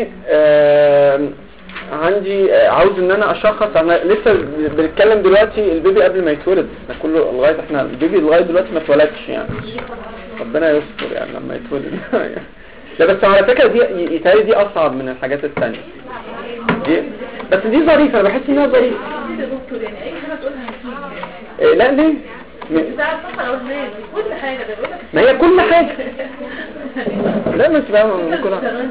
عندي عاوز ان انا اشخص. انا لسه بنتكلم دلوقتي البيبي قبل ما يتولد. احنا كله لغايه احنا البيبي لغايه دلوقتي ما اتولدش يعني. ربنا يستر يعني لما يتولد. لا بس على فكره دي يتهيألي دي اصعب من الحاجات الثانيه دي. بس دي ظريفه انا بحس انها ظريفه. لا ليه؟ كل حاجة ده بقولك ما هي كل حاجة. لا مش فاهم كل حاجة.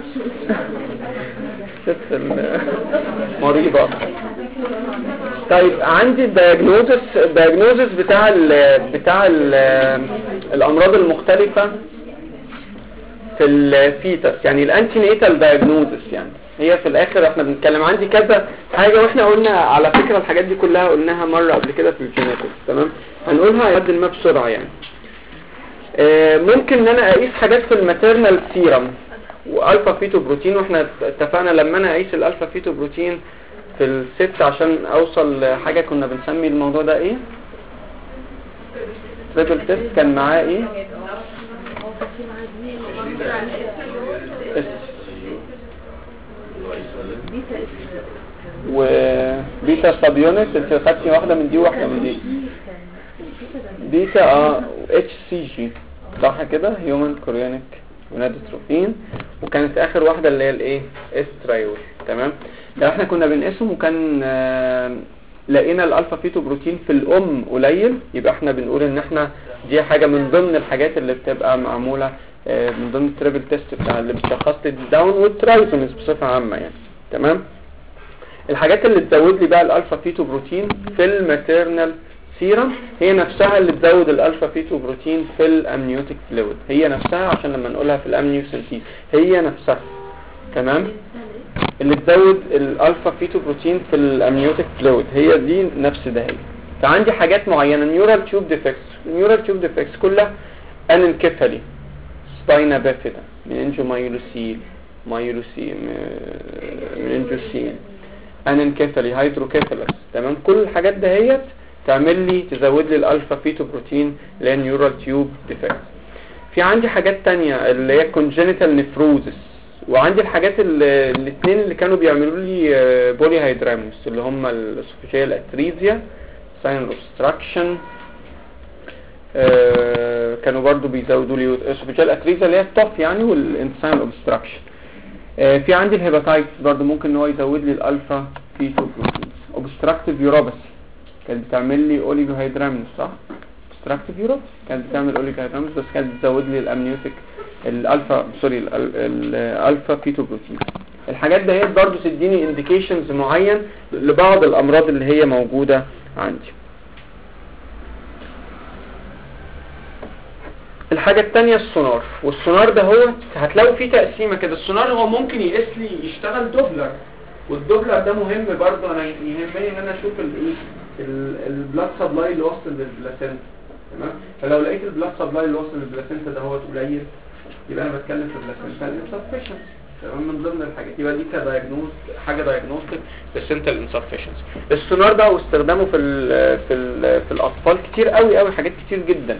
ست المريضة. طيب عندي الدياجنوزس بتاع الأمراض المختلفة في الفيتس يعني الانتينيتال دياجنوزس يعني. هي في الاخر احنا بنتكلم عندي كذا حاجة واحنا قلنا على فكرة الحاجات دي كلها قلناها مرة قبل كده في الجينيتكس. تمام هنقولها قد ما بسرعة يعني. ممكن ان انا اقيس حاجات في الماتيرنال سيرم والفا فيتو بروتين. واحنا اتفقنا لما انا اقيس الالفا فيتو بروتين في الست عشان اوصل لحاجة كنا بنسمي الموضوع ده ايه؟ تريبل تيست. كان معاه ايه؟ وبيتا سب يونت. انت خدتي واحدة من دي وواحدة من دي. بيتا اتش سي جي صح كده هيومن كوريونيك ونادوتروفين. وكانت اخر واحدة اللي هي الايه استرايول. تمام ده احنا كنا بنقسم وكان لقينا الالفا فيتو بروتين في الام قليل. يبقى احنا بنقول ان احنا دي حاجة من ضمن الحاجات اللي بتبقى معمولة من ضمن التريبل تيست بتاع اللي بتشخص لي الداون والترايزومز بصفة عامة يعني. تمام الحاجات اللي تزود لي بقى الالفا فيتو بروتين في الماتيرنال سيرم هي نفسها اللي تزود الالفا فيتو بروتين في الامنيوتيك فلويد. هي نفسها عشان لما نقولها في الامنيوسنتيز هي نفسها. تمام اللي تزود الالفا فيتو بروتين في الامنيوتيك فلويد هي دي نفس ده. هي فعندي حاجات معينة نيورال تيوب ديفكتس. النيورال تيوب ديفكتس كلها انكفالي سباينا بافيدا مننجومايلوسيل مننجوسيل انكفالي هيدروكيفالس. تمام كل الحاجات دهيت تعمل لي تزود لي الالفا فيتو بروتين اللي هي نيورال تيوب ديفكت. في عندي حاجات تانية اللي هي كونجينيتال نيفروزس. وعندي الحاجات الاثنين اللي كانوا بيعملوا لي بولي هيدراموس اللي هم الاسوفيجيال اتريزيا ساين اوبستراكشن. كانوا برضو بيزودوا لي الاسوفيجيال اتريزيا اللي هي الطف يعني والانساين اوبستراكشن. في عندي الهيباتايتس برضو ممكن ان هو يزود لي الالفا فيتو بروتين. اوبستراكتيف يوروباثي كانت بتعمل لي اوليجو هيدراموس صح. اوبستراكتيف يوروباثي كانت بتعمل اوليجو هيدراموس بس كانت بتزود لي الامنيوتيك الالفا فيتو بروتين. الحاجات دهيت برضو تديني انديكيشنز معين لبعض الامراض اللي هي موجودة عندي. الحاجة التانية السونار. والسونار ده هو هتلاقوا فيه تقسيمة كده. السونار هو ممكن يقيس لي يشتغل دوبلر. والدوبلر ده مهم برضو. انا يهمني ان انا اشوف البلاد سبلاي اللي وصل للبلاسنتا. تمام فلو لقيت البلاد سبلاي اللي وصل للبلاسنتا ده هو قليل يبقى انا بتكلم في البلاسنتا انسفشنس. تمام من ضمن الحاجات يبقى دي كدايجنوز حاجه دايجنوستيك بلاسنتال انسفشنس. السونار ده واستخدامه في الاطفال كتير قوي حاجات كتير جدا.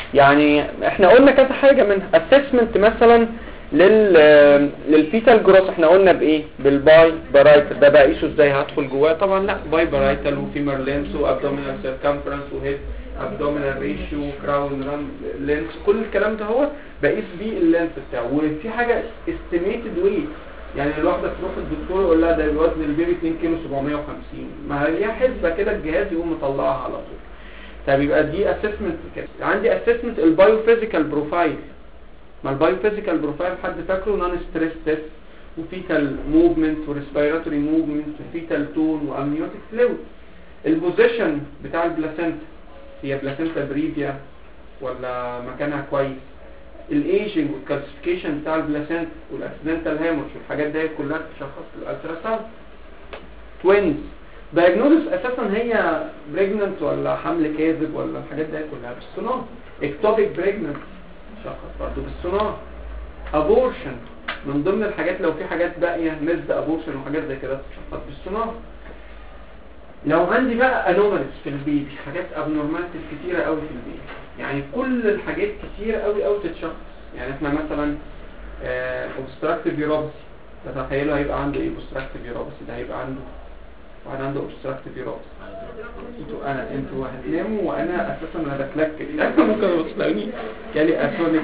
يعني احنا قلنا كذا حاجة منها assessment مثلا للفيتال جروث. احنا قلنا بايه؟ بالباي بارايتال. ده بقى قيسه ازاي؟ هدخل جواه؟ طبعا لا، باي بارايتال وفيمر لينس وابدومينال سيركمفرنس وهيد ابدومينال ريشيو كراون لينس، كل الكلام ده هو بقيس بيه اللينس بتاعه. وفي حاجة استيميتد ويت، يعني الواحدة تروح الدكتور يقول لها ده وزن البيبي 2 كيلو 750، ما هي حسبة كده الجهاز يقوم مطلعها على طول. طب يبقى دي اسسمنت كده. عندي اسسمنت البايوفيزيكال بروفايل. ما البايوفيزيكال بروفايل حد فاكره؟ نون ستريس تيست وفيتال موفمنت وريسبيراتوري موفمنت وفيتال تون وامنيوتيك فلويد. البوزيشن بتاع البلاسنتا، هي بلاسنتا بريفيا ولا مكانها كويس؟ الايجنج والكالسيفيكيشن بتاع البلاسنتا والاكسيدنتال هيمورج والحاجات دي كلها تشخص الالتراساوند. توينز دايجنوزس اساسا هي بريجننت ولا حمل كاذب ولا الحاجات دي كلها بالسونار. اكتوبيك بريجننت شخص برضه بالسونار. ابورشن من ضمن الحاجات، لو في حاجات باقيه مزد ابورشن وحاجات زي كده تشخص بالسونار. لو عندي بقى انوماليز في البيبي، حاجات ابنورماليتيز كتيره قوي في البيبي، يعني كل الحاجات كتيره قوي قوي تتشخص. يعني احنا مثلا اوبستراكتيف يوروبسي، تتخيلوا هيبقى عنده ايه؟ اوبستراكتيف يوروبسي ده هيبقى عنده واحد عنده اوبستراكتيف يوروبسي. انتوا هتناموا وانا اساسا انا بتلكك. انت ممكن تلاقوني جالي اتونيك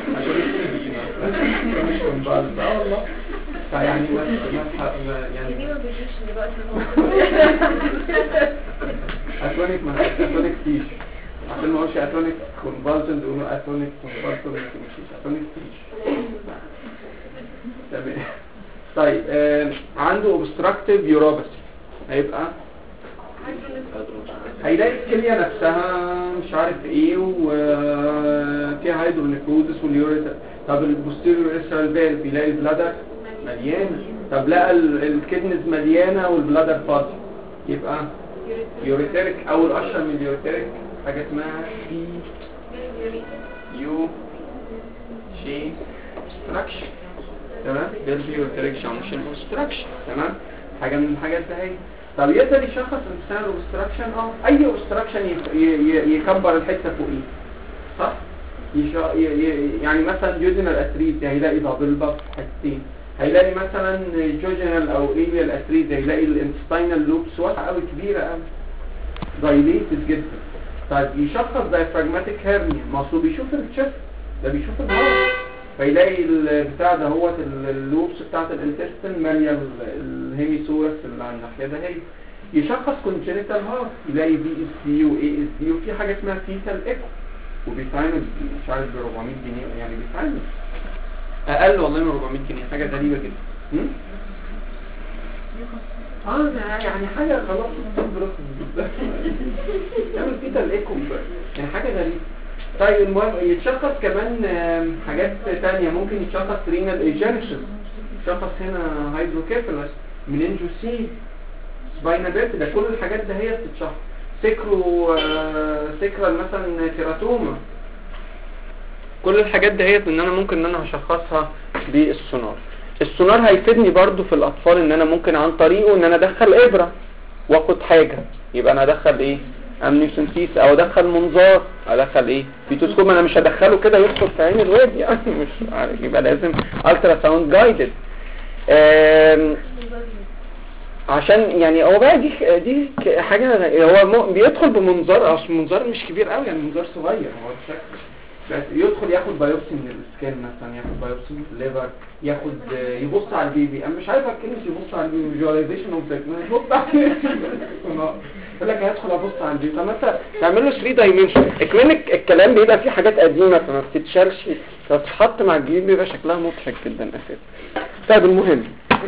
مش كومبالز والله. فيعني يعني دي ما بيجيش دلوقتي. اتونيك تيش، عشان ما اقولش اتونيك كومبالسن يقولوا اتونيك كومبالسن، مش اتونيك تيش. تمام. طيب عنده اوبستراكتيف يوروبسي، هيبقى هيلاقي الكلية نفسها مش عارف ايه وفيها هيدرونيكروزس واليوريتا. طب البوستيريور ريسترال فالف يلاقي البلادر مليانه. طب لقى الكدنز مليانه والبلادر فاضي، يبقى يوريتريك. او الاشهر من اليوريتريك حاجه اسمها سي يو شي ستراكشن. تمام، ده اليوريتريك جانكشن اوبستراكشن. تمام، حاجه من الحاجات دي. طب يقدر يشخص انسان اوبستراكشن؟ اي اوبستراكشن يكبر الحته فوقيه، صح؟ يعني مثلا جوجينال اتريز هيلاقي دبل حتتين، هيلاقي مثلا جوجينال او ايليال اتريز هيلاقي الانستاينال لوبس واسعه قوي كبيره قوي دايليتد جدا. طيب يشخص دايفراجماتيك هيرنيا، ما هو بيشوف الشست ده، بيشوف الهارت، فيلاقي البتاع ده هو اللوبس بتاعت الانتستين ماليه الهيميسورس اللي على الناحيه ده. هي يشخص كونجنيتال هارت، يلاقي بي اس دي واي اس دي، وفي حاجه اسمها فيتال ايكو وبيتعمل مش عارف ب 400 جنيه، يعني بيتعمل اقل والله من 400 جنيه، حاجه غريبه جدا. يعني حاجه خلاص تعمل فيتال ايكو يعني حاجه غريبه. طيب المهم يتشخص كمان حاجات تانية، ممكن يتشخص رينال ايجنشن، يتشخص هنا هيدروكيفالس، مننجوسي، سباينا بيرتيدا، كل الحاجات ده هي بتتشخص. سكرال مثلا كيراتوما، كل الحاجات ده هي ان انا ممكن ان انا هشخصها بالسونار. السونار هيفيدني برضو في الاطفال ان انا ممكن عن طريقه ان انا ادخل ابره واخد حاجه، يبقى انا ادخل ايه؟ امنيوسنتيس، او ادخل منظار، ادخل ايه؟ فيتوسكوب. انا مش هدخله كده يدخل في عين الواد يعني، مش عارف، يبقى لازم الترا ساوند جايدد. عشان يعني هو بقى دي حاجه، هو بيدخل بمنظار، اصل المنظار مش كبير قوي يعني، منظار صغير هو بشكل، بس يدخل ياخد بايوبسي من السكان مثلا، ياخد بايوبسي من الليفر، ياخد يبص على البيبي. انا مش عارف كلمه يبص على البيبي، فيجواليزيشن اوف ذا يبص على يقول لك هيدخل ابص على البيبي. طب مثلا تعمل له 3 دايمنشن اكلينيك، الكلام بيبقى فيه حاجات قديمه فما بتتشالش، فتتحط مع الجيب بيبقى شكلها مضحك جدا اساسا. طيب المهم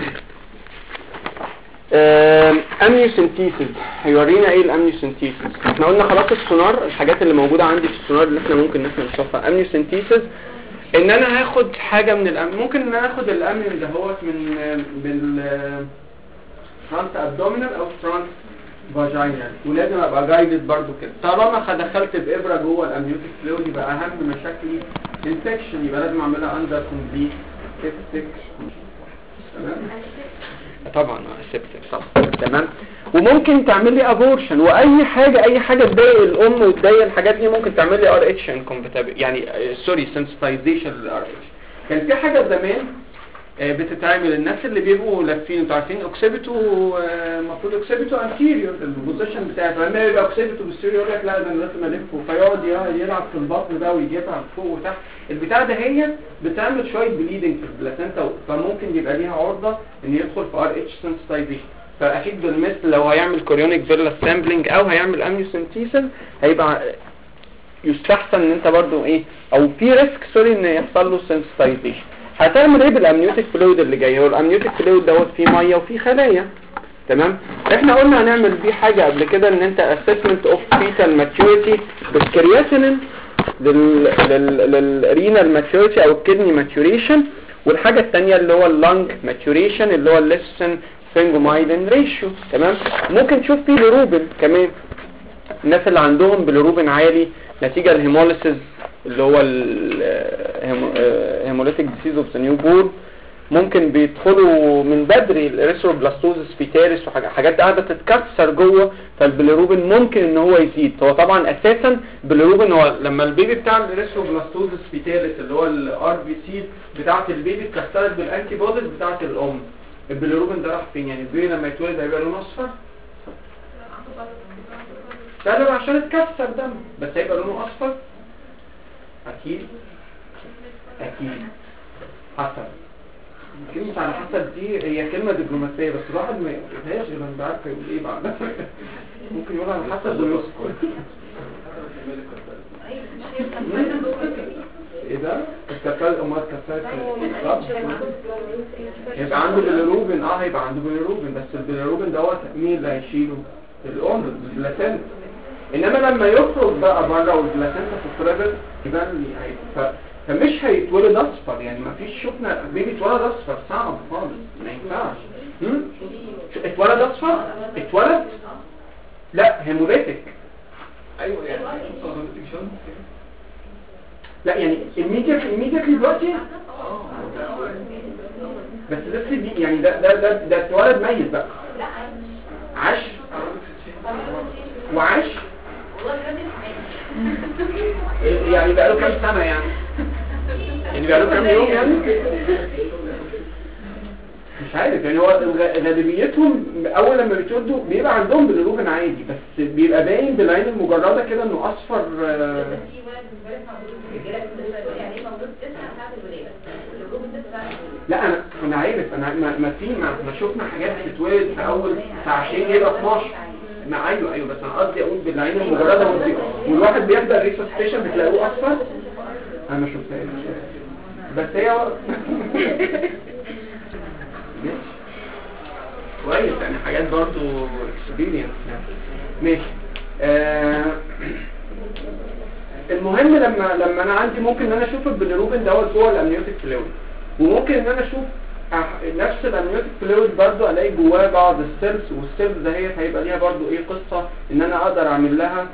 امنيوسنتيسيس هيورينا ايه الامنيوسنتيسيس. احنا قلنا خلاص السونار، الحاجات اللي موجوده عندي في السونار اللي احنا ممكن نشوفها. امنيوسنتيسيس ان انا هاخد حاجه من ممكن ان انا اخد الامنيون ده هو من فرونت ابدومينال او فرونت فاجينال، ولازم ابقى جايدد برضو كده. طالما دخلت بابره جوه الامنيوتيك فلويد يبقى اهم مشاكلي انفكشن، يبقى لازم اعملها اندر كومبليت سيبتك تمام طبعا سبتك صح تمام. وممكن تعمل لي ابورشن، واي حاجه تضايق الام وتضايق الحاجات دي ممكن تعمل لي ار اتش انكومباتيبل يعني سوري سنسيتايزيشن للار اتش. كان في حاجه زمان بتتعمل الناس اللي بيبقوا لافين انتوا عارفين اوكسيبيتو المفروض اوكسيبيتو انتيريور البوزيشن بتاعته، لما يبقى اوكسيبيتو بالسيريور يقول لك لا ده انا لازم الفه فيقعد يلعب في البطن ده ويجيبها فوق وتحت. البتاع ده هي بتعمل شويه بليدنج في البلاسنتا، فممكن يبقى ليها عرضه ان يدخل في ار اتش سنسيتايزيشن. فاكيد بالمثل لو هيعمل كوريونيك فيلا سامبلنج او هيعمل امنيوسنتيسن هيبقى يستحسن ان انت برضو ايه او في ريسك سوري ان يحصل له سنسيتايزيشن. هتعمل ايه بالامنيوتيك فلويد اللي جاي؟ هو الامنيوتيك فلويد دوت فيه ميه وفيه خلايا تمام. احنا قلنا هنعمل بيه حاجه قبل كده ان انت اسسمنت اوف فيتال ماتيوريتي بالكرياتينين للرينال ماتيوريتي او الكدني ماتيوريشن، والحاجه الثانيه اللي هو اللنج ماتيوريشن اللي هو الليسن سفنجومايلين ريشيو تمام. ممكن تشوف فيه بيليروبين كمان، الناس اللي عندهم بيليروبين عالي نتيجه الهيموليسيس اللي هو الهيموليتيك ديسيز اوف ذا نيو بورن ممكن بيدخلوا من بدري الاريثروبلاستوزس فيتاريس وحاجات قاعده تتكسر جوه، فالبيليروبين ممكن ان هو يزيد. هو طبعا اساسا البيليروبين هو لما البيبي بتاع الاريثروبلاستوزس فيتاريس اللي هو الار بي سي بتاعه البيبي اتكسرت بالانتي بوديز بتاعه الام، البيليروبين ده راح فين؟ يعني البيبي لما يتولد هيبقى لونه اصفر سبب عشان اتكسر دم، بس هيبقى لونه اصفر اكيد حسب. كلمة على حسب دي هي كلمة دبلوماسية بس الواحد ما يقولهاش غير لما عارف يقول ايه بعد ممكن يقول على حسب ويسكت. ايه ده؟ الكسال امال كسال يبقى عنده بيليروبين هيبقى عنده بيليروبين، بس البيليروبين دوت مين اللي هيشيله؟ الام البلاسنتا. انما لما يخرج بقى بره والبلاسنتا في الترابل يبقى فمش هيتولد اصفر، يعني ما فيش شفنا بيبي اتولد اصفر صعب خالص ما ينفعش. اتولد اصفر اتولد لا هيموليتيك ايوه يعني لا يعني immediately دلوقتي بس لسه دي يعني ده اتولد ميت بقى عاش وعاش يعني بقى له كام سنة يعني بقى له كام يوم يعني مش عارف يعني. هو غالبيتهم اول لما بيتولدوا بيبقى عندهم بيليروبين عادي بس بيبقى باين بالعين المجردة كده انه اصفر. لا انا عارف انا ما شفنا حاجات بتتولد في اول ساعتين يبقى 12 ما ايوه بس انا قصدي اقول بالعين المجرده والواحد بيبدا الريسوسيتيشن بتلاقوه اصفر. انا ما شفتهاش بس هي كويس يعني حاجات برضو اكسبيرينس ماشي. المهم لما انا عندي ممكن ان انا اشوف البيليروبين دوت جوه الامنيوتيك فلويد، وممكن ان انا اشوف نفس الامنيوتيك فلويد برضو الاقي جواه بعض السيلز، والسيلز دهيت هيبقى ليها برضو ايه قصه ان انا اقدر اعمل لها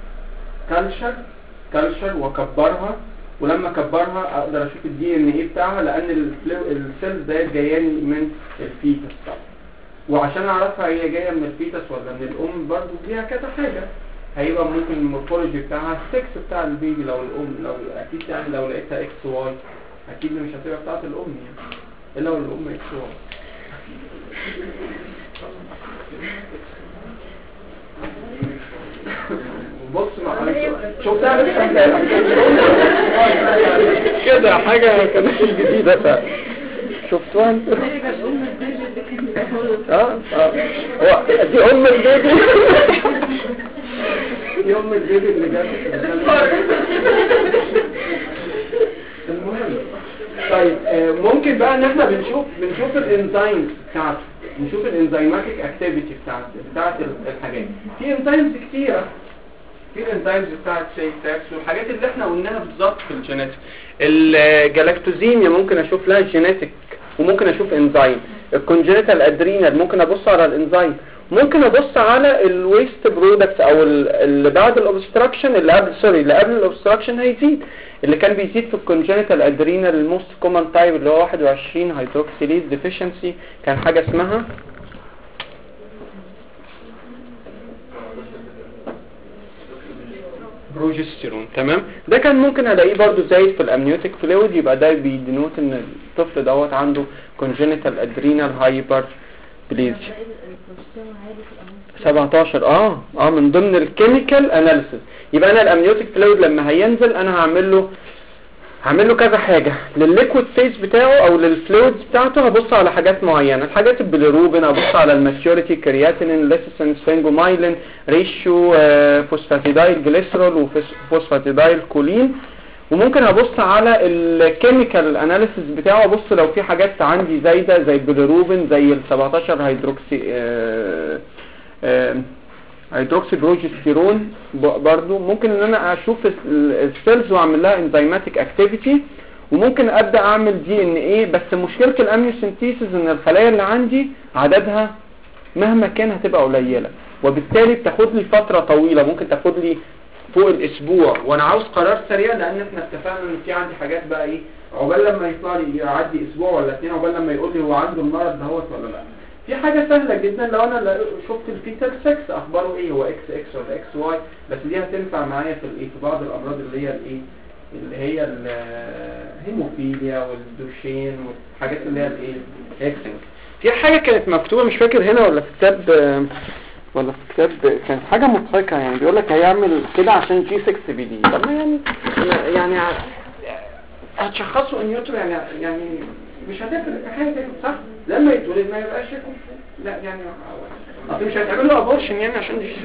كالشر واكبرها، ولما اكبرها اقدر اشوف الدي ان ايه بتاعها لان السيلز دهيت جايه لي من الفيتس طبعا، وعشان اعرفها هي جايه من الفيتس ولا من الام برضو ليها كذا حاجه. هيبقى ممكن المورفولوجي بتاعها السكس بتاع البيبي لو الام لو اكيد يعني لو لقيتها اكس واي اكيد مش هتبقى بتاعت الام يعني الا لو الام اكس واي. بص شفتها لسه كده حاجه كانت جديده شفتوها انت؟ هو دي ام البيبي يوم البيبي اللي جات المهم. طيب ممكن بقى ان احنا بنشوف الانزيمز بتاعته، نشوف الانزيماتيك اكتيفيتي بتاعت الحاجات. في انزيمز كتيره، في الانزيمز بتاعت سيتاكس والحاجات اللي احنا قلناها بالظبط في الجينيتك. الجلاكتوزيميا ممكن اشوف لها جينيتك وممكن اشوف انزيم. الكونجنيتال ادرينال ممكن ابص على الانزيم، ممكن ابص على الويست برودكتس او اللي بعد الاوبستراكشن اللي قبل الاوبستراكشن هيزيد. اللي كان بيزيد في الكونجنتال ادرينال الموست كومن تايب اللي هو 21 هيدروكسيليز ديفيشنسي كان حاجه اسمها بروجستيرون. تمام. ده كان ممكن الاقيه برضو زايد في الامنيوتيك فلويد، يبقى ده بيدينوت ان الطفل دوت عنده كونجنتال ادرينال هايبر بليزيا. 17 من ضمن الكيميكال اناليسيس. يبقى انا الامنيوتيك فلويد لما هينزل انا هعمل له كذا حاجه للليكويد فيز بتاعه او للفلويدز بتاعته. هبص على حاجات معينه، الحاجات البيليروبين، ابص على الماتيوريتي، كرياتينين، ليسيسين، سفنجومايلين، ريشيو، فوسفاتيدايل جليسرول وفوسفاتيدايل كولين. وممكن ابص على الكيميكال اناليسيس بتاعه، ابص لو في حاجات عندي زايده زي البيليروبين زي ال 17 هيدروكسي بروجستيرون. برضو ممكن ان انا اشوف السيلز واعمل لها انزيماتيك اكتيفيتي، وممكن ابدا اعمل دي ان ايه. بس مشكله الاميوسينثيسيس ان الخلايا اللي عندي عددها مهما كان هتبقى قليله، وبالتالي بتاخد لي فتره طويله، ممكن تاخد لي فوق الاسبوع، وانا عاوز قرار سريع لان احنا اتفقنا ان في عندي حاجات بقى ايه عقبال لما يطلع لي يعدي اسبوع ولا 2 عقبال لما يقول لي هو عنده المرض دهوت ولا لا. في حاجة سهلة جدا، لو انا شفت الفيتال سكس اخباره ايه، هو اكس اكس ولا اكس واي، بس دي هتنفع معايا في الايه في بعض الامراض اللي هي الايه اللي هي الهيموفيليا والدوشين والحاجات اللي هي الايه اكسنج. في حاجة كانت مكتوبة مش فاكر هنا ولا في كتاب كانت حاجة مضحكة، يعني بيقول لك هيعمل كده عشان جي 6 بي دي. طب ما يعني هتشخصوا انيوترو يعني مش هتفرق في حاجه صح لما يتولد ما يبقاش يكون لا يعني اصل مش هتعمل له ابورشن يعني عشان دي.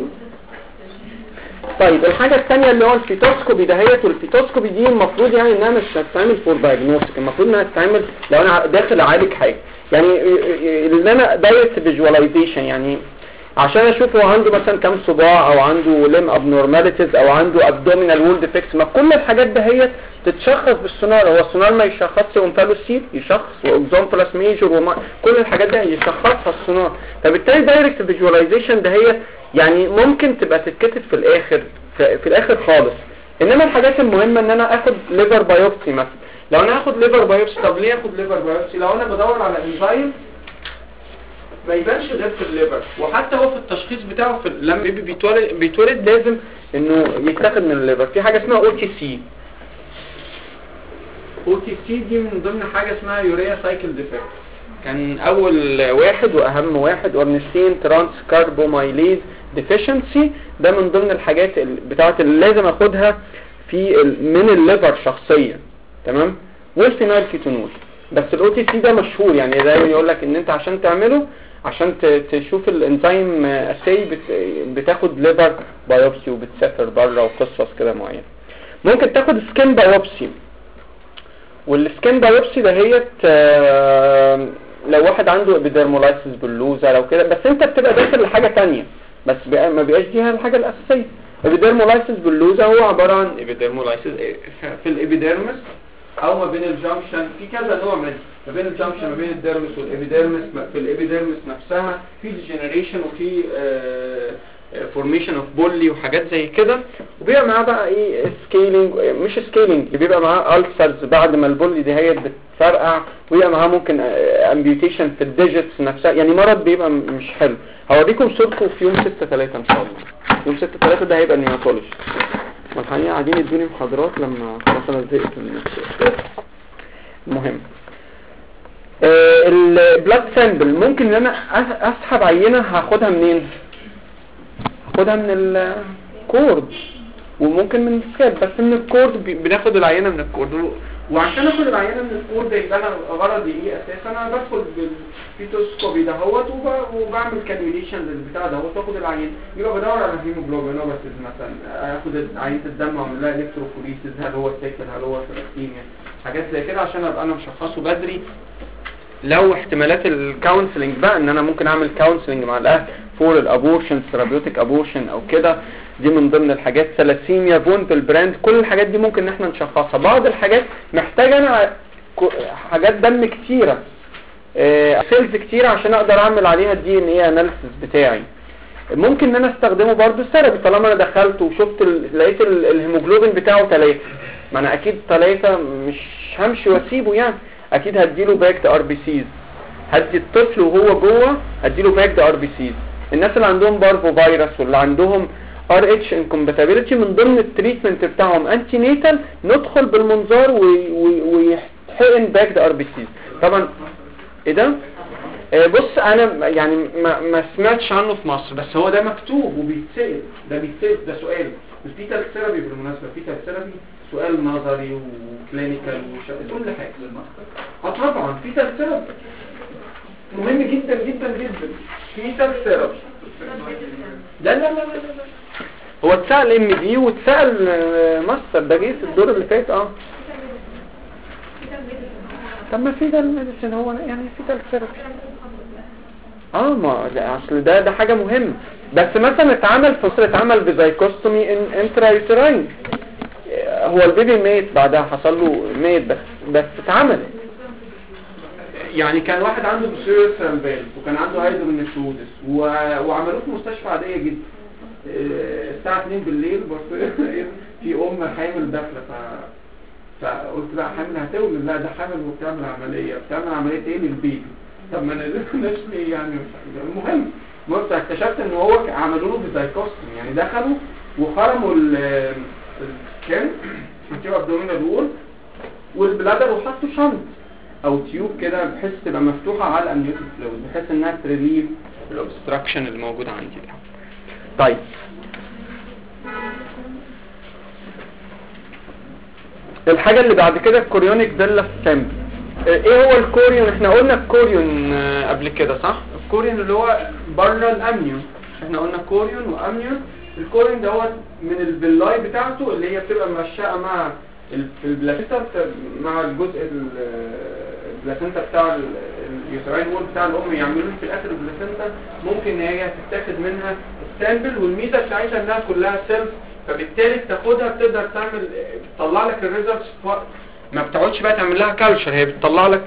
طيب الحاجه الثانيه اللي هو الفيتوسكوبي دهيت، والفيتوسكوبي دي المفروض يعني انها مش هتتعمل فور دايجنوستيك، المفروض انها تتعمل لو انا داخل اعالج حاجه، يعني اللي انا دايركت فيجواليزيشن، يعني عشان اشوف هو عنده مثلا كام صباع او عنده ليم ابنورماليتيز او عنده ابدومينال وول ديفكتس. ما كل الحاجات دهيت تتشخص بالسونار. هو السونار ما يشخصش اونفالوسيل، يشخص واكزومبلاس ميجور كل الحاجات دي يشخصها السونار. فبالتالي دايركت فيجواليزيشن دهيت يعني ممكن تبقى تتكتب في الاخر في الاخر خالص. انما الحاجات المهمه ان انا اخد ليفر بايوبسي مثلا. لو انا هاخد ليفر بايوبسي، طب ليه اخد ليفر بايوبسي؟ لو انا بدور على انزيم ما يبانش غير في الليفر، وحتى هو في التشخيص بتاعه لما بيبي بيتولد لازم انه يتاخد من الليفر. في حاجه اسمها او تي سي. او تي سي دي من ضمن حاجه اسمها يوريا سايكل ديفكت. كان اول واحد واهم واحد اورنستين ترانس كاربومايليز ديفيشنسي. ده من ضمن الحاجات بتاعه اللي لازم اخدها من الليفر شخصيا. تمام. والفينايل كيتونول. بس الاو تي سي ده مشهور، يعني دايما يقول لك ان انت عشان تعمله عشان تشوف الانزيم اساي بتاخد ليفر بايوبسي وبتسافر بره وقصص كده معينه. ممكن تاخد سكين بايوبسي، والسكين بايوبسي دهيت لو واحد عنده ابيديرمولايسيس بلوزا لو كده، بس انت بتبقى داخل لحاجه ثانيه، بس ما بيبقاش دي الحاجه الاساسيه. ابيديرمولايسيس بلوزا هو عباره عن ابيديرمولايسيس في الابيديرمس او ما بين الجنكشن، في كذا نوع من ما بين الجنكشن ما بين الديرمس والابيديرمس. في الابيديرمس نفسها في ديجنريشن وفي فورميشن اوف بولي وحاجات زي كده، وبيبقى معاه بقى ايه سكيلينج، مش سكيلينج، بيبقى معاه ألسرز بعد ما البولي دي هي بتفرقع، ويبقى معاه ممكن امبيوتيشن في الديجيتس نفسها، يعني مرض بيبقى مش حلو. هوريكم صورته في يوم 6/3 ان شاء الله. يوم 6/3 ده هيبقى نيوناتولوجي، والحقيقة قاعدين يدوني محاضرات لما خلاص انا زهقت من المهم. البلاد سامبل ممكن ان انا اسحب عينة. هاخدها منين؟ هاخدها من الكورد وممكن من السكاب، بس من الكورد بناخد العينة من الكورد. وعشان اخد العينة من الكورد يبقى انا غرضي ايه اساسا؟ انا بدخل بالفيتوسكوبي دهوت وبعمل كانيوليشن للبتاع دهوت واخد العينة. يبقى بدور على هيموجلوبينوباثيز مثلا، اخد عينة الدم واعمل لها الكتروفوريسيس، هل هو سيكل هل هو ثلاثيميا، حاجات زي كده عشان ابقى انا مشخصه بدري. لو احتمالات الكونسلنج بقى ان انا ممكن اعمل كونسلنج مع الاهل فور الابورشن، ثيرابيوتيك ابورشن او كده، دي من ضمن الحاجات. ثلاسيميا، فون بالبراند، كل الحاجات دي ممكن ان احنا نشخصها. بعض الحاجات محتاجه انا حاجات دم كتيره، سيلز كتيره عشان اقدر اعمل عليها الدي ان ايه اناليسيس بتاعي. ممكن ان انا استخدمه برضه ثيرابي، طالما انا دخلت وشفت لقيت الهيموجلوبين بتاعه 3 ما انا اكيد 3 مش همشي واسيبه يعني، اكيد هديله باكد ار بي سيز، هدي الطفل وهو جوه هديله باكد ار بي سيز. الناس اللي عندهم بارفو فيروس واللي عندهم ار اتش انكومباتيبيليتي من ضمن التريتمنت بتاعهم انتي نيتال ندخل بالمنظار ويحقن باكد ار بي سيز. طبعا ايه ده؟ بص انا يعني ما سمعتش عنه في مصر، بس هو ده مكتوب وبيتسال، ده سؤال. الفيتال ثيرابي بالمناسبه، الفيتال ثيرابي سؤال نظري وكلينيكال كل حاجه. طبعا فيتال ثيرابي مهم جدا جدا جدا. فيتال ثيرابي لا هو اتسال ام دي واتسال ماستر، ده جه في الدور اللي فات. طب ما فيتال ميديسن هو يعني فيتال ثيرابي ما اصل ده حاجه مهمه. بس مثلا اتعمل في مصر، اتعمل بزايكوستومي انترايوتراين، هو البيبي ميت بعدها، حصل له ميت بس اتعمل. يعني كان واحد عنده بسيريس سيرامبال وكان عنده هايدرونيفروزس وعملوه في مستشفى عاديه جدا الساعه 2 بالليل. في حامل داخله فقلت بقى حامل هتولد؟ لا ده حامل وبتعمل عمليه ايه للبيبي؟ طب ما ناس ليه يعني؟ المهم بص اكتشفت ان هو عملوا له بزايكوستومي، يعني دخلوا وخرموا الكان في ابدومينال وول والبلادر وحطوا شنط او تيوب كده بحيث تبقى مفتوحه على الامنيوتيك فلويد بحيث انها تريليف الاوبستراكشن اللي موجود عندي ده. طيب الحاجه اللي بعد كده الكوريونيك فيلا ستامب. ايه هو الكوريون؟ احنا قلنا الكوريون قبل كده صح؟ الكوريون اللي هو بره الامنيون، احنا قلنا كوريون وامنيون. الكوريون ده هو من الفيلاي بتاعته اللي هي بتبقى مشاءه مع البلاسينتا، مع الجزء البلاسينتا بتاع اليوتراين وول بتاع الام، يعملوا في الاخر البلاسينتا ممكن ان هي تتاخد منها السامبل، والميزه بتاعتها انها كلها سيلف، فبالتالي تاخدها بتقدر تطلع لك الريزلتس في وقت ما بتقعدش بقى تعمل لها كالتشر، هي بتطلع لك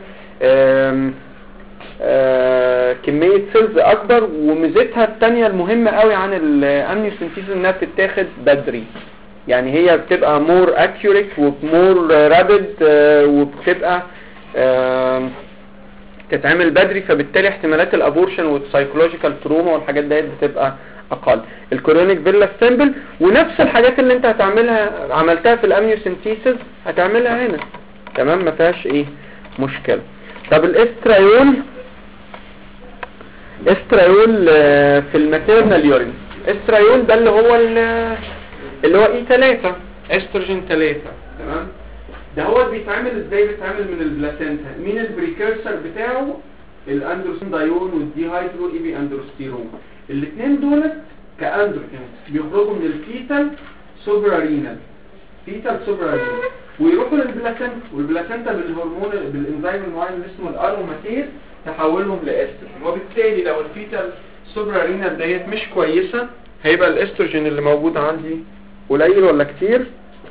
كمية سيلز اكبر. وميزتها الثانيه المهمة قوي عن الامنيوسنتيز انها بتتاخد بدري، يعني هي بتبقى مور اكيوريت ومور رابيد وبتبقى تتعمل بدري، فبالتالي احتمالات الابورشن والسايكولوجيكال تروما والحاجات ديت بتبقى اقل. الكوريونيك فيلا ستامبل ونفس الحاجات اللي انت عملتها في الامنيوسنتيسيس هتعملها هنا، تمام، ما فيهاش ايه مشكله. طب الاسترايول في الماتيرنال يورين، استرايول ده اللي هو E3 استروجين 3، تمام. ده هو بيتعمل ازاي؟ بيتعمل من البلاسينتا. مين البريكيرسر بتاعه؟ الاندروستين دايون والديهايدرو ايبي اندروستيرون. الاثنين دول كاندروجينز بيخرجوا من الفيتال سوبرارينال ويروحوا للبلاسينتا، والبلاسينتا بالهرمون بالانزيم المعين اللي اسمه الاروماتيز تحولهم لاستروجين، وبالتالي لو الفيتال سوبرارينال ديت مش كويسه هيبقى الاستروجين اللي موجود عندي قليل ولا كتير؟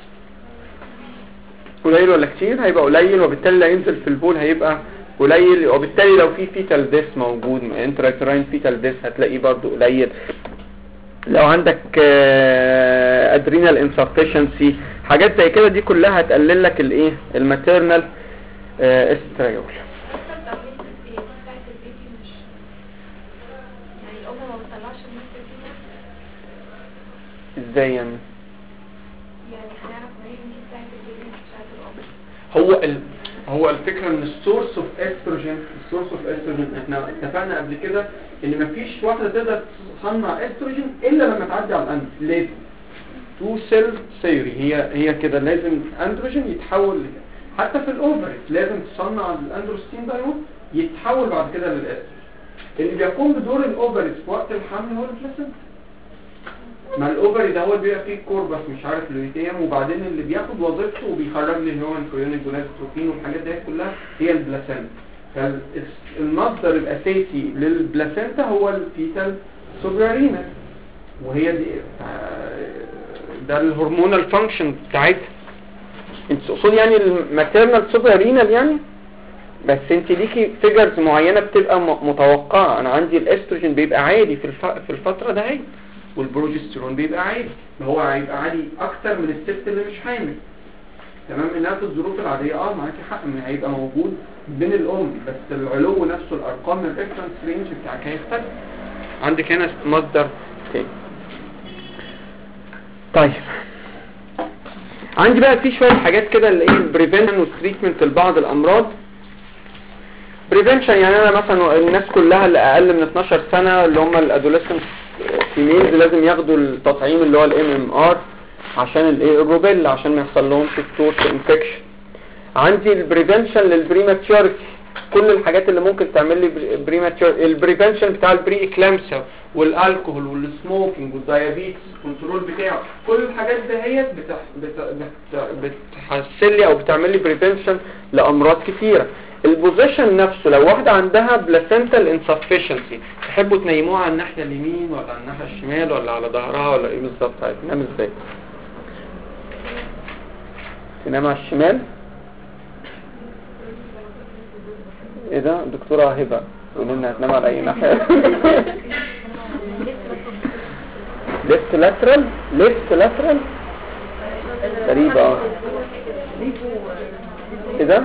هيبقى قليل، وبالتالي اللي هينزل في البول هيبقى قليل، وبالتالي لو في فيتال ديس موجود انترايتراين فيتال ديس هتلاقيه برضو قليل. لو عندك ادرينال انسفشنسي حاجات زي كده دي كلها هتقلل لك الايه الماتيرنال استرايول. ازاي يعني؟ هو الفكرة ان السورس اوف استروجين احنا اتفقنا قبل كده ان مفيش واحدة تقدر تصنع استروجين الا لما تعدي على الاندروجين. لازم تو سيل ثيوري، هي كده لازم اندروجين يتحول حتى في الاوفرز لازم تصنع الاندروستين دايون يتحول بعد كده للاستروجين. اللي بيقوم بدور الاوفرز في وقت الحمل هو البلاسينتا. ما الاوفري ده هو اللي بيبقى فيه الكوربس مش عارف اللوتيوم، وبعدين اللي بياخد وظيفته وبيخرج لي اللي هو الكوريونيك جونادوتروبين والحاجات دي كلها هي البلاسينتا. فالمصدر الاساسي للبلاسينتا هو الفيتال سوبرارينال، وهي دي ده الهرمونال فانكشن بتاعتها. انت تقصد يعني الماتيرنال سوبرارينال يعني؟ بس انت ليكي فيجرز معينه بتبقى متوقعه. انا عندي الاستروجين بيبقى عادي في الفتره ده هي، والبروجسترون بيبقى عالي، ما هو هيبقى عالي اكتر من الست اللي مش حامل. تمام. انها في الظروف العاديه معاكي حق ان هيبقى موجود بين الام، بس العلو نفسه الارقام الريفرنس رينج بتاعك هيختلف. عندك هنا مصدر تاني. طيب عندي بقى في شويه حاجات كده اللي ايه البريفنشن والتريتمنت لبعض الامراض. بريفنشن يعني انا مثلا الناس كلها اللي اقل من 12 سنه اللي هم الادوليسنت فيميلز لازم ياخدوا التطعيم اللي هو MMR عشان الايه الروبيلا، عشان ما يحصل لهمش ستورت انفكشن. عندي البريفنشن للبريماتيورتي، كل الحاجات اللي ممكن تعمل لي بريماتيورتي. البريفنشن بتاع البري اكلامسيا والالكوهول والسموكينج والدايابيتس الكنترول بتاعه، كل الحاجات دهيت بتحسن لي او بتعمل لي بريفنشن لامراض كتيره. البوزيشن نفسه لو واحده عندها بلاسنتال انسفشنسي، تحبوا تنيموها على الناحيه اليمين ولا على الناحيه الشمال ولا على ظهرها ولا ايه بالظبط؟ هتنام ازاي؟ تنام على الشمال؟ ايه ده دكتوره هبه تقول لنا هتنام على اي ناحيه؟ ليفت لاترال، ليفت لاترال غريبه. ايه ده؟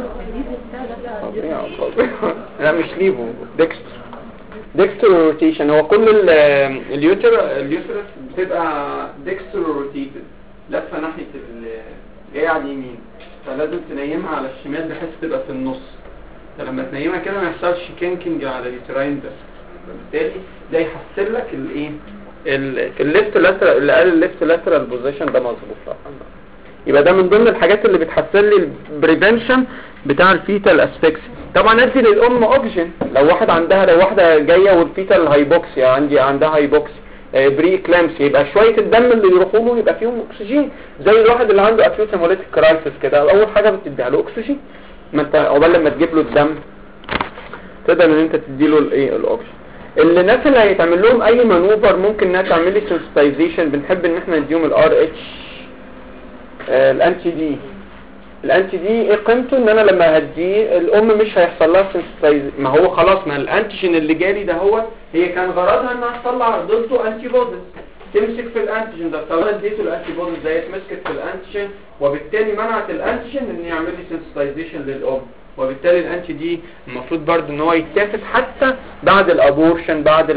لا مش ليفو، ديكستر روتيشن. هو كل اليوترس بتبقى ديكستر روتيتد، لفه ناحيه جايه على اليمين، فلازم تنيمها على الشمال بحيث تبقى في النص. فلما تنيمها كده ما يحصلش كينكينج على اليوتراين ده، بالتالي ده يحسن لك الايه الليفت لاترال. اللي قال الليفت لاترال بوزيشن ده مظبوط. يبقى ده من ضمن الحاجات اللي بتحسن لي البريفنشن بتاع الفيتال اسفكسي. طبعا ادي للام اوكسجين لو واحده جايه والفيتال هايبوكسيا، عندها هايبوكسيا بري كلامسي، يبقى شويه الدم اللي يروحوا له يبقى فيهم اكسجين، زي الواحد اللي عنده اكيوت هيموليتيك كرايسيس كده، اول حاجه بتديها له اكسجين. ما انت عقبال لما تجيب له الدم تقدر ان انت تدي له الايه الاكسجين. الناس اللي هيتعمل لهم اي مانوفر ممكن انها تعمل لي سنسيتايزيشن، بنحب ان احنا نديهم الار اتش الانتي دي. الانتي دي ايه قيمته؟ ان انا لما هديه الام مش هيحصل لها سنسيتايز، ما هو خلاص ما الانتيجين اللي جالي ده هي كان غرضها انها تطلع ضده انتي بوديز تمسك في الانتيجين ده، طالما اديته الانتي بوديز زي اتمسكت في الانتيجين وبالتالي منعت الانتيجين ان يعمل لي سنسيتايزيشن للام، وبالتالي الانتي دي المفروض برضو ان هو يتاخد حتى بعد الابورشن، بعد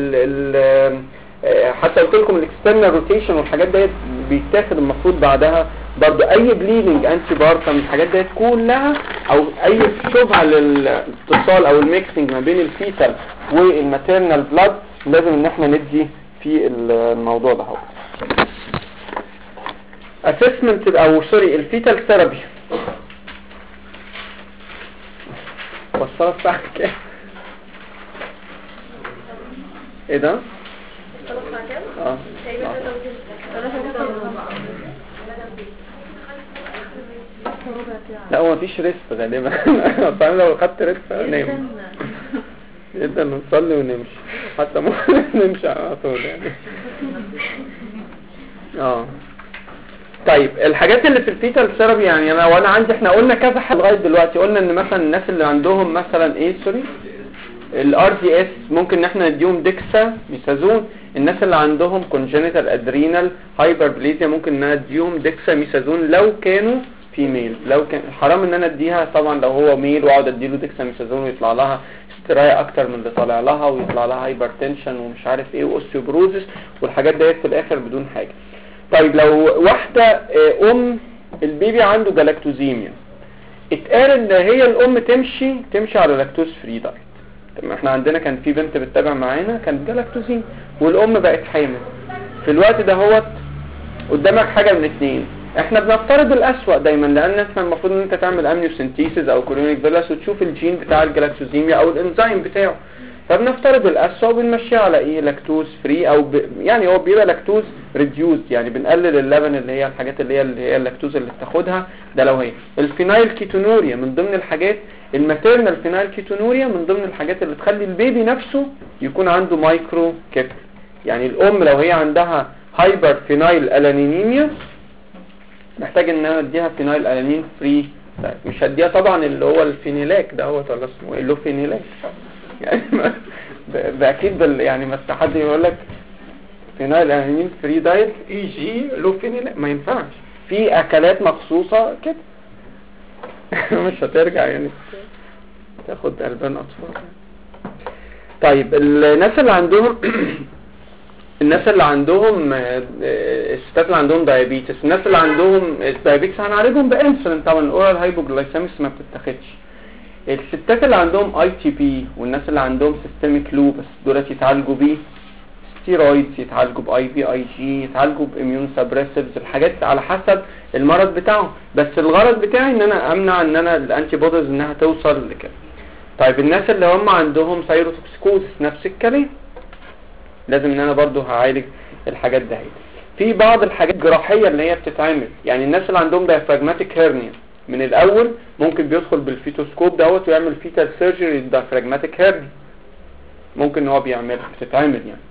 حتى قلت لكم الاكسترنال روتيشن والحاجات ديت بيتاخد المفروض بعدها برضو. اي بليدنج انتي بارتم الحاجات ديت كلها، او اي شبهه للاتصال او الميكسنج ما بين الفيتال والماتيرنال بلاد لازم ان احنا ندي في الموضوع ده. اسسمنت او سوري الفيتال ثيرابي وصلت الساعه كام؟ ايه ده؟ لا هو مفيش ريست غالبا. اصلا لو خدت ريست نام جدا، نصلي ونمشي، حتى ممكن نمشي على طول يعني. طيب الحاجات اللي في الفيتال ثيرابي يعني انا عندي، احنا قلنا كذا حاجه لغايه دلوقتي. قلنا ان مثلا الناس اللي عندهم مثلا الار دي اس ممكن ان احنا نديهم ديكسا ميثازون. الناس اللي عندهم كونجنتال ادرينال هايبربليزيا ممكن ان اديهم ديكسا ميثازون لو كانوا فيميل. لو كان حرام ان انا اديها طبعا لو هو ميل واقعد اديله ديكسا ميثازون ويطلع لها استرايا اكتر من اللي طالع لها، ويطلع لها هايبرتنشن ومش عارف ايه واوستيوبروزس والحاجات ديت في الاخر بدون حاجه. طيب لو واحده البيبي عنده جلاكتوزيميا، اتقال ان هي الام تمشي على لاكتوز فري دايت. طب احنا عندنا كان في بنت بتتابع معانا كانت جلاكتوزيميا والام بقت حامل في الوقت ده، قدامك حاجه من اتنين. احنا بنفترض الاسوأ دايما، لان احنا المفروض ان انت تعمل امنيوسنتيسيس او كوريونيك فيلاس وتشوف الجين بتاع الجلاكتوزيميا او الانزيم بتاعه، فبنفترض الاسوأ وبنمشيها على ايه لاكتوز فري، او يعني هو بيبقى لاكتوز ريديوسد، يعني بنقلل اللبن اللي هي الحاجات اللي هي اللاكتوز اللي بتاخدها ده. لو هي الفينايل كيتونوريا من ضمن الحاجات، الماتيرنال فينايل كيتونوريا من ضمن الحاجات اللي تخلي البيبي نفسه يكون عنده مايكرو كيفل. يعني الام لو هي عندها هايبر فينايل الانينيميا محتاج ان انا اديها فينايل الانين فري، مش هديها طبعا اللي هو الفينيلاك ده ولا اسمه ايه اللوفينيلاك يعني باكيد يعني ما حد يقول لك فينايل الانين فري دايت جي لوفينيلاك، ما ينفعش. في اكلات مخصوصه كده مش هترجع يعني تاخد البان اطفال. طيب الناس اللي عندهم الناس اللي عندهم الستات اللي عندهم دايابيتس، الناس اللي عندهم دايابيتس هنعالجهم بانسولين طبعا، الاورال هايبوجلايسيميس ما بتتاخدش. الستات اللي عندهم اي تي بي والناس اللي عندهم سيستميك لوبس دولت يتعالجوا بيه ستيرويدز، يتعالجوا باي في اي جي، يتعالجوا باميون سابريسيفز، الحاجات على حسب المرض بتاعه، بس الغرض بتاعي ان انا امنع ان انا الانتي بوديز انها توصل لكده. طيب الناس اللي هم عندهم ثايروتوكسيكوزس نفس الكلام، لازم ان انا برضو هعالج الحاجات دي. في بعض الحاجات جراحيه اللي هي بتتعمل، يعني الناس اللي عندهم دايفراجماتيك هيرنيا من الاول ممكن بيدخل بالفيتوسكوب دوت ويعمل فيتال سيرجري للدايفراجماتيك هيرنيا، ممكن ان هو بيعملها، بتتعمل يعني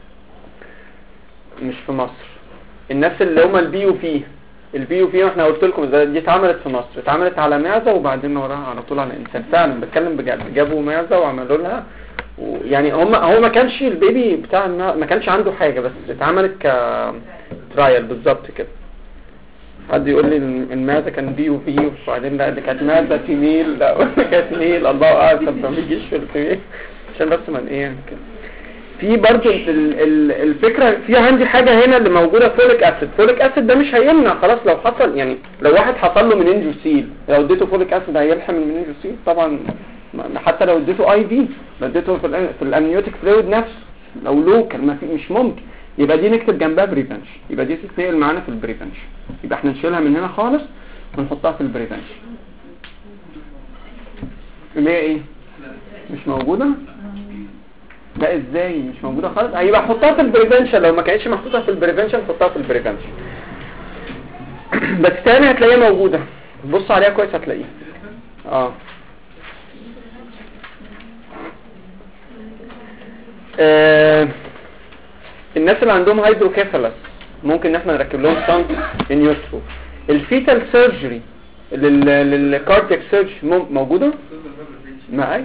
مش في مصر. الناس اللي هم البي او في احنا قلت لكم دي اتعملت في مصر، اتعملت على معزه وبعدين وراها على طول على انسان، فعلا بتكلم بجد، جابوا معزه وعملوا لها يعني هو ما كانش البيبي بتاع ما كانش عنده حاجه، بس اتعملت كترايل بالظبط كده. حد يقول لي المعزه كان بي او في وبعدين لا دي كانت معزه فيميل، لا كانت ميل، الله اعلم ما بيجيش في الفيميل عشان بس ما ايه كده. في برضه الفكره في عندي حاجه هنا اللي موجوده فوليك اسيد. فوليك اسيد ده مش هيمنع خلاص لو حصل، يعني لو واحد حصل له مننجوسيل لو اديته فوليك اسيد هيلحم المننجوسيل طبعا، حتى لو اديته اي في، لو اديته في الامنيوتيك فلويد نفسه لو لوكال ما في مش ممكن، يبقى دي نكتب جنبها بريفنشن، يبقى دي تتنقل معانا في البريفنشن، يبقى احنا نشيلها من هنا خالص ونحطها في البريفنشن. اللي هي ايه مش موجوده؟ لا ازاي مش موجوده خالص؟ هيبقى احطها في البريفنشن، لو ما كانتش محطوطه في البريفنشن حطها في البريفنشن. بس تاني هتلاقيها موجوده، بص عليها كويس هتلاقيها. الناس اللي عندهم هيدروكيفالس ممكن ان احنا نركب لهم شنط انيوترو. الفيتال سيرجري للكاردياك سيرج موجوده؟ ما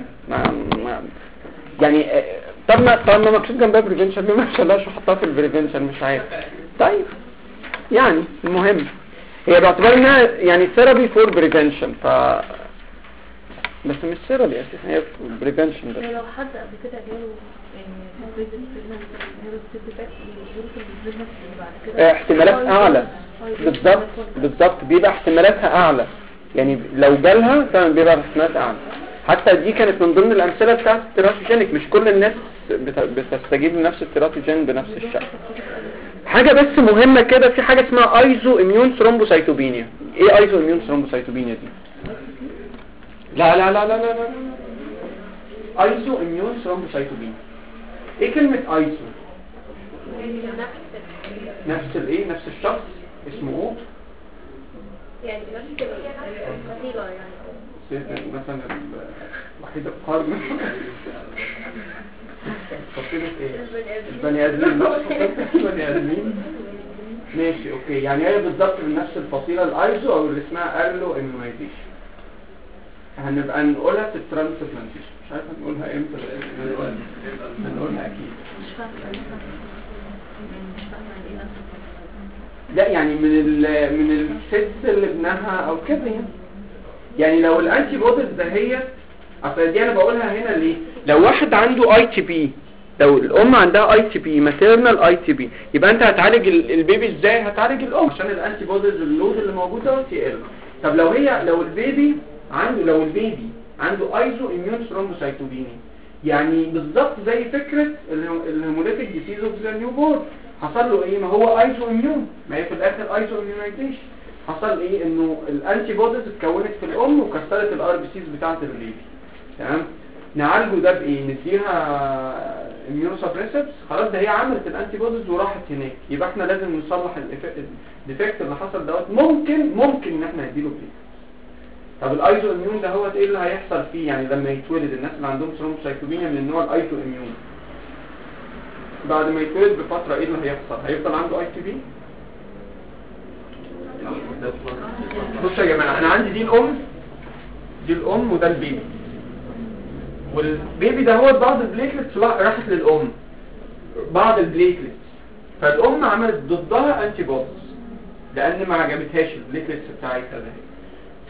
يعني طب ما مكتوب جنبها بريفنشن ليه ما شالهاش وحطها في البريفنشن؟ مش عارف. طيب يعني المهم هي باعتبار انها يعني ثيرابي فور بريفنشن، بس مش ثيرابي اساسا، هي بريفنشن. بس لو حد قبل كده جاله احتمالات اعلى بالظبط بيبقى احتمالاتها اعلى، يعني لو جالها فعلا بيبقى احتمالات اعلى. حتى دي كانت من ضمن الامثله بتاعت التيراتوجينيك، مش كل الناس بتستجيب لنفس التيراتوجين بنفس الشكل. حاجه بس مهمه كده، في حاجه اسمها ايزو اميون ثرومبوسايتوبينيا. ايه ايزو اميون ثرومبوسايتوبينيا دي؟ لا لا لا لا لا لا ايزو اميون ثرومبوسايتوبينيا. ايه كلمه ايزو؟ نفس الايه؟ نفس الشخص اسمه ايه؟ يعني نفس الفصيله يعني مثلا وحيد القرن فصيلة ايه؟ البني ادمين. البني ادمين ماشي اوكي، يعني هي بالظبط من نفس الفصيلة الايزو او اللي اسمها ارلو اميونايزيشن. هنبقى نقولها في الترانسبلانتيشن، مش عارف نقولها امتى هنقولها اكيد. مش فاهمه لا يعني من الست اللي ابنها او كده يعني لو الانتي بوديز دهيت اصل دي انا بقولها هنا ليه؟ لو واحد عنده اي تي بي، لو الام عندها اي تي بي ماتيرنال اي تي بي، يبقى انت هتعالج البيبي ازاي؟ هتعالج الام عشان الانتي بوديز اللود اللي موجود ده يقل. طب لو البيبي عنده ايزو اميون ثرومبوسايتوبينيا، يعني بالظبط زي فكره الهيموليتيك ديسيز اوف ذا نيو بورن، حصل له ايه؟ ما هو ايزو اميون، ما هي في الاخر ايزو اميونايزيشن. حصل ايه؟ انه الانتي بوديز اتكونت في الام وكسرت الار بي سيز بتاعه البيبي. تمام؟ نعالجه ده بايه؟ نديها اميونو سبريسيفز، خلاص ده هي عملت الانتي بوديز وراحت هناك، يبقى احنا لازم نصلح الديفكت اللي حصل دوت. ممكن ان احنا نديله بيه. طب الايزو اميون ده هو ايه اللي هيحصل فيه؟ يعني لما يتولد الناس اللي عندهم ثرومبوسايتوبينيا من النوع الايزو اميون، بعد ما يتولد بفتره ايه اللي هيحصل؟ هيفضل عنده اي تي بي؟ بصوا يا جماعه، انا عندي دي الام وده البيبي، والبيبي ده هو بعض البليتلتس راحت للام، بعض البليتلتس، فالام عملت ضدها انتي بوديز لان ما عجبتهاش البليتلتس بتاعتها ده،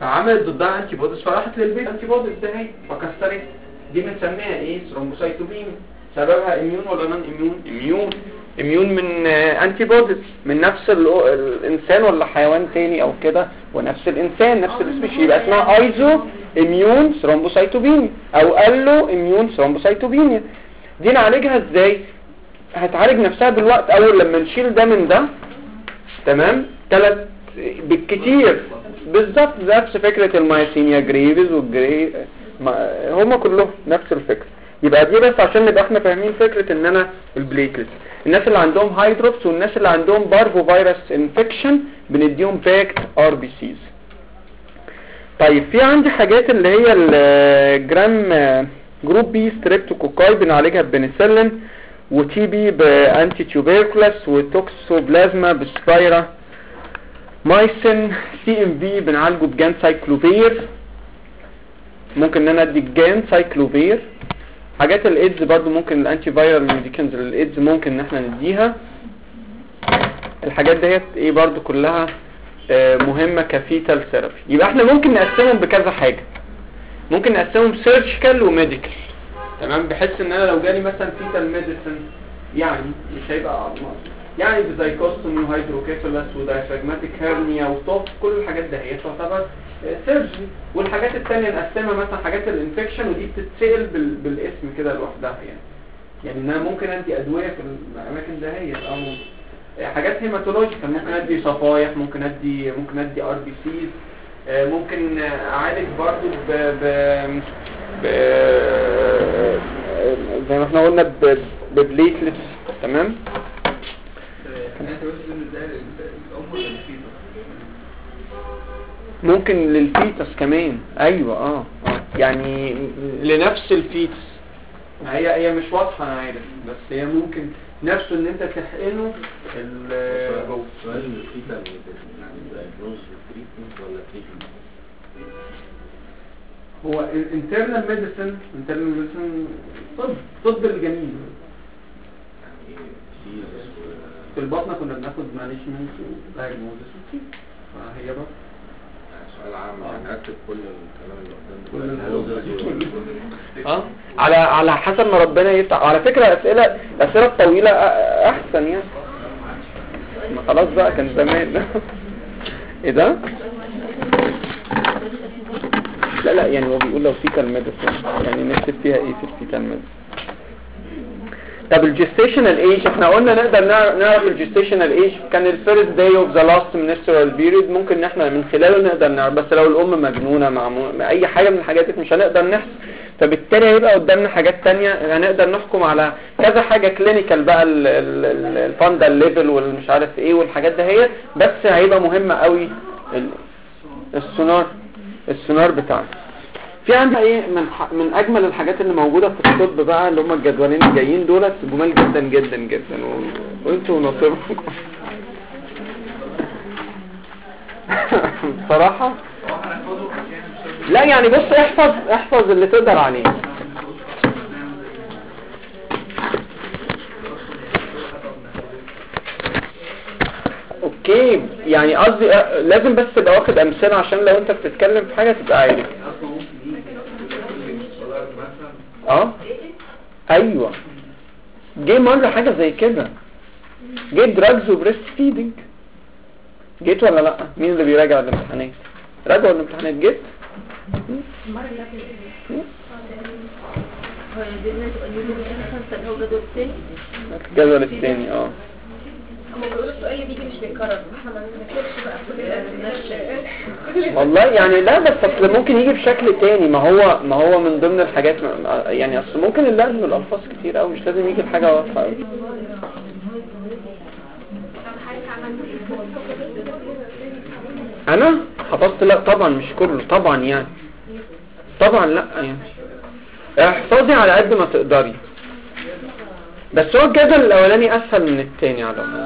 فعملت ضدها انتي بوديز فراحت للبيت انتي بوديز ده هي فكسرت. دي بنسميها ايه؟ ثرومبوسايتوبينيا. سببها اميون ولا نون اميون؟ اميون من انتي بوديز من نفس الانسان ولا حيوان تاني او كده، ونفس الانسان نفس السبيشيز، يبقى اسمها ايزو اميون ثرومبوسايتوبينيا او الو اميون ثرومبوسايتوبينيا. دي نعالجها ازاي؟ هتعالج نفسها بالوقت. اول لما نشيل ده من ده تمام 3 بالكتير بالظبط نفس فكرة المايسينيا جريفيز والجري هما كلهم نفس الفكرة. يبقى دي بس عشان نبقى احنا فاهمين فكرة ان انا البليتلت الناس اللي عندهم هايدروبس والناس اللي عندهم بارفو فيروس انفكشن بنديهم باكت ار بي سيز. طيب في عندي حاجات اللي هي الجرام جروب بي ستريبتوكوكاي بنعالجها ببنسلين، وتي بي بانتي تيوبركلس، وتوكسوبلازما بسبايرا مايسين. سي ام في بنعالجه بجان سايكلوفير، ممكن ان انا ادي جان سايكلوفير. حاجات الايدز برضو ممكن الانتي فايرال ميديكنز للايدز ممكن ان احنا نديها. الحاجات ديت ايه برضو كلها مهمة كفيتال ثيرابي. يبقى احنا ممكن نقسمهم بكذا حاجة، ممكن نقسمهم سيرجيكال وميديكال تمام، بحيث ان انا لو جالي مثلا فيتال ميديسن يعني مش هيبقى يعني بزايكوستومي وهيدروكيفالس ودايفراجماتيك هيرنيا وطوف، كل الحاجات دي هي تعتبر سيرجري. والحاجات الثانيه نقسمها مثلا حاجات الانفكشن ودي بتتسال بالاسم كده لوحدها يعني ان انا ممكن ادي ادويه في الاماكن دهيت او حاجات هيماتولوجيكال، ممكن ادي صفايح، ممكن ادي ار بي سيز، ممكن اعالج برضو زي ما احنا قلنا ببليتلتس تمام. ممكن للفيتس كمان ايوه يعني لنفس الفيتس. هي مش واضحه انا عارف، بس هي ممكن نفسه ان انت تحقنه سؤال الفيتال يعني دايجنوز وتريتمنت ولا تريتمنت؟ هو internal medicine طب الجنين يعني في البطنة كنا بناخد مانجمنت ودايجنوزس فهي بقى سؤال عام يعني اكتب كل الكلام اللي قدام على حسب ما ربنا يفتح. على فكرة الأسئلة الطويلة احسن يعني خلاص بقى كان زمان ايه ده؟ لا يعني هو بيقول لو فيتال ميديسن يعني نكتب فيها ايه في الفيتال ميديسن. طب الجستيشنال ايج احنا قلنا نقدر نعرف الجستيشنال ايج كان الفيرست داي اوف ذا لاست منسترال بيريد، ممكن ان احنا من خلاله نقدر نعرف. بس لو الام مجنونه مع اي حاجه من الحاجات دي مش هنقدر نحسب، فبالتالي هيبقى قدامنا حاجات تانية هنقدر نحكم على كذا حاجه كلينيكال بقى الفاندال ليفل والمش عارف ايه والحاجات ده هي. بس هيبقى مهمه قوي السونار بتاعنا. في عندنا ايه من اجمل الحاجات اللي موجوده في الطب بقى اللي هم الجدولين الجايين دولت جمال جدا جدا جدا وانتوا نصيبكم بصراحه. لا يعني بص احفظ اللي تقدر عليه. اوكي يعني قصدي لازم بس تبقى واخد امثله عشان لو انت بتتكلم في حاجه تبقى عارف. ايوه جه مره حاجه زي كده، جه دراجز وبريست فيدنج. جيت ولا لا؟ مين اللي بيراجع الامتحانات؟ راجعوا الامتحانات جيت؟ المره اللي قبل هو الجدول الثاني الجدول الثاني هم بيقولوا السؤال اللي بيجي مش بيتكرر، احنا ما بنكتبش بقى كل والله يعني لا بس اصل ممكن يجي بشكل تاني. ما هو من ضمن الحاجات يعني اصل ممكن اللازم الالفاظ كتير قوي، مش لازم يجي الحاجه واضحه قوي. انا حفظت لا طبعا مش كله طبعا يعني طبعا لا يعني احفظي على قد ما تقدري، بس هو الجدول الاولاني اسهل من الثاني على طول.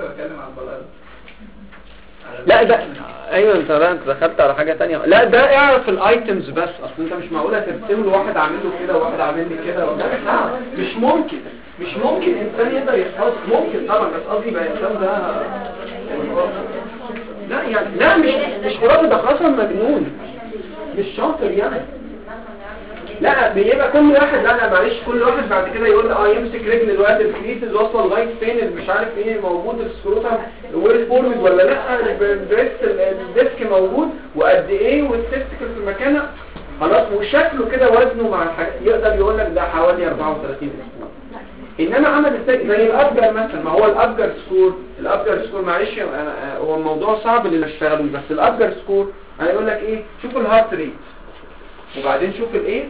لا ده ايوه انت دخلت على حاجه ثانيه. لا ده اعرف الايتمز بس، اصل انت مش معقوله ترسم له واحد عامل له كده وواحد عامل لي كده مش ممكن انسان يقدر يحفظ. ممكن طبعا بس قصدي بقى الانسان ده لا يعني لا مش خلاص ده خلاص مجنون. مش شاطر يعني. لا بيبقى كل واحد، لا معلش، كل واحد بعد كده يقول يمسك رجل الوقت الكريسز واصله لغايه فين، مش عارف ايه موجود السكروتم ويل فورمد ولا لا، الديسك موجود وقد ايه والتستيكل في مكانها خلاص، وشكله كده وزنه مع الحاجات يقدر يقول لك ده حوالي 34 اسبوع. انما عمل زي الابجر مثلا، ما هو الابجر سكور معلش هو الموضوع صعب اللي اشتغلوا، بس الابجر سكور انا يقول لك ايه، شوف الهارت ريت وبعدين شوف الايه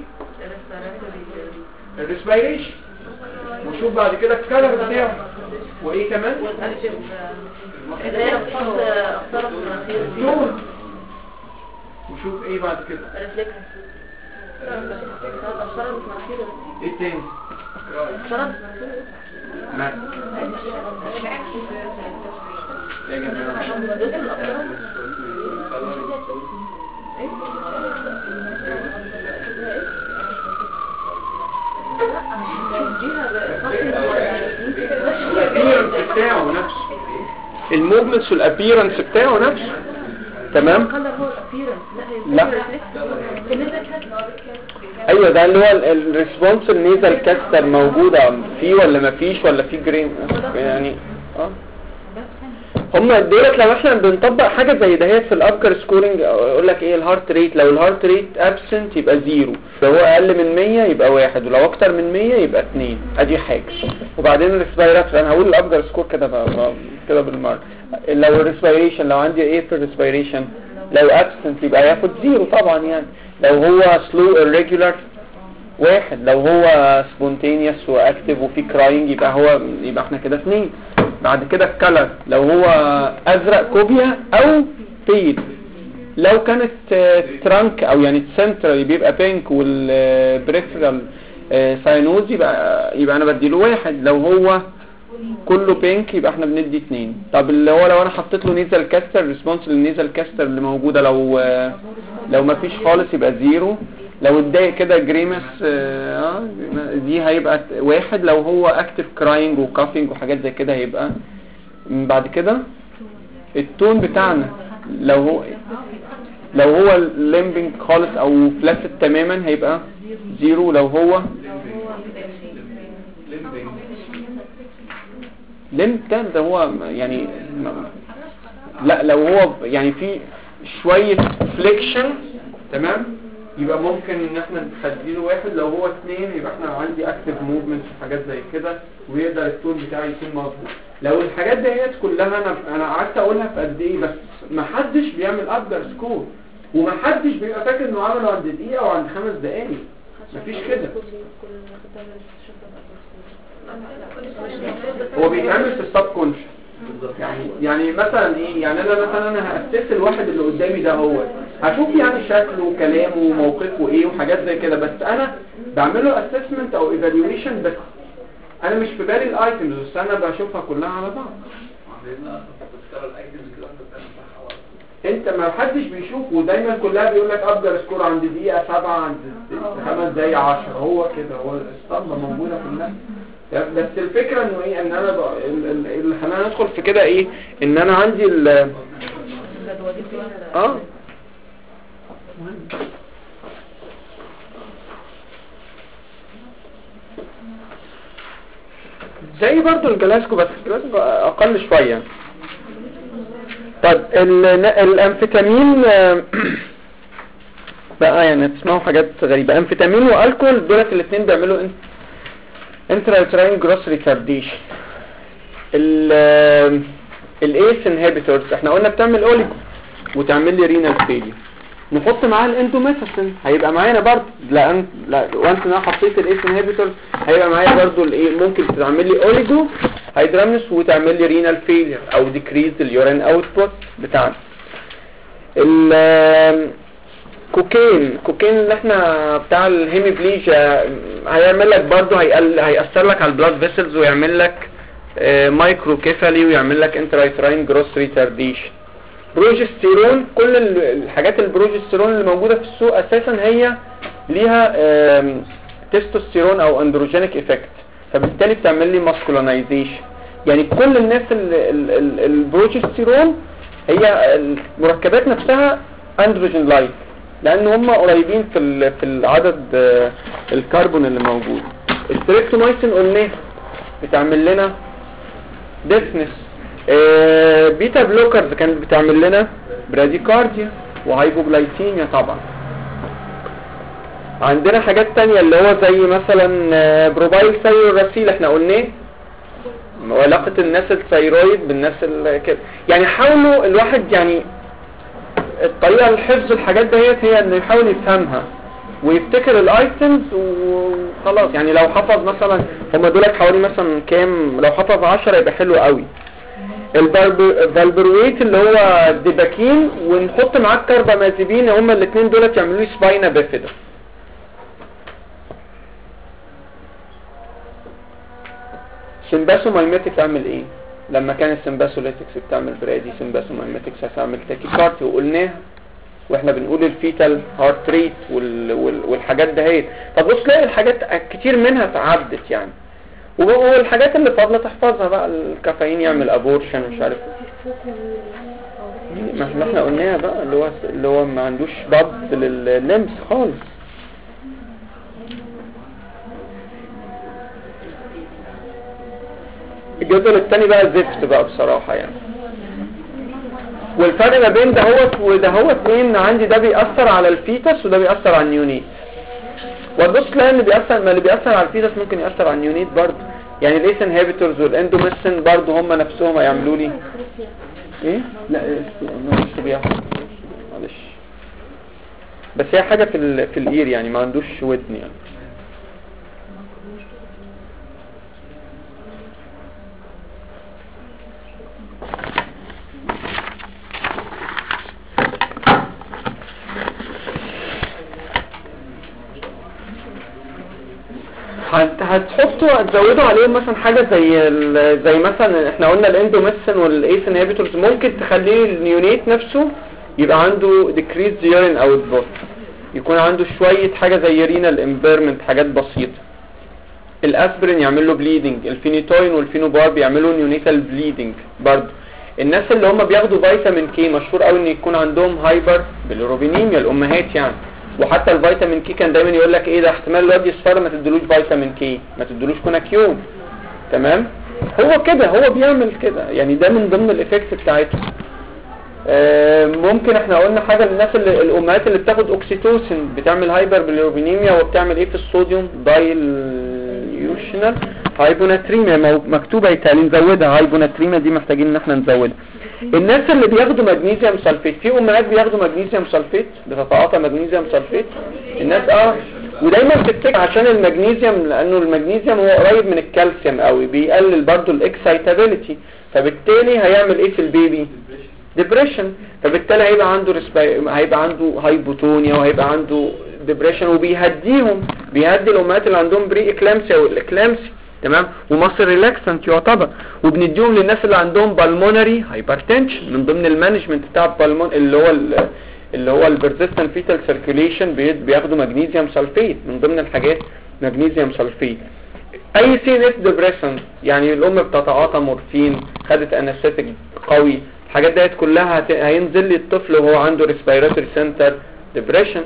الريسبيريشن وشوف بعد كده الكلر بتاعه وايه كمان التون وشوف ايه بعد كده ايه تاني ما يا جماعه الابيرنس بتاعه نفسه، الموفمنتس والابيرنس بتاعه نفسه تمام. لا ايوه ده اللي هو الريسبونس النيزل كاستر موجوده فيه ولا ما فيش ولا في جرين يعني هم دولت. لو احنا بنطبق حاجه زي دهيت في الابجر سكورنج اقول لك ايه الهارت ريت، لو الهارت ريت ابسنت يبقى 0، لو هو اقل من 100 يبقى 1، ولو اكتر من 100 يبقى 2. ادي حاجه. وبعدين الريسبيراتوري انا هقول الابجر سكور كده بالمره. لو الريسبيريشن لو عندي ايه في الريسبيريشن، لو ابسنت يبقى ياخد 0 طبعا يعني. لو هو سلو irregular 1، لو هو سبونتينيوس واكتف وفي كراينج يبقى احنا كده 2. بعد كده الكلر لو هو ازرق كوبيا او بيل، لو كانت ترانك او يعني سنترال بيبقى بينك والبريفرال ساينوز يبقى انا بديله 1. لو هو كله بينك يبقى احنا بندي 2. طب اللي هو لو انا حطيت له نيزل كاستر، ريسبونس للنيزل كاستر اللي موجوده لو ما فيش خالص يبقى 0. لو اتضايق كده جريمس دي هيبقى 1. لو هو اكتف كراينج وكافينج وحاجات زي كده هيبقى. بعد كده التون بتاعنا لو هو ليمبنج خالص او فلاسد تماما هيبقى 0. لو هو ليمب ده هو يعني لا، لو هو يعني في شوية فليكشن تمام يبقى ممكن ان احنا نخليه 1. لو هو 2 يبقى احنا عندي اكتف موفمنتس وحاجات زي كده ويقدر التون بتاعي يكون مظبوط. لو الحاجات ديت كلها انا قعدت اقولها في قد ايه، بس ما حدش بيعمل ابجر سكور وما حدش بيبقى فاكر انه عمله عند دقيقه او عند 5 دقائق. مفيش كده. هو بيتعمل في السب كونشس يعني مثلا ايه، يعني انا هاسس الواحد اللي قدامي ده هو هشوف يعني شكله وكلامه وموقفه ايه وحاجات زي كده، بس انا بعمله اسسمنت او ايفالويشن، بس انا مش في بالي الايتمز، بس انا بشوفها كلها على بعض. انت ما حدش بيشوف، ودايما كلها بيقول لك ابجر سكور عند دقيقه 7 عند 5 دقايق 10. هو كده، هو الاسطمبه موجوده كلها. بس الفكرة انه ايه، ان انا اللي خلاني ندخل في كده ايه، ان انا عندي زي برضو الجلاسكو، بس الجلاسكو اقل شوية. طيب الامفيتامين بقى يعني تسمعوا حاجات غريبة. امفيتامين والكول دولت الاثنين بيعملوا intrauterine gross retardation. الايس انهبيتورز احنا قلنا بتعمل اوليجو وتعمل لي رينال فيلير، نحط معاه الاندوميثاسين هيبقى معانا برضه. وانت انا حطيت الايس انهبيتورز هيبقى معايا برضه الايه، ممكن تعمل لي اوليجو هيدرامنس وتعمل لي رينال فيلير او ديكريز اليورين اوتبوت بتاعنا. كوكين اللي احنا بتاع الهيميبليجيا هيعمل لك برضه هيأثر لك على البلاد فيسلز ويعمل لك مايكرو كيفالي ويعمل لك انترايتراين جروس ريتارديشن. بروجستيرون، كل الحاجات البروجستيرون اللي موجوده في السوق اساسا هي ليها تستوستيرون او اندروجينيك افكت، فبالتالي بتعمل لي ماسكولينايزيشن. يعني كل الناس البروجستيرون هي المركبات نفسها اندروجين لايك، لان هم قريبين في العدد الكربون اللي موجود. الستريبتومايسين قلنا بتعمل لنا ديسنس. بيتا بلوكرز كانت بتعمل لنا براديكارديا وهايبوجلايسيميا طبعا. عندنا حاجات تانية اللي هو زي مثلا بروبايل ثايروراسيل احنا قلناه، وعلاقة الناس الثايرويد بالناس كده. يعني حاولوا الواحد يعني الطريقة لحفظ الحاجات ديت هي انه يحاول يفهمها ويفتكر الايتمز وخلاص. يعني لو حفظ مثلا هم دولت حوالي مثلا كام، لو حفظ 10 يبقى حلو قوي. الفالبرويت اللي هو الديباكين، ونحط معاه الكربامازيبين، هما الاثنين دولت يعملوا لي سباينا بيفيدا. سمباسومايميتكس اعمل ايه؟ لما كان السمباسوليتكس بتعمل برادي سمباسومايميتكس هتعمل تاكيكارديا وقلناها واحنا بنقول الفيتال هارت ريت والحاجات دهيت. فبص تلاقي الحاجات كتير منها اتعدت يعني، والحاجات اللي فاضله تحفظها بقى. الكافيين يعمل ابورشن مش عارف، ما احنا قلناها بقى اللي هو ما عندوش ضبط لللمس خالص. الجدول الثاني بقى زفت بقى بصراحة يعني. والفرق ما بين دهوت ودهوت مين عندي؟ ده بيأثر على الفيتس وده بيأثر على النيونيت. والبص تلاقي اللي بيأثر على الفيتس ممكن يأثر على النيونيت برضه. يعني الايس انهبيتورز والاندوميسين برضه هم نفسهم هيعملوا لي ايه؟ لا مش بياخد معلش، بس هي حاجة في الاير يعني، ما عندوش ودن يعني. هتزودوا عليهم مثلا حاجة زي مثلا احنا قلنا الاندوميسين والايس انهبيتورز ممكن تخليه النيونيت نفسه يبقى عنده decreased urine output، يكون عنده شوية حاجة زي رينال امبيرمنت، حاجات بسيطة. الاسبرين يعمل له بليدنج، الفينيتوين والفينوبار بيعملوا نيونيتال بليدنج برضه. الناس اللي هم بياخدوا فيتامين كي مشهور قوي ان يكون عندهم هايبر بيليروبينيميا، الامهات يعني. وحتى الفيتامين كي كان دايما يقول لك ايه ده احتمال الواد يصفر ما تدلوش فيتامين كي، ما تدلوش كوناكيوم. تمام، هو كده هو بيعمل كده يعني، ده من ضمن الايفكت بتاعته. ممكن احنا قلنا حاجه للناس اللي الامهات اللي بتاخد اوكسيتوسين بتعمل هايبر بيليروبينيميا، وبتعمل ايه في الصوديوم دايليوشنال هايبوناتريميا، مكتوبه يتهيألي نزودها. هايبوناتريميا دي محتاجين ان احنا نزودها. الناس اللي بياخدوا مغنيسيوم سلفيت، في امهات بياخدوا مغنيسيوم سلفيت، بتتعاطى مغنيسيوم سلفيت الناس ودايما بتفتكر عشان المغنيسيوم، لانه المغنيسيوم هو قريب من الكالسيوم قوي، بيقلل برضو الاكسايتابيليتي، فبالتالي هيعمل ايه في البيبي؟ ديبريشن. فبالتالي هيبقى عنده هايبوتونيا وهيبقى عنده ديبريشن، وبيهديهم، بيهدي الامهات اللي عندهم بري اكلامسيا والاكلامسيا. تمام، ومصر ريلاكسنت يعتبر، وبنديهم للناس اللي عندهم بالمونري هايبرتنشن من ضمن المانجمنت بتاع البالمون اللي هو البرزيستنت فيتال سيركيوليشن، بياخدوا مغنيسيوم سلفيت من ضمن الحاجات، مغنيسيوم سلفيت. اي سي ان اس ديبريشن يعني الام بتتعاطى مورفين، خدت انستيك قوي، الحاجات ديت كلها هينزل لي الطفل وهو عنده ريسبيراتوري سنتر ديبريشن.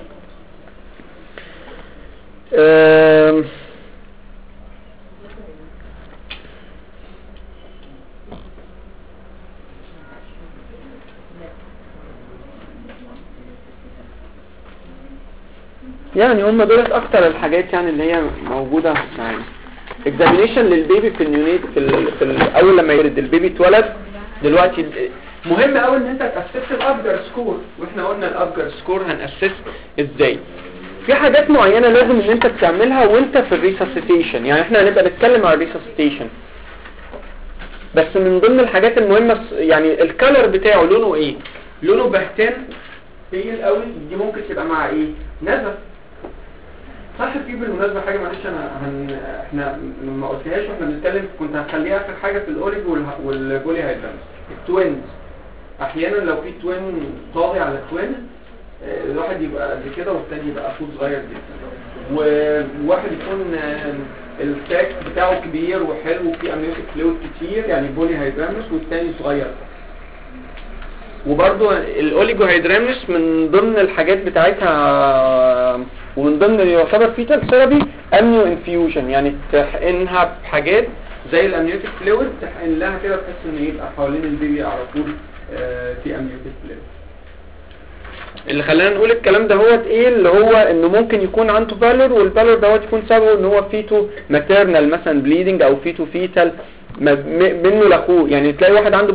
يعني هم دولت اكتر الحاجات يعني اللي هي موجودة يعني. اكزامينيشن للبيبي في النيونيت في اول لما يولد البيبي اتولد. دلوقتي مهم قوي ان انت تاسس الابجر سكور، واحنا قلنا الابجر سكور هناسس ازاي. في حاجات معينة لازم ان انت تعملها وانت في الريساسيتيشن، يعني احنا هنبقى نتكلم عن الريساسيتيشن، بس من ضمن الحاجات المهمة يعني الكالر بتاعه لونه ايه؟ لونه بهتان بيل قوي، دي ممكن تبقى مع ايه؟ نزف. صح، في بالمناسبة حاجة معلش احنا ما قلتهاش واحنا بنتكلم، كنت هخليها اخر حاجة في الاوليف والبولي هايدرانس. التوينز احيانا لو في توين طاغي على التوين، الواحد يبقى قد كده والتاني يبقى اخوه صغير جدا، وواحد يكون الساك بتاعه كبير وحلو وفيه امنيوتيك فلويد كتير يعني بولي هايدرانس، والتاني صغير. وبرضو الاوليجو هيدرامنس من ضمن الحاجات بتاعتها ومن ضمن اللي يعتبر فيتال ثيرابي امنيو انفيوجن، يعني تحقنها بحاجات زي الامنيوتيك فلويد، تحقن لها كده بحيث ان يبقى حوالين البيبي على طول في امنيوتيك فلويد. اللي خلانا نقول الكلام ده هو ايه؟ اللي هو انه ممكن يكون عنده بالور، والبالور دوت يكون سببه ان هو فيتو ماتيرنال مثلا بليدنج او فيتو فيتال منه لاخوه. يعني تلاقي واحد عنده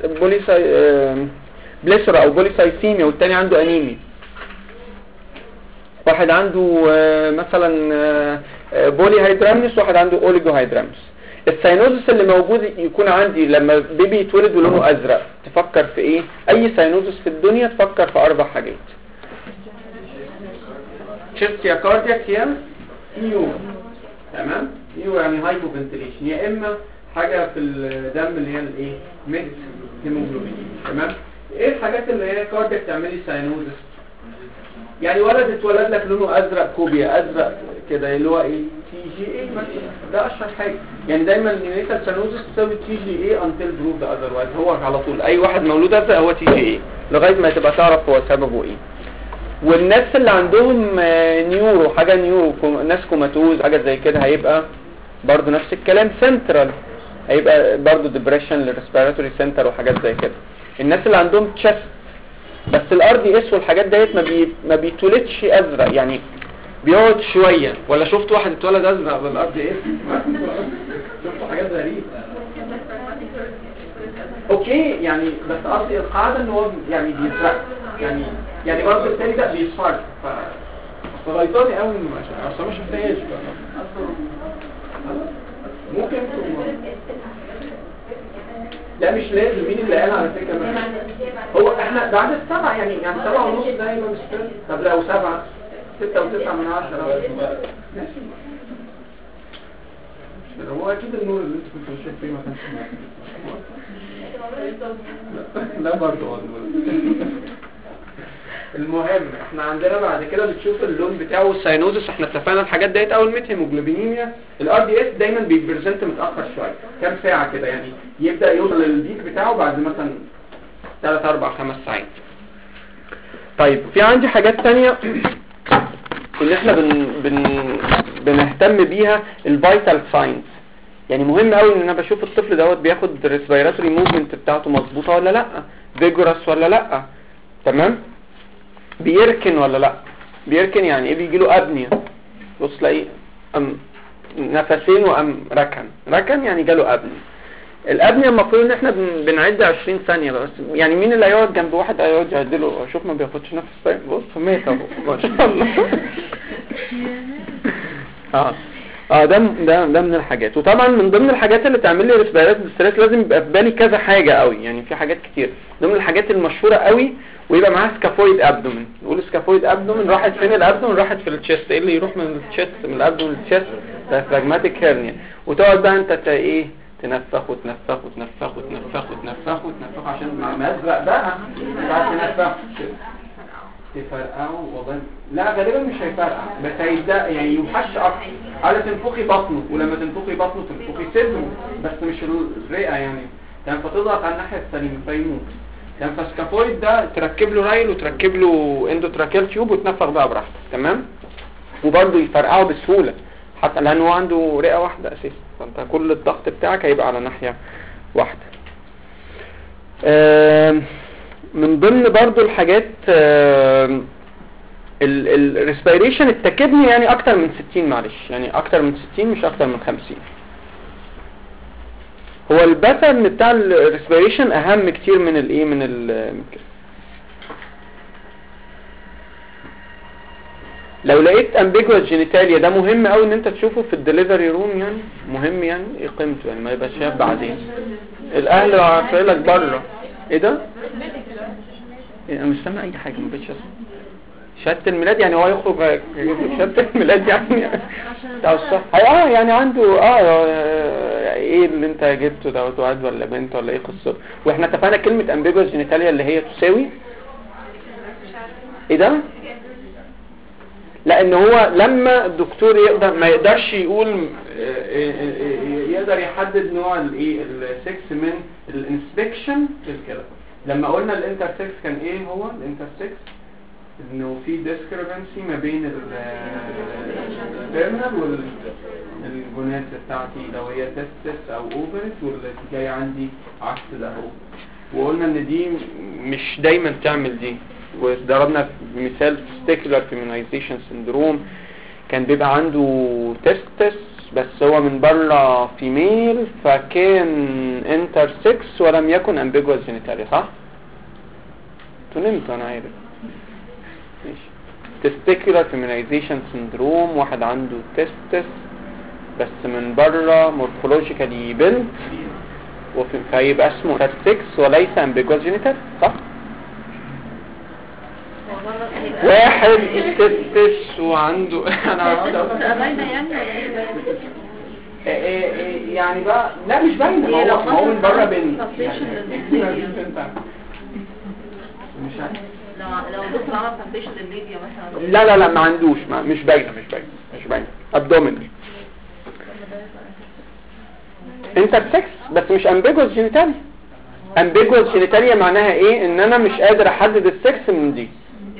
بليسرا او بوليسايثيميا والتاني عنده انيميا، واحد عنده مثلا بولي هيدرامنس واحد عنده اوليجو هيدرامنس. الساينوزس اللي موجود يكون عندي لما بيبي يتولد ولونه ازرق، تفكر في ايه؟ اي ساينوزس في الدنيا تفكر في 4 حاجات: تشيست يا كاردياك يا نيو. تمام؟ نيو يعني هايبو فنتيليشن، يا اما حاجه في الدم اللي هي الايه؟ ميكس هيموجلوبين. تمام؟ ايه الحاجات اللي هي كاردياك تعمل لي ساينوزس؟ يعني ولد اتولد لك لونه ازرق كوبيا ازرق كده اللي هو ايه؟ تي جي اي مثلا، ده اشهر حاجه. يعني دايما النيونيتال ساينوزس تساوي تي جي اي انتل بروفد اذروايز، هو على طول اي واحد مولود ازرق هو تي جي اي لغايه ما تبقى تعرف هو سببه ايه. والناس اللي عندهم نيورو حاجه نيورو، ناس كوماتوز حاجه زي كده، هيبقى برضو نفس الكلام سنترال، هيبقى برضو ديبريشن للريسبيراتوري سنتر وحاجات زي كده. الناس اللي عندهم تشست بس الار دي اس والحاجات ديت ما بيتولدش ازرق، يعني بيقعد شويه. ولا شفت واحد اتولد ازرق بالار دي اس؟ شفت حاجات غريبه. اوكي يعني بس قصدي القاعده ان هو يعني بيزرق، يعني برضه الثاني ده بيصفر. فغيطاني قوي انه اصلا ما شفتهاش ممكن لا مش لازم. مين اللي قال على فكره؟ هو احنا بعد 7 يعني 7:30 ده يبقى مش كده. طب لو 7 6.9 هو اكيد النور اللي انت كنت بتشوف فيه ما كانش لا برضه المهم احنا عندنا بعد كده بتشوف اللون بتاعه الساينوزس. احنا اتفقنا الحاجات ديت اول ميت هيموجلوبينيميا. الار دي اس دايما بيبريزنت متاخر شويه، كام ساعه كده، يعني يبدا يوصل للبيك بتاعه بعد مثلا 3 4 5 ساعات. طيب في عندي حاجات تانية اللي احنا بنهتم بيها، الفيتال ساينز. يعني مهم قوي ان انا بشوف الطفل دوت بياخد ريسبيراتوري موفمنت بتاعته مظبوطه ولا لا، فيجورس ولا لا، تمام، بيركن ولا لا. بيركن يعني ايه؟ بيجي له ابنيا. بص تلاقيه نفسين وام ركن يعني جاله ابنيا. الابنيا المفروض ان احنا بنعد 20 ثانيه بس. يعني مين اللي هيقعد جنب واحد هيقعد يعدله؟ شوف ما بياخدش نفس طيب. بص مات اهو ما شاء الله. ده من الحاجات. وطبعا من ضمن الحاجات اللي تعمل لي ريسبيراتوري ستريس لازم يبقى في بالي كذا حاجه قوي، يعني في حاجات كتير. ضمن الحاجات المشهوره قوي ويبقى معاها سكافويد ابدومين. نقول سكافويد ابدومين، راحت فين الابدومين؟ راحت في التشست. ايه اللي يروح من التشست من الابدومين للتشست؟ دايفراجماتيك هيرنيا. وتقعد بقى انت ايه؟ تنفخ وتنفخ وتنفخ وتنفخ وتنفخ وتنفخ عشان ما ازرق بقى بعد تنفخ تفرقعه. والله لا غالبا مش هيفرقع بس هيبدا يعني يوحش اكتر. على تنفخي بطنه، ولما تنفخي بطنه تنفخي صدره بس مش الرئه يعني. كان فتضغط على الناحيه السليمه فيموت. كان فاسكافويد ده تركب له رايل وتركب له اندوتراكيال تيوب وتنفخ بقى براحتك، تمام. وبرده يفرقعه بسهوله حتى لان هو عنده رئه واحده اساسا، فانت كل الضغط بتاعك هيبقى على ناحيه واحده. من ضمن برضو الحاجات الريسبيريشن التكبني يعني اكتر من 60 معلش، يعني اكتر من 60 مش اكتر من 50. هو الباترن بتاع الريسبيريشن اهم كتير من الايه من لو لقيت امبيجوس جينيتاليا ده مهم قوي ان انت تشوفه في الدليفري روم، يعني مهم يعني ايه قيمته، يعني ما يبقاش شاف بعدين الاهل عارفين لك بره ايه ده. انا مش سامع اي حاجه، ما بقتش اسمع شهاده الميلاد. يعني هو يخرج شهاده الميلاد يعني بتاع الصح يعني عنده ايه اللي انت جبته ده، واد ولا بنت ولا ايه قصته. واحنا اتفقنا كلمه امبيجوس جينيتاليا اللي هي تساوي ايه ده. لان هو لما الدكتور ما يقدرش يقول يقدر يحدد نوع الايه السكس من الانسبكشن كده. لما قلنا الانترسكس كان ايه هو الانترسكس؟ انه في ديسكريبنسي ما بين التيرمينال والجونات بتاعتي لو هي تستس او اوفرت، واللي جاي عندي عكس ده هو. وقلنا ان دي مش دايما تعمل دي، وضربنا مثال testicular feminization syndrome كان بيبقى عنده تستس بس هو من بره فيميل فكان انترسكس ولم يكن امبيجوس جينيتاليا، صح؟ تنمت انا عارف. ماشي. testicular feminization syndrome واحد عنده تستس بس من بره مورفولوجيكالي بنت فيبقى اسمه انترسكس وليس امبيجوس جينيتاليا، صح؟ واحد تستس وعنده انا هقعد اقول باينه يعني ولا ايه؟ يعني بقى لا مش باينه، هو من بره بنت مش عارف. لو دكتور عمل تنفيش للميديا مثلا لا ما عندوش، مش باينه ابدومينال انترسكس بس مش امبيجوس جينيتاليا. امبيجوس جينيتاليا معناها ايه؟ ان انا مش قادر احدد السكس من دي.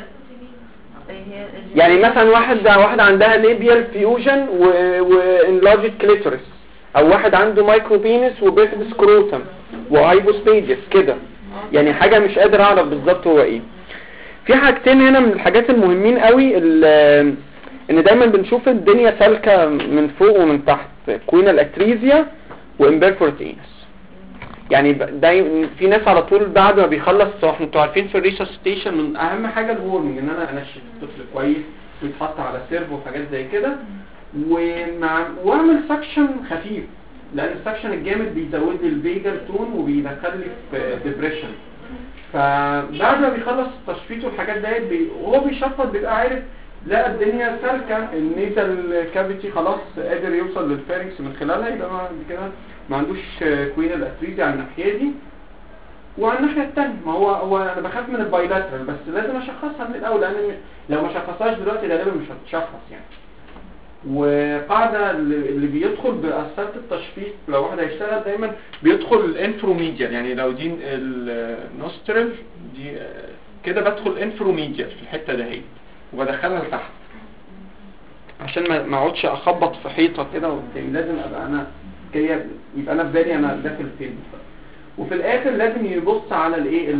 يعني مثلا واحد عندها ليبيال فيوجن وانلارجد كليتورس، او واحد عنده مايكرو بينس وبيفيد سكروتم وهايبوسبيديس كده، يعني حاجه مش قادر اعرف بالظبط هو ايه. في حاجتين هنا من الحاجات المهمين قوي، ان دايما بنشوف الدنيا سالكه من فوق ومن تحت، كوينال اتريزيا وامبيرفورت اينس. يعني في ناس على طول بعد ما بيخلص، انتوا عارفين في الريسوسيتيشن من اهم حاجه الورمنج، ان انا انشف الطفل كويس ويتحط على سيرف وحاجات زي كده، واعمل سكشن خفيف، لان السكشن الجامد بيزود لي الفيجر تون وبيدخل لي في ديبريشن. فبعد ما بيخلص التشفيط والحاجات ديت وهو بيشفط بيبقى عارف لا الدنيا سالكه، النيزل كافيتي خلاص قادر يوصل للفارنكس من خلالها، يبقى بعد كده ما عندوش كوينال اتريزيا على الناحيه دي. وعلى الناحيه الثانيه ما هو انا بخاف من البايلاترال، بس لازم اشخصها من الاول، لان لو ما شخصهاش دلوقتي غالبا مش هتشخص يعني. وقاعده اللي بيدخل بأساسات التشفيط لو واحد هيشتغل دايما بيدخل الانفروميديال، يعني لو دي النوسترل دي كده بدخل انفروميديال في الحته دهي وبدخلها لتحت عشان ما اقعدش اخبط في حيطه كده وبتاع، لازم ابقى انا جايه يبقى انا في بالي انا داخل فين. وفي الاخر لازم يبص على الايه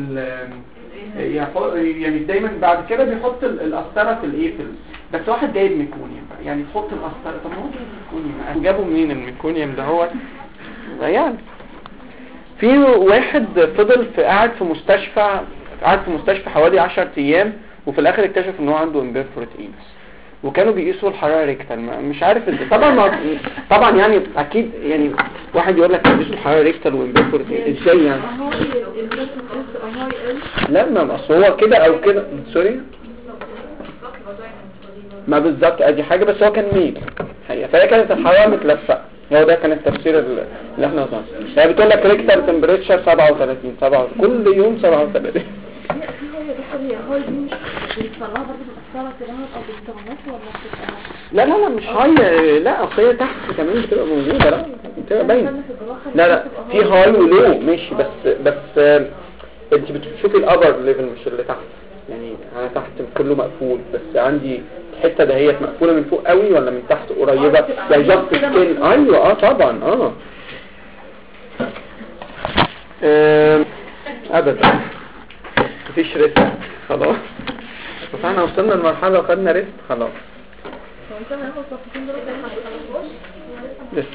يعني دايما بعد كده بيحط القسطره في الايه بس واحد جايب ميكونيوم بقى، يعني تحط القسطره. طب ما هو جايب ميكونيوم، جابوا منين الميكونيوم ده؟ هو يعني في واحد فضل قاعد في مستشفى حوالي 10 ايام، وفي الاخر اكتشف ان هو عنده امبيرفورت اينس، وكانوا بيقيسوا الحراره ريكتال. مش عارف طبعا يعني اكيد يعني واحد يقول لك بيقيسوا الحراره ريكتال وامبيرفورت ازاي يعني؟ لا ما اصل هو كده او كده، سوري ما بالظبط ادي حاجه، بس هو كان ميل حقيقه، فهي كانت الحراره متلفقه. هو ده كان التفسير اللي احنا وصلنا. هي بتقول لك ريكتال تمبريتشر 37 كل يوم 37. لا مش هاي، لا اصل هي تحت كمان بتبقى موجوده، لا بتبقى باينه. لا في هاي ولو ماشي، بس انت بتشوفي الابر ليفل مش اللي تحت، يعني انا تحت كله مقفول، بس عندي الحته دهيت مقفوله من فوق قوي ولا من تحت قريبه زي جاست سكين. ايوه طبعا ابدا مفيش ريست خلاص، بس احنا وصلنا لمرحله وخدنا ريست خلاص. لسه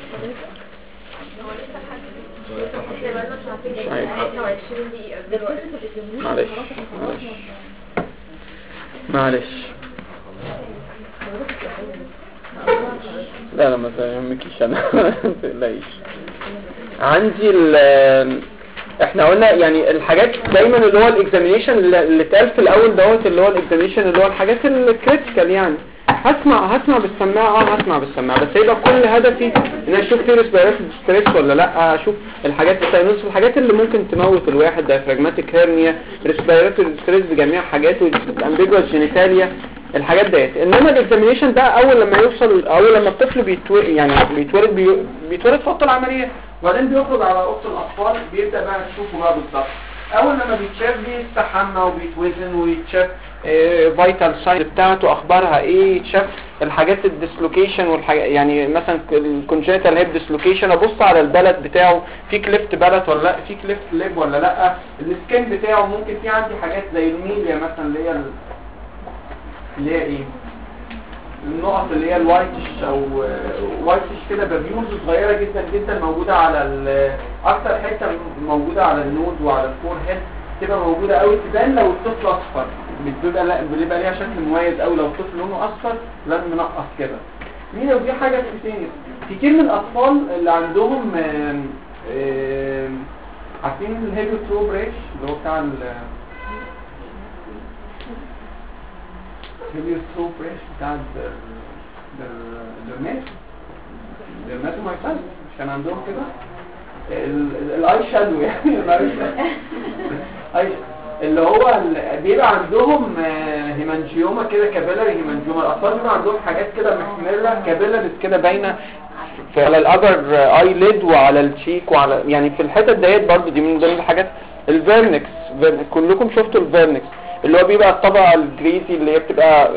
معلش لا ما تهمكيش انا ما تقلقيش. عندي احنا قلنا يعني الحاجات دايما اللي هو الاكزامينيشن اللي اتقال في الاول دوت، اللي هو الاكزامينيشن اللي هو الحاجات الكريتيكال، يعني هسمع بالسماعه بس يبقى كل هدفي ان انا اشوف في ريسبيراتوري ستريس ولا لا، اشوف الحاجات الساينوس، الحاجات اللي ممكن تموت الواحد، دايفراجماتيك هيرنيا، ريسبيراتوري ستريس بجميع حاجاته، الامبيجوس جينيتاليا، الحاجات ديت. انما الاكزامينيشن ده اول لما الطفل بيتولد في اوضه العمليات، وبعدين بيخرج على اوضه الاطفال، بيبدا بقى تشوفه بقى بالظبط اول لما بيتشاف بيستحمى وبيتوزن ويتشاف فيتال ساين بتاعته اخبارها ايه، يتشاف الحاجات الديسلوكيشن والحاجات، يعني مثلا الكونجنتال هيب ديسلوكيشن ابص على البلد بتاعه في كليفت بلد ولا لا، في كليفت ليب ولا لا، السكين بتاعه ممكن في عندي حاجات زي الميليا مثلا اللي هي ايه النقط اللي هي الوايتش او وايتش كده بابيولز صغيره جدا جدا موجوده على اكتر حته موجوده على النود وعلى الفور هيد، تبقى موجوده قوي تبان لو الطفل اصفر، بيبقى ليها شكل مميز قوي لو الطفل لونه اصفر لازم منقص كده. مين ودي حاجه ثانيه، كتير من الاطفال اللي عندهم عارفين الهيليوتروب ريش اللي هو بتاع الهيليوتروب ريش بتاع الدرماتومايسايتس مش كان عندهم كده الاي شادو يعني اللي هو بيبقى عندهم هيمانجيوما كده كابيلاري هيمانجيوما، الاطفال بيبقى عندهم حاجات كده محمره كابيلاريز كده باينه على الابر اي ليد وعلى الشيك وعلى يعني في الحتت ديت برضو، دي من ضمن الحاجات. الفيرنكس كلكم شفتوا الفيرنكس اللي هو بيبقى الطبقه الجريزي اللي هي بتبقى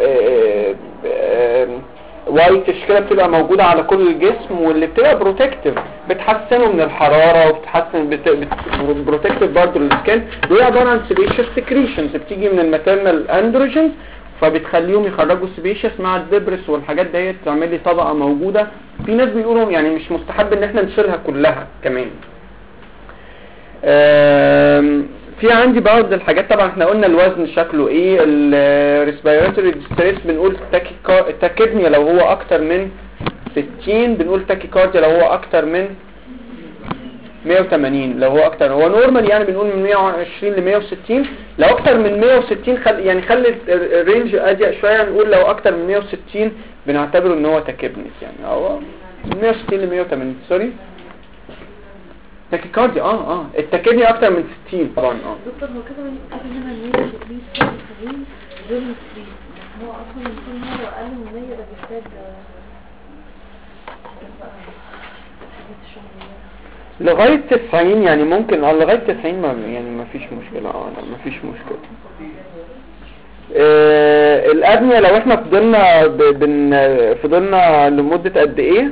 وايتش كده بتبقى موجودة على كل الجسم، واللي بتبقى بروتكتيف بتحسنه من الحرارة وبتحسن بروتكتيف برضه للسكين، وهي عبارة عن سيبيشيس سكريشنز بتيجي من الماتيرنال اندروجينز فبتخليهم يخرجوا سيبيشيس مع الدبرس والحاجات ديت تعمل لي طبقة موجودة. في ناس بيقولوا يعني مش مستحب ان احنا نشيلها كلها كمان. في عندي بعض الحاجات طبعا احنا قلنا الوزن شكله ايه، الريسبيراتوري ستريس بنقول تاكيبنيا لو هو اكتر من 60، بنقول تاكيكارديا لو هو اكتر من 180 لو هو اكتر، هو نورمال يعني بنقول من 120 ل 160، لو اكتر من 160 يعني خلي الرينج اضيق شويه، نقول لو اكتر من 160 بنعتبره ان هو تاكيبنيس يعني هو من 160 ل 180 سوري تاكيكارديا. التاكيبنيا اكتر من 60 طبعا. دكتور هو كده هنا 170 دول هو اصلا يكون هو اقل من 100 ده بيحتاج لغايه 90 يعني ممكن لغايه 90 ما يعني ما فيش مشكله. لا ما فيش مشكله. الابنيه لو احنا فضلنا لمده قد ايه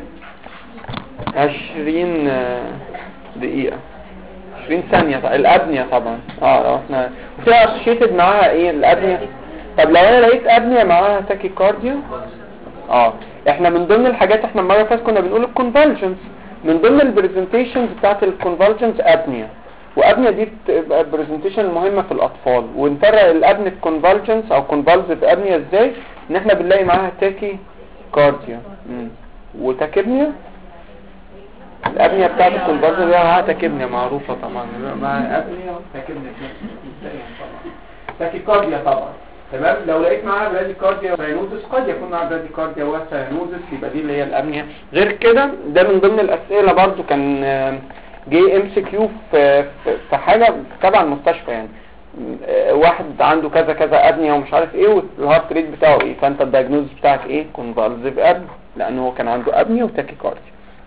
20 دقيقة 20 ثانية الابنية طبعا. لو احنا وفيها اسوشيتد معاها ايه الابنية. طب لو انا لقيت ابنية معاها تاكيكارديا احنا من ضمن الحاجات احنا المرة فاتت كنا بنقول الكونفالجنس، من ضمن البرزنتيشنز بتاعت الكونفالجنس ابنية، وابنية دي بتبقى برزنتيشن مهمة في الاطفال. ونفرق الابنية كونفالجنس او كونفالزيف ابنية ازاي، ان احنا بنلاقي معاها تاكيكارديا وتاكيبنيا. الابنية بتاعت الكونفالجنس دي معاها تاكيبنيا معروفة طبعا، مع ابنية تاكيبنيا طبعا تاكيكارديا طبعا تمام. لو لقيت معاها براديكارديا وساينوزس قد يكون معاها براديكارديا وساينوزس، يبقى دي اللي هي الابنية. غير كده ده من ضمن الاسئلة برضو كان جي ام سي كيو في حاجة تبع المستشفى، يعني واحد عنده كذا كذا ابنية ومش عارف ايه والهارت ريت بتاعه ايه، فانت الدايجنوز بتاعك ايه كونفالزيف ابنية لانه هو كان عنده ابنية وتاكيكارديا.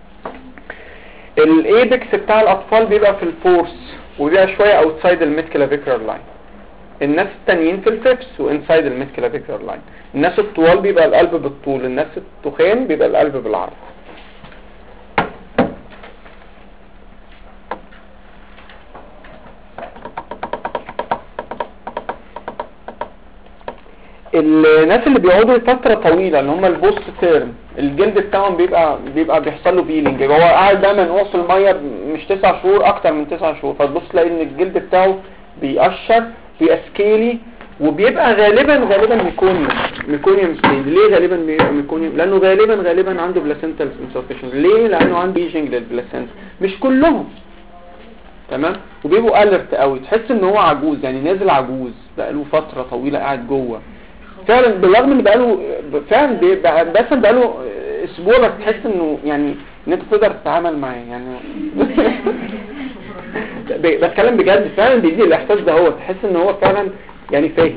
الايبكس بتاع الاطفال بيبقى في الفورس وبيبقى شوية اوتسايد الميد كلافيكولار لاين، الناس التانيين في الفيبس وانسايد الميد كلافيكولار لاين. الناس الطوال بيبقى القلب بالطول، الناس التخان بيبقى القلب بالعرض. الناس اللي بيقعدوا فترة طويلة اللي هم البوست تيرم الجلد بتاعهم بيبقى بيحصل له بيلينج، هو قاعد بقى منقوع في المية مش 9 شهور اكتر من 9 شهور، فتبص تلاقي ان الجلد بتاعه بيقشر بيبقى سكيلي وبيبقى غالبا ميكونيوم سكيل. ليه غالبا بيبقى ميكونيوم؟ لانه غالبا عنده بلاسنتال انسفشن. ليه؟ لانه عنده بيجنج للبلاسنتا، مش كلهم تمام. وبيبقوا اليرت قوي، تحس ان هو عجوز يعني نازل عجوز بقاله فترة طويلة قاعد جوه فعلا، بالرغم ان بقاله فعلا بس بقاله اسبوع بس تحس انه يعني ان انت تقدر تتعامل معاه يعني بتكلم بجد فعلا بيدي الاحساس ده، هو تحس ان هو فعلا يعني فاهم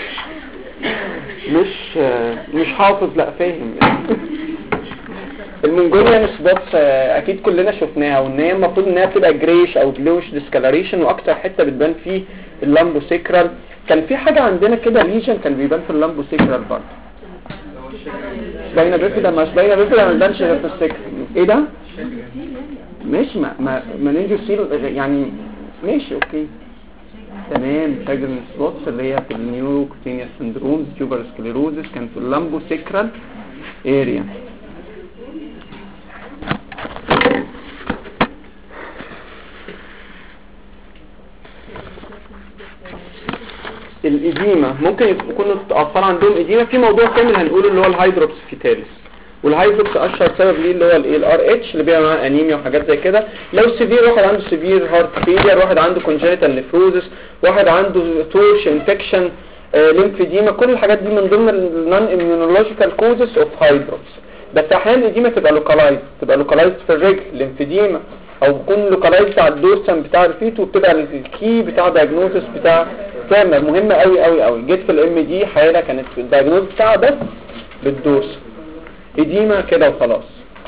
مش حافظ لا فاهم المونجوليان سبوتس اكيد كلنا شفناها، وان هي المفروض انها بتبقى جريش او بلوش ديسكالريشن، واكتر حته بتبان فيه اللامبوسيكرال. كان في حاجه عندنا كده ليجن كان بيبان في اللامبوسيكرال برضه. باينه بيفيدا مش باينه بيفيدا ما بانش غير في السكر. ايه ده؟ ماشي ما نيجي سيل يعني ماشي اوكي تمام. شاجرن سبوتس اللي هي في النيوروكوتينيا سندروم تيوبر سكليروزس كان في اللامبوسيكرال اريا. الإديمة ممكن يكونوا الاطفال عندهم إديمة. في موضوع كامل هنقوله اللي هو الهيدروبس فيتاليس، والهيدروبس اشهر سبب ليه اللي هو الار اتش اللي بيبقى معاه انيميا وحاجات زي كده. لو سيفير واحد عنده سيفير هارت فيلير، واحد عنده كونجنيتال نيفروزس، واحد عنده تورش انفكشن ليمفيديما، كل الحاجات دي من ضمن النون اميونولوجيكال كوزز اوف هيدروبس. بس احيانا الإديمة تبقى لوكالايزد في الرجل ليمفيديما، او بيكون لوكالايزد على الدورسم بتاع الفيت، وبتبقى الكي بتاع دايجنوستس بتاع كامل مهمه قوي قوي قوي. جيت في الام دي حاله كانت في الدايجنوستس بتاعها بس بالدورسم إديمة كده وخلاص.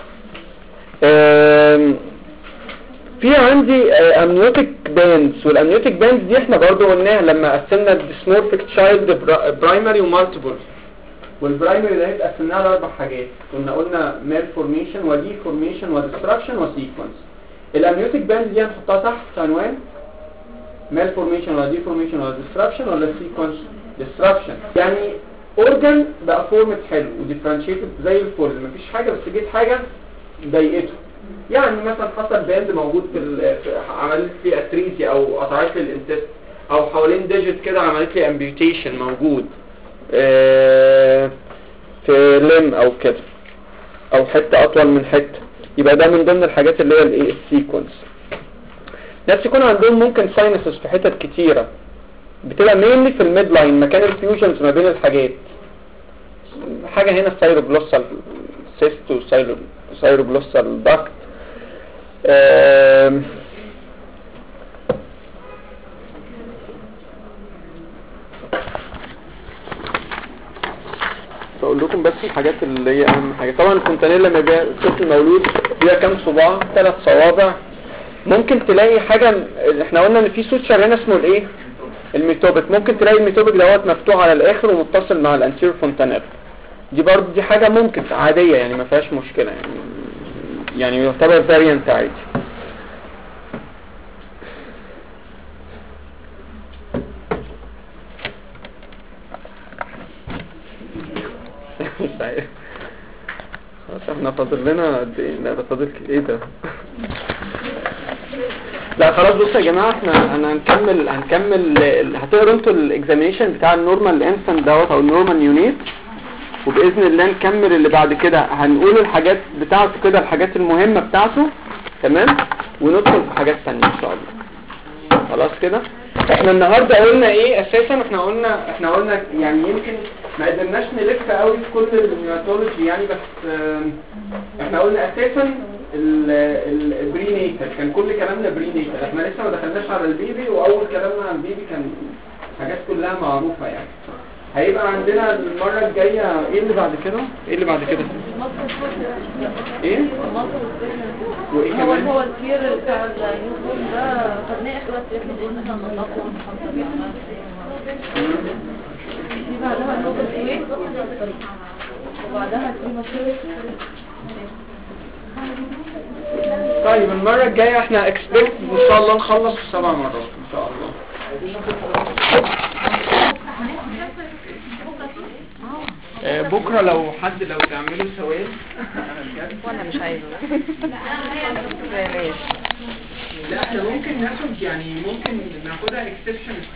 في عندي امنيوتيك باندز، والامنيوتيك باندز دي احنا برضو قلناها لما قسمنا الديسمورفيك تشايلد برايمري ومالتيبل. والبرايمري ده هيبقى قسمناها لاربع حاجات، قلنا مال فورميشن ودي فورميشن وديستراكشن وسيكونس. الامنيوتيك باندز دي هنحطها تحت عنوان مال فورميشن ولا دي فورميشن ولا ديستراكشن ولا سيكونس ديستراكشن. يعني اورجان بقى فورمت حلو وديفرنشيتد زي الفل، مفيش حاجه بس جيت حاجه ضايقته. يعني مثلا حصل باند موجود عملت لي اتريزي او قطعت لي الانتست، او حوالين ديجيت كده عملت لي امبيوتيشن موجود في لم او كده، او حته اطول من حته، يبقى ده من ضمن الحاجات اللي هي الايه السيكونس. ناس يكون عندهم ممكن ساينسز في حتت كتيره، بتبقى مينلي في الميد لاين مكان الفيوجنز ما بين الحاجات. حاجه هنا السايروجلوسال سيست وسايروجلوسال داكت. بقول لكم بس الحاجات اللي هي اهم حاجه. طبعا الفونتانيلا لما بيبقى الطفل مولود فيها كام صباع؟ 3 صوابع. ممكن تلاقي حاجه، احنا قلنا ان في سوتشر هنا اسمه الايه الميتوبيك، ممكن تلاقي الميتوبيك دوت مفتوح على الاخر ومتصل مع الانتيريور فونتانيلا. دي برضه دي حاجه ممكن عاديه يعني ما فيهاش مشكله، يعني يعتبر فاريانت عادي. خلاص احنا فاضل لنا قد ايه؟ لا ده فاضل ايه ده؟ لا خلاص بصوا يا جماعه احنا هنكمل هتقروا انتوا الاكزامينشن بتاع النورمال انفانت دوت او النورمال نيونيت، وباذن الله نكمل اللي بعد كده. هنقول الحاجات بتاعته كده، الحاجات المهمه بتاعته تمام، وندخل في حاجات ثانيه ان شاء الله. خلاص كده احنا النهارده قلنا ايه اساسا؟ احنا قلنا يعني يمكن ما قدرناش نلف قوي في كل النيوناتولوجي يعني، بس احنا قلنا اساسا البرينيتال كان كل كلامنا برينيتال، احنا لسه ما دخلناش على البيبي، واول كلامنا عن البيبي كان حاجات كلها معروفه يعني. هيبقى عندنا المره الجايه ايه اللي بعد كده؟ ايه وايه كمان؟ هو الكير بتاع اليوزون ده خدناه اخر وقت احنا قلنا احنا ننضفه ونحط فيه دي بعدها نقطة ايه؟ وبعدها البريماتور. طيب المرة الجاية احنا اكسبكت ان شاء الله نخلص في 7 مرات ان شاء الله. بكرة لو تعملوا سواد وانا مش عايزه. لا احنا ممكن ناخد يعني ممكن ناخدها اكسبشن